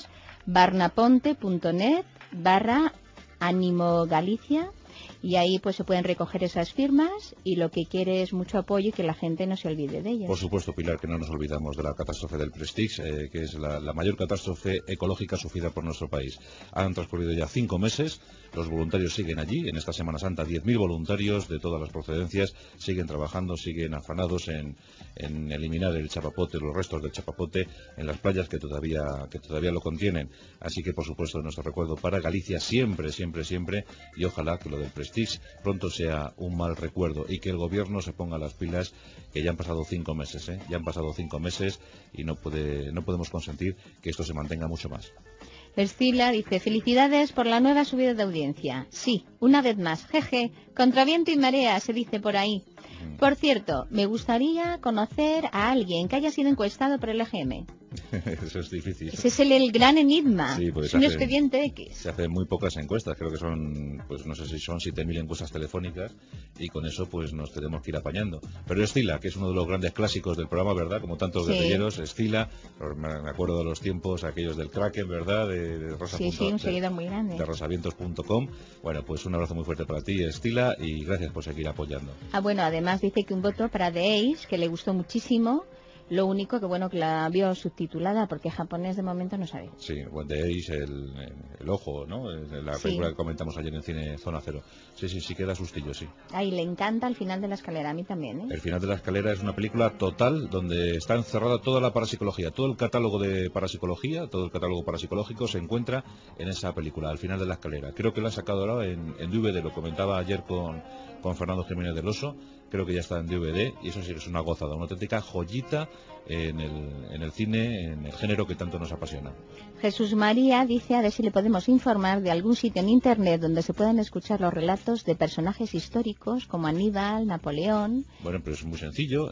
barnaponte.net/Ánimo Galicia, y ahí pues se pueden recoger esas firmas y lo que quiere es mucho apoyo y que la gente no se olvide de ellas. Por supuesto, Pilar, que no nos olvidamos de la catástrofe del Prestige, que es la mayor catástrofe ecológica sufrida por nuestro país. Han transcurrido ya 5 meses, los voluntarios siguen allí, en esta Semana Santa 10.000 voluntarios de todas las procedencias siguen trabajando, siguen afanados en eliminar el chapapote, los restos del chapapote en las playas que todavía lo contienen. Así que, por supuesto, nuestro recuerdo para Galicia siempre, siempre, siempre, y ojalá que lo del Prestige pronto sea un mal recuerdo y que el gobierno se ponga las pilas, que ya han pasado 5 meses, ya han pasado 5 meses y no podemos consentir que esto se mantenga mucho más. Escila dice, felicidades por la nueva subida de audiencia. Sí, una vez más, jeje, contra viento y marea, se dice por ahí. Por cierto, me gustaría conocer a alguien que haya sido encuestado por el EGM. Eso es difícil. Ese es el gran enigma. Sí, es un expediente X. Se hacen muy pocas encuestas, creo que son, pues no sé si son 7.000 encuestas telefónicas y con eso pues nos tenemos que ir apañando. Pero Escila, que es uno de los grandes clásicos del programa, ¿verdad? Como tantos guerrilleros, Escila, me acuerdo de los tiempos aquellos del Kraken, ¿verdad? De Rosa. Sí, un seguidor muy grande. De rosavientos.com. Bueno, pues un abrazo muy fuerte para ti, Escila, y gracias por seguir apoyando. Bueno, además dice que un voto para The Ace, que le gustó muchísimo. Lo único que bueno que la vio subtitulada porque japonés de momento no sabe. Sí, bueno, The Ace, el ojo, ¿no? La película que comentamos ayer en Cine Zona Cero. Sí, queda sustillo, sí. Ay, le encanta el final de La Escalera, a mí también, ¿eh? El final de La Escalera es una película total donde está encerrada toda la parapsicología, todo el catálogo de parapsicología, todo el catálogo parapsicológico se encuentra en esa película, al final de La Escalera. Creo que la han sacado ahora en DVD, lo comentaba ayer con Fernando Jiménez del Oso. Creo que ya está en DVD y eso sí que es una gozada, una auténtica joyita en el cine, en el género que tanto nos apasiona. Jesús María dice a ver si le podemos informar de algún sitio en internet donde se puedan escuchar los relatos de personajes históricos como Aníbal, Napoleón. Bueno, pero es muy sencillo,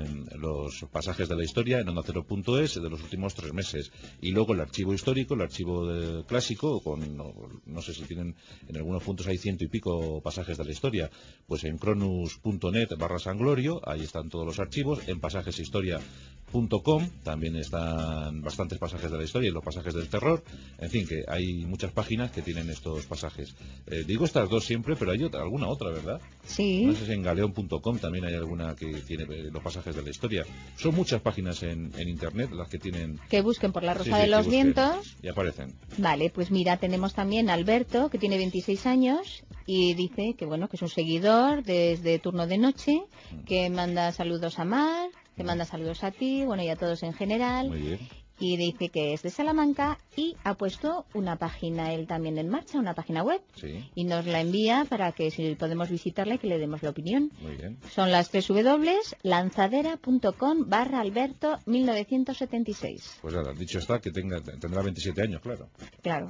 los pasajes de la historia en OndaCero.es de los últimos 3 meses y luego el archivo histórico, el archivo clásico, no sé si tienen en algunos puntos hay 100 y pico pasajes de la historia, pues en cronus.net/Sanglorio, ahí están todos los archivos, en pasajesistoria.com también están bastantes pasajes de la historia y los pasajes del terror, en fin, que hay muchas páginas que tienen estos pasajes. Digo estas dos siempre, pero hay alguna otra, ¿verdad? Sí. No sé si en galeón.com también hay alguna que tiene los pasajes de la historia. Son muchas páginas en internet las que tienen... Que busquen por La Rosa de los Vientos. Y aparecen. Vale, pues mira, tenemos también a Alberto, que tiene 26 años y dice que bueno, que es un seguidor desde Turno de Noche, que manda saludos a Mar, que manda saludos a ti, bueno, y a todos en general. Muy bien. y dice que es de Salamanca y ha puesto una página él también en marcha, una página web, y nos la envía para que si podemos visitarla y que le demos la opinión. Muy bien. Son las www.lanzadera.com/Alberto1976. Pues nada, dicho está que tendrá 27 años, claro. Claro.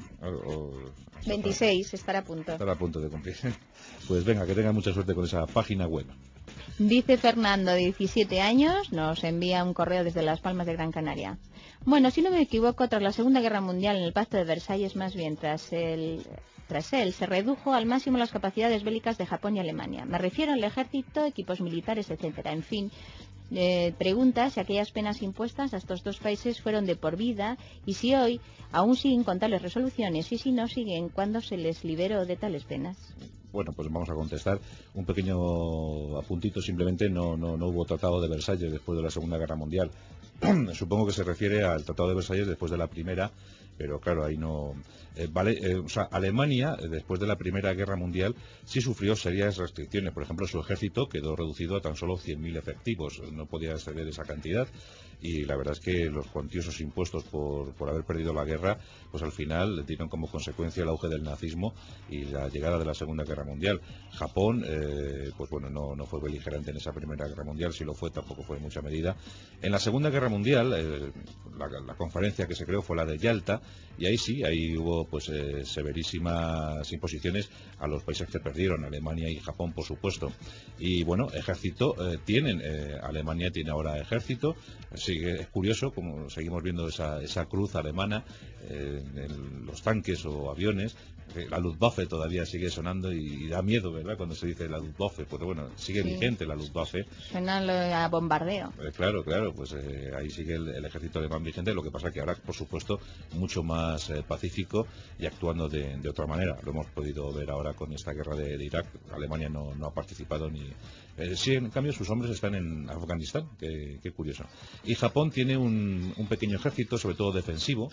26, estará a punto. Estará a punto de cumplir. Pues venga, que tenga mucha suerte con esa página web. Dice Fernando, 17 años, nos envía un correo desde Las Palmas de Gran Canaria. Bueno, si no me equivoco, tras la Segunda Guerra Mundial en el Pacto de Versalles, más bien tras él se redujo al máximo las capacidades bélicas de Japón y Alemania. Me refiero al ejército, equipos militares, etcétera. En fin, pregunta si aquellas penas impuestas a estos dos países fueron de por vida y si hoy aún siguen con tales resoluciones y si no siguen, ¿cuándo se les liberó de tales penas? Bueno, pues vamos a contestar. Un pequeño apuntito, simplemente no hubo Tratado de Versalles después de la Segunda Guerra Mundial. Supongo que se refiere al Tratado de Versalles después de la Primera, pero claro, ahí no... o sea, Alemania, después de la Primera Guerra Mundial, sí sufrió serias restricciones. Por ejemplo, su ejército quedó reducido a tan solo 100.000 efectivos. No podía exceder esa cantidad. Y la verdad es que los cuantiosos impuestos por haber perdido la guerra, pues al final dieron como consecuencia el auge del nazismo y la llegada de la Segunda Guerra Mundial. Japón, pues bueno, no fue beligerante en esa Primera Guerra Mundial, si lo fue tampoco fue en mucha medida. En la Segunda Guerra Mundial, la conferencia que se creó fue la de Yalta, y ahí hubo pues severísimas imposiciones a los países que perdieron, Alemania y Japón, por supuesto. Y bueno, ejército tienen, Alemania tiene ahora ejército. Sí, es curioso, como seguimos viendo esa cruz alemana en los tanques o aviones. La Luftwaffe todavía sigue sonando y da miedo, ¿verdad?, cuando se dice la Luftwaffe, porque bueno, sigue vigente la Luftwaffe. Suena a bombardeo. Claro, pues ahí sigue el ejército alemán vigente, lo que pasa que ahora, por supuesto, mucho más pacífico y actuando de otra manera. Lo hemos podido ver ahora con esta guerra de Irak. Alemania no ha participado ni... sí, en cambio, sus hombres están en Afganistán, qué curioso. Y Japón tiene un pequeño ejército, sobre todo defensivo,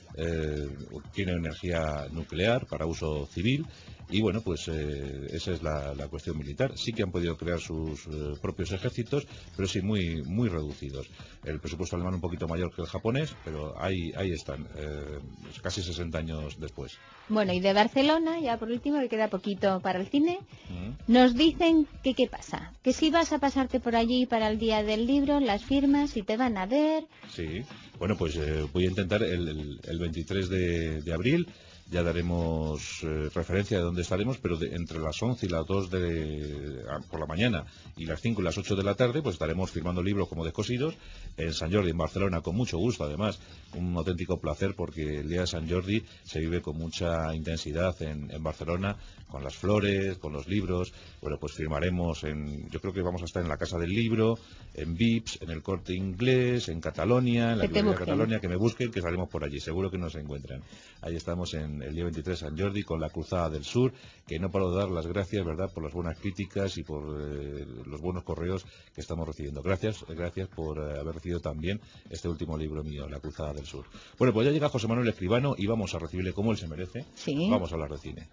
tiene energía nuclear para uso civil y bueno, pues esa es la cuestión militar. Sí que han podido crear sus propios ejércitos, pero sí muy reducidos. El presupuesto alemán un poquito mayor que el japonés, pero ahí están, casi 60 años después. Bueno, y de Barcelona, ya por último, que queda poquito para el cine, nos dicen que qué pasa, que si vas a pasarte por allí para el Día del Libro, las firmas, si te van a ver... Sí, bueno, pues voy a intentar el 23 de abril. Ya daremos referencia de dónde estaremos, pero entre las 11 y las 2 por la mañana y las 5 y las 8 de la tarde, pues estaremos firmando libros como descosidos en Sant Jordi, en Barcelona, con mucho gusto, además. Un auténtico placer porque el día de Sant Jordi se vive con mucha intensidad en Barcelona, con las flores, con los libros. Bueno, pues firmaremos yo creo que vamos a estar en la Casa del Libro, en Vips, en el Corte Inglés, en Catalonia, en la librería de Catalonia, que me busquen, que estaremos por allí, seguro que nos encuentran. Ahí estamos en el día 23 Sant Jordi con la Cruzada del Sur, que no paro de dar las gracias, ¿verdad?, por las buenas críticas y por los buenos correos que estamos recibiendo. Gracias por haber recibido también este último libro mío, La Cruzada del Sur. Bueno, pues ya llega José Manuel Escribano y vamos a recibirle como él se merece. Sí. Vamos a hablar de cine.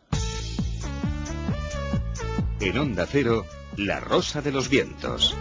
En Onda Cero, La Rosa de los Vientos.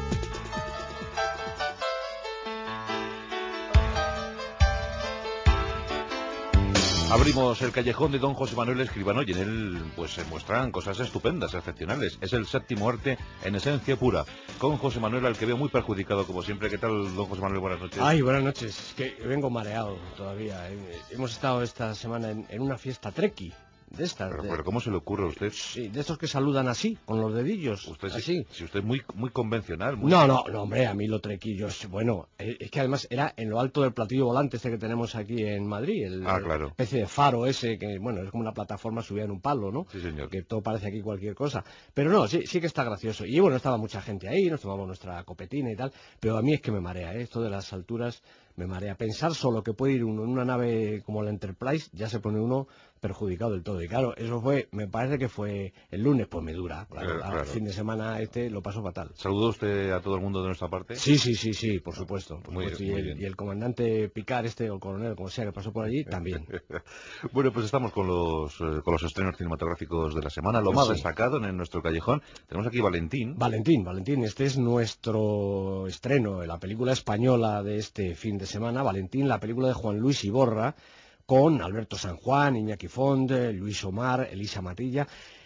Abrimos el callejón de don José Manuel Escribano y en él pues se muestran cosas estupendas, excepcionales. Es el séptimo arte en esencia pura. Con José Manuel, al que veo muy perjudicado como siempre. ¿Qué tal, don José Manuel? Buenas noches. Ay, buenas noches. Es que vengo mareado todavía. Hemos estado esta semana en una fiesta treki. De estas. Pero ¿cómo se le ocurre a usted? Sí, de estos que saludan así, con los dedillos. Usted así. Si usted es muy convencional. No, hombre, a mí lo trequillo bueno, es que además era en lo alto del platillo volante este que tenemos aquí en Madrid, claro. Especie de faro ese que, bueno, es como una plataforma subida en un palo, ¿no? Sí, señor. Que todo parece aquí cualquier cosa. Pero no, sí que está gracioso. Y bueno, estaba mucha gente ahí, nos tomamos nuestra copetina y tal, pero a mí es que me marea, esto de las alturas me marea. Pensar solo que puede ir uno en una nave como la Enterprise, ya se pone uno perjudicado del todo. Y claro, eso me parece que fue el lunes, pues me dura. Claro. El fin de semana lo pasó fatal. ¿Saludó usted a todo el mundo de nuestra parte? Sí, por supuesto. Muy bien. Y el comandante Picard o el coronel, como sea, que pasó por allí, también. Bueno, pues estamos con los estrenos cinematográficos de la semana. Lo más destacado en nuestro callejón. Tenemos aquí Valentín. Valentín. Este es nuestro estreno, la película española de este fin de semana, Valentín, la película de Juan Luis Iborra, con Alberto San Juan, Iñaki Font, Luis Omar, Elisa Matilla.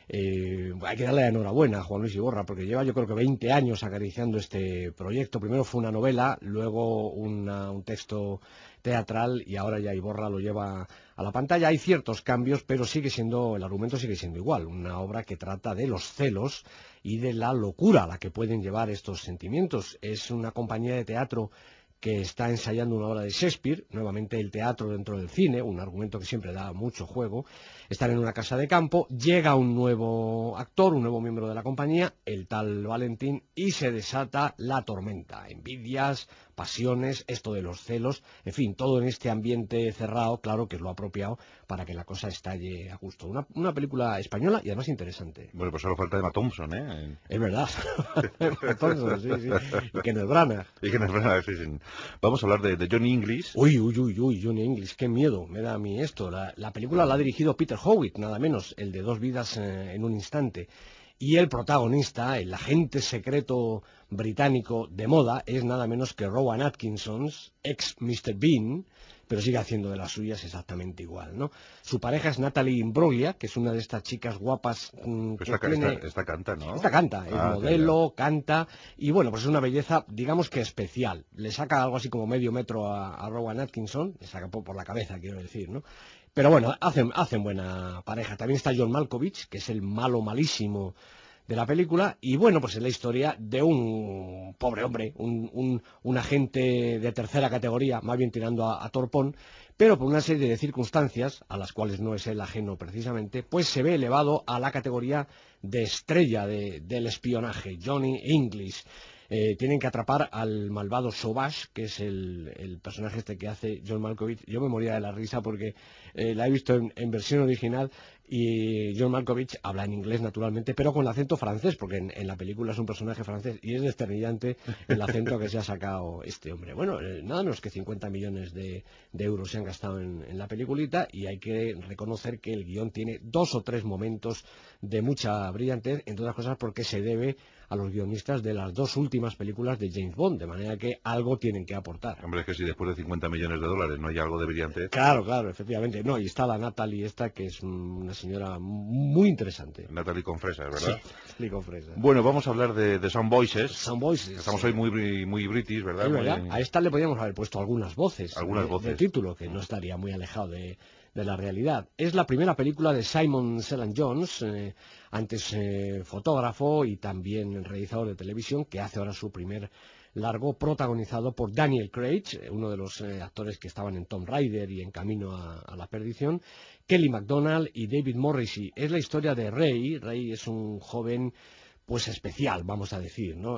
Hay que darle la enhorabuena a Juan Luis Iborra, porque lleva yo creo que 20 años acariciando este proyecto. Primero fue una novela, luego un texto teatral, y ahora ya Iborra lo lleva a la pantalla. Hay ciertos cambios, pero el argumento sigue siendo igual. Una obra que trata de los celos y de la locura a la que pueden llevar estos sentimientos. Es una compañía de teatro que está ensayando una obra de Shakespeare, nuevamente el teatro dentro del cine, un argumento que siempre da mucho juego. Están en una casa de campo, llega un nuevo actor, un nuevo miembro de la compañía, el tal Valentín, y se desata la tormenta. Envidias, pasiones, esto de los celos, en fin, todo en este ambiente cerrado, claro que es lo apropiado para que la cosa estalle a gusto. Una película española y además interesante. Bueno, pues solo falta Emma Thompson, ¿eh? Es verdad. Emma Thompson, sí. Y Kenneth Branagh. Sí. Vamos a hablar de Johnny English. Uy, Johnny English, qué miedo me da a mí esto. La película la ha dirigido Peter Howitt, nada menos, el de Dos vidas en un instante. Y el protagonista, el agente secreto británico de moda, es nada menos que Rowan Atkinson, ex Mr. Bean, pero sigue haciendo de las suyas exactamente igual, ¿no? Su pareja es Natalie Imbruglia, que es una de estas chicas guapas Esta canta, ¿no? Esta canta, es modelo, canta, y bueno, pues es una belleza, digamos que especial. Le saca algo así como medio metro a Rowan Atkinson, le saca por la cabeza, quiero decir, ¿no? Pero bueno, hacen buena pareja. También está John Malkovich, que es el malo malísimo de la película, y bueno, pues es la historia de un pobre hombre, un agente de tercera categoría, más bien tirando a torpón, pero por una serie de circunstancias, a las cuales no es él ajeno precisamente, pues se ve elevado a la categoría de estrella del espionaje, Johnny English. Tienen que atrapar al malvado Sauvage, que es el personaje este que hace John Malkovich. Yo me moría de la risa porque la he visto en versión original, y John Malkovich habla en inglés naturalmente, pero con el acento francés, porque en la película es un personaje francés, y es desternillante el acento que se ha sacado este hombre. Bueno, nada menos que 50 millones de euros se han gastado en la peliculita, y hay que reconocer que el guión tiene 2 o 3 momentos de mucha brillantez, entre otras cosas porque se debe a los guionistas de las 2 últimas películas de James Bond, de manera que algo tienen que aportar. Hombre, es que si después de 50 millones de dólares no hay algo de brillantez... Claro, efectivamente. No, y está la Natalie esta, que es una señora muy interesante. Natalie con fresas, ¿verdad? Sí, Natalie con fresas. Bueno, vamos a hablar de Some Voices. Some Voices. Estamos hoy muy british, ¿verdad? Es verdad. A esta le podríamos haber puesto algunas voces. De título, que no estaría muy alejado de la realidad. Es la primera película de Simon Cellan Jones, antes fotógrafo y también realizador de televisión, que hace ahora su primer largo, protagonizado por Daniel Craig, uno de los actores que estaban en Tomb Raider y en Camino a la Perdición, Kelly MacDonald y David Morrissey. Es la historia de Ray. Ray es un joven pues especial, vamos a decir, ¿no?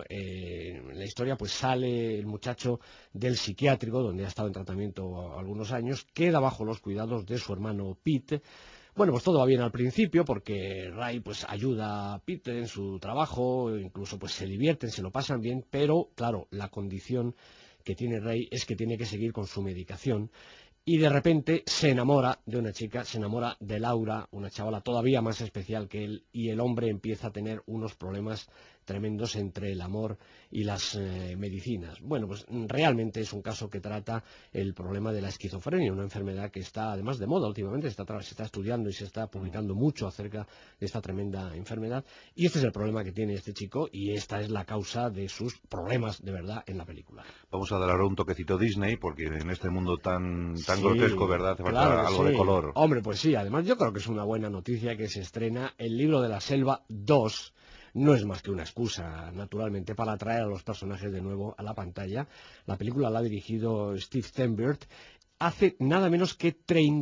En la historia pues sale el muchacho del psiquiátrico, donde ha estado en tratamiento algunos años, queda bajo los cuidados de su hermano Pete. Bueno, pues todo va bien al principio, porque Ray pues ayuda a Pete en su trabajo, incluso pues se divierten, se lo pasan bien, pero claro, la condición que tiene Ray es que tiene que seguir con su medicación. Y de repente se enamora de una chica, se enamora de Laura, una chavala todavía más especial que él, y el hombre empieza a tener unos problemas tremendos entre el amor y las medicinas. Bueno, pues realmente es un caso que trata el problema de la esquizofrenia, una enfermedad que está además de moda últimamente, se está estudiando y se está publicando mucho acerca de esta tremenda enfermedad, y este es el problema que tiene este chico, y esta es la causa de sus problemas de verdad en la película. Vamos a dar ahora un toquecito Disney, porque en este mundo tan grotesco, ¿verdad? Hace falta algo de color. Hombre, pues sí, además yo creo que es una buena noticia que se estrena El libro de la selva 2. No es más que una excusa, naturalmente, para atraer a los personajes de nuevo a la pantalla. La película la ha dirigido Steve Steinberg. Hace nada menos que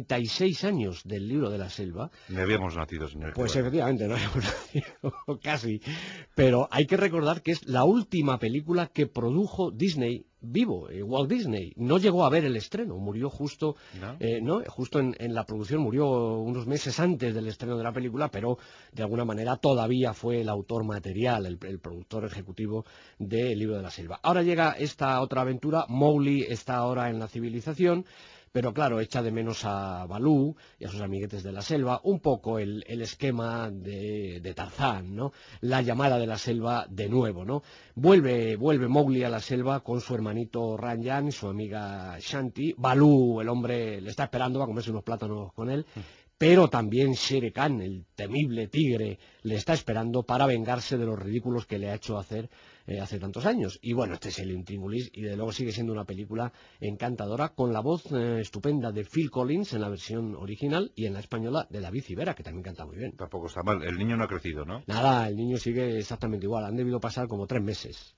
36 años del libro de la selva. No habíamos nacido, señor. Pues efectivamente, no habíamos nacido, casi. Pero hay que recordar que es la última película que produjo Disney vivo. Walt Disney no llegó a ver el estreno, murió justo, justo en la producción, murió unos meses antes del estreno de la película, pero de alguna manera todavía fue el autor material, el productor ejecutivo del libro de la selva. Ahora llega esta otra aventura. Mowgli está ahora en la civilización, pero claro, echa de menos a Balú y a sus amiguetes de la selva, un poco el esquema de Tarzán, ¿no? La llamada de la selva de nuevo, ¿no? Vuelve Mowgli a la selva con su hermanito Ranjan y su amiga Shanti. Balú, el hombre, le está esperando, va a comerse unos plátanos con él. Pero también Shere Khan, el temible tigre, le está esperando para vengarse de los ridículos que le ha hecho hacer hace tantos años. Y bueno, este es el Intríngulis, y de luego sigue siendo una película encantadora, con la voz estupenda de Phil Collins en la versión original y en la española de David Civera, que también canta muy bien. Tampoco está mal. El niño no ha crecido, ¿no? Nada, el niño sigue exactamente igual. Han debido pasar como 3 meses.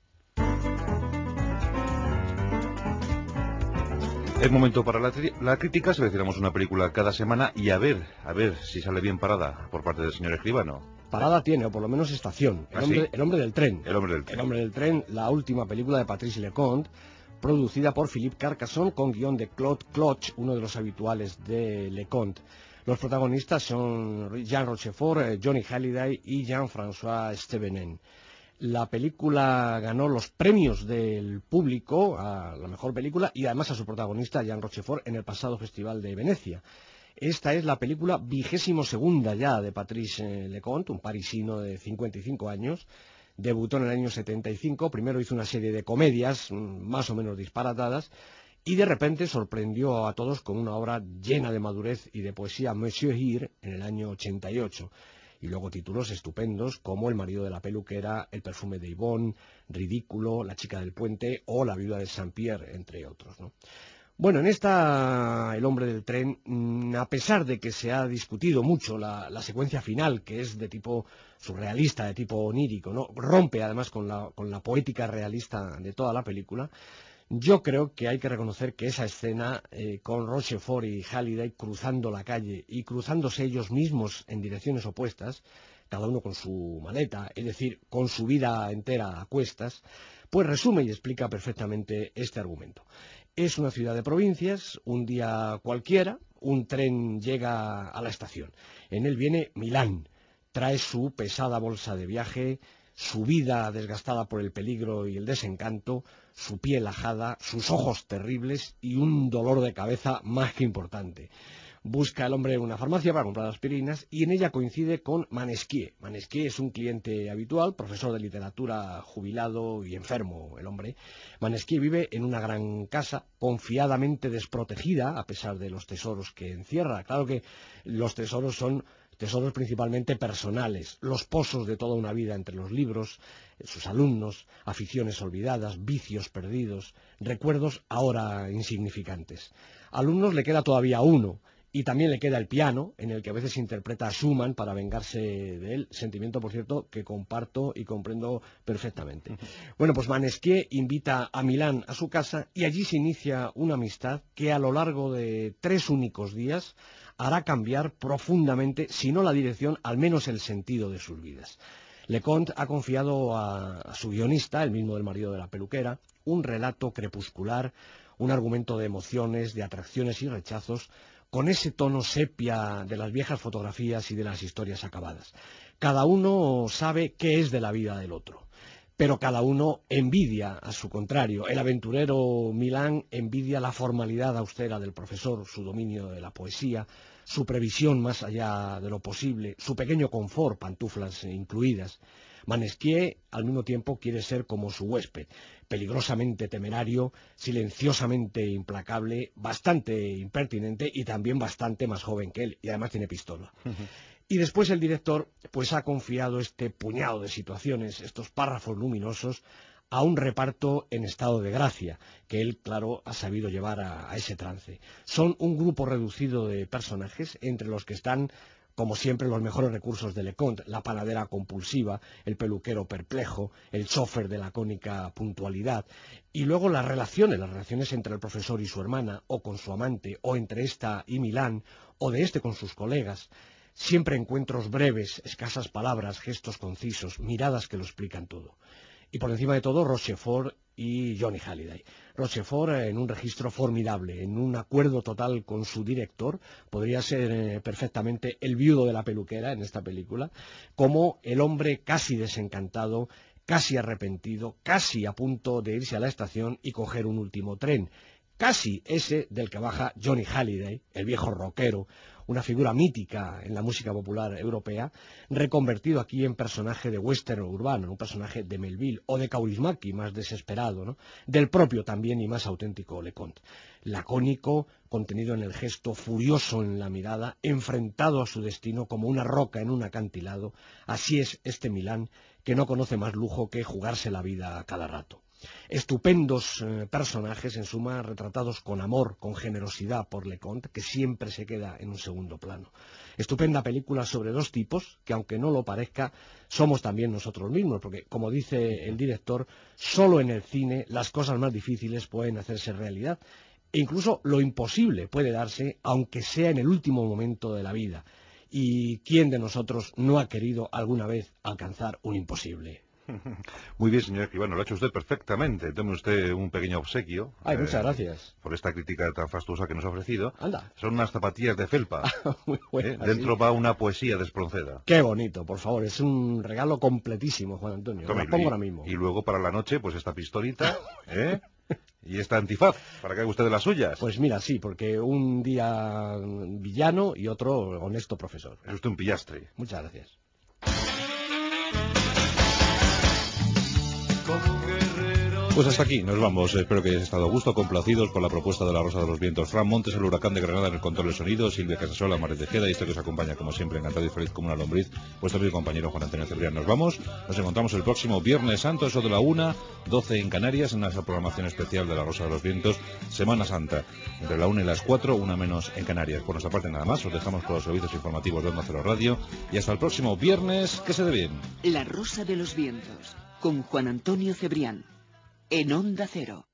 Es momento para la crítica. Seleccionamos una película cada semana y a ver si sale bien parada por parte del señor Escribano. Parada tiene, o por lo menos estación. El hombre del tren. El hombre del tren. El hombre del tren, la última película de Patrice Leconte, producida por Philippe Carcassonne, con guión de Claude Cloch, uno de los habituales de Leconte. Los protagonistas son Jean Rochefort, Johnny Hallyday y Jean-François Stevenin. La película ganó los premios del público a la mejor película y además a su protagonista, Jean Rochefort, en el pasado Festival de Venecia. Esta es la película 22ª ya de Patrice Leconte, un parisino de 55 años. Debutó en el año 75, primero hizo una serie de comedias más o menos disparatadas y de repente sorprendió a todos con una obra llena de madurez y de poesía, Monsieur Hir, en el año 88. Y luego títulos estupendos como El marido de la peluquera, El perfume de Yvonne, Ridículo, La chica del puente o La viuda de Saint-Pierre, entre otros, ¿no? Bueno, en esta El hombre del tren, a pesar de que se ha discutido mucho la secuencia final, que es de tipo surrealista, de tipo onírico, ¿no? Rompe además con la poética realista de toda la película. Yo creo que hay que reconocer que esa escena con Rochefort y Halliday cruzando la calle y cruzándose ellos mismos en direcciones opuestas, cada uno con su maleta, es decir, con su vida entera a cuestas, pues resume y explica perfectamente este argumento. Es una ciudad de provincias, un día cualquiera, un tren llega a la estación. En él viene Milán, trae su pesada bolsa de viaje, su vida desgastada por el peligro y el desencanto, su piel ajada, sus ojos terribles y un dolor de cabeza más que importante. Busca el hombre una farmacia para comprar aspirinas y en ella coincide con Manesquieu. Manesquieu es un cliente habitual, profesor de literatura jubilado y enfermo, el hombre. Manesquieu vive en una gran casa, confiadamente desprotegida a pesar de los tesoros que encierra. Claro que los tesoros son tesoros principalmente personales, los pozos de toda una vida entre los libros, sus alumnos, aficiones olvidadas, vicios perdidos, recuerdos ahora insignificantes. Alumnos le queda todavía uno, y también le queda el piano, en el que a veces interpreta a Schumann para vengarse de él, sentimiento, por cierto, que comparto y comprendo perfectamente. Bueno, pues Manesquieu invita a Milán a su casa y allí se inicia una amistad que a lo largo de 3 únicos días hará cambiar profundamente, si no la dirección, al menos el sentido de sus vidas. Leconte ha confiado a su guionista, el mismo del marido de la peluquera, un relato crepuscular, un argumento de emociones, de atracciones y rechazos, con ese tono sepia de las viejas fotografías y de las historias acabadas. Cada uno sabe qué es de la vida del otro, pero cada uno envidia a su contrario. El aventurero Milán envidia la formalidad austera del profesor, su dominio de la poesía, su previsión más allá de lo posible, su pequeño confort, pantuflas incluidas. Manesquieu, al mismo tiempo, quiere ser como su huésped, peligrosamente temerario, silenciosamente implacable, bastante impertinente y también bastante más joven que él, y además tiene pistola. Y después el director pues ha confiado este puñado de situaciones, estos párrafos luminosos, a un reparto en estado de gracia, que él, claro, ha sabido llevar a ese trance. Son un grupo reducido de personajes, entre los que están, como siempre, los mejores recursos de Leconte: la panadera compulsiva, el peluquero perplejo, el chofer de lacónica puntualidad, y luego las relaciones entre el profesor y su hermana, o con su amante, o entre esta y Milán, o de este con sus colegas. Siempre encuentros breves, escasas palabras, gestos concisos, miradas que lo explican todo. Y por encima de todo, Rochefort y Johnny Hallyday. Rochefort en un registro formidable, en un acuerdo total con su director, podría ser perfectamente el viudo de la peluquera en esta película, como el hombre casi desencantado, casi arrepentido, casi a punto de irse a la estación y coger un último tren, casi ese del que baja Johnny Halliday, el viejo rockero, una figura mítica en la música popular europea, reconvertido aquí en personaje de western urbano, un personaje de Melville o de Kaurismäki, más desesperado, ¿no?, del propio también y más auténtico Leconte. Lacónico, contenido en el gesto, furioso en la mirada, enfrentado a su destino como una roca en un acantilado. Así es este Milán, que no conoce más lujo que jugarse la vida a cada rato. Estupendos personajes, en suma, retratados con amor, con generosidad por Leconte, que siempre se queda en un segundo plano. Estupenda película sobre dos tipos, que aunque no lo parezca, somos también nosotros mismos, porque, como dice el director, solo en el cine las cosas más difíciles pueden hacerse realidad, e incluso lo imposible puede darse, aunque sea en el último momento de la vida. ¿Y quién de nosotros no ha querido alguna vez alcanzar un imposible? Muy bien, señor Escribano, lo ha hecho usted perfectamente. Tome usted un pequeño obsequio. Ay, muchas gracias. Por esta crítica tan fastuosa que nos ha ofrecido. Anda. Son unas zapatillas de felpa. Muy buena, Dentro sí. va una poesía de Espronceda. Qué bonito, por favor. Es un regalo completísimo, Juan Antonio. Tome, Lo pongo ahora mismo. Y luego para la noche, pues esta pistolita, y esta antifaz, para que haga usted de las suyas. Pues mira, sí, porque un día villano y otro honesto profesor. Es usted un pillastre. Muchas gracias. Pues hasta aquí, nos vamos. Espero que hayáis estado a gusto, complacidos con la propuesta de la Rosa de los Vientos. Fran Montes, el huracán de Granada en el control de sonido, Silvia Casasola, María Tejeda, y este que os acompaña como siempre, encantado y feliz como una lombriz, vuestro amigo y compañero Juan Antonio Cebrián. Nos vamos, nos encontramos el próximo Viernes Santo, eso de la 1:12 en Canarias, en esa programación especial de la Rosa de los Vientos, Semana Santa, entre la 1 y las 4, 1 menos en Canarias. Por nuestra parte nada más, os dejamos con los servicios informativos de Onda Cero Radio, y hasta el próximo viernes, que se dé bien. La Rosa de los Vientos, con Juan Antonio Cebrián, en Onda Cero.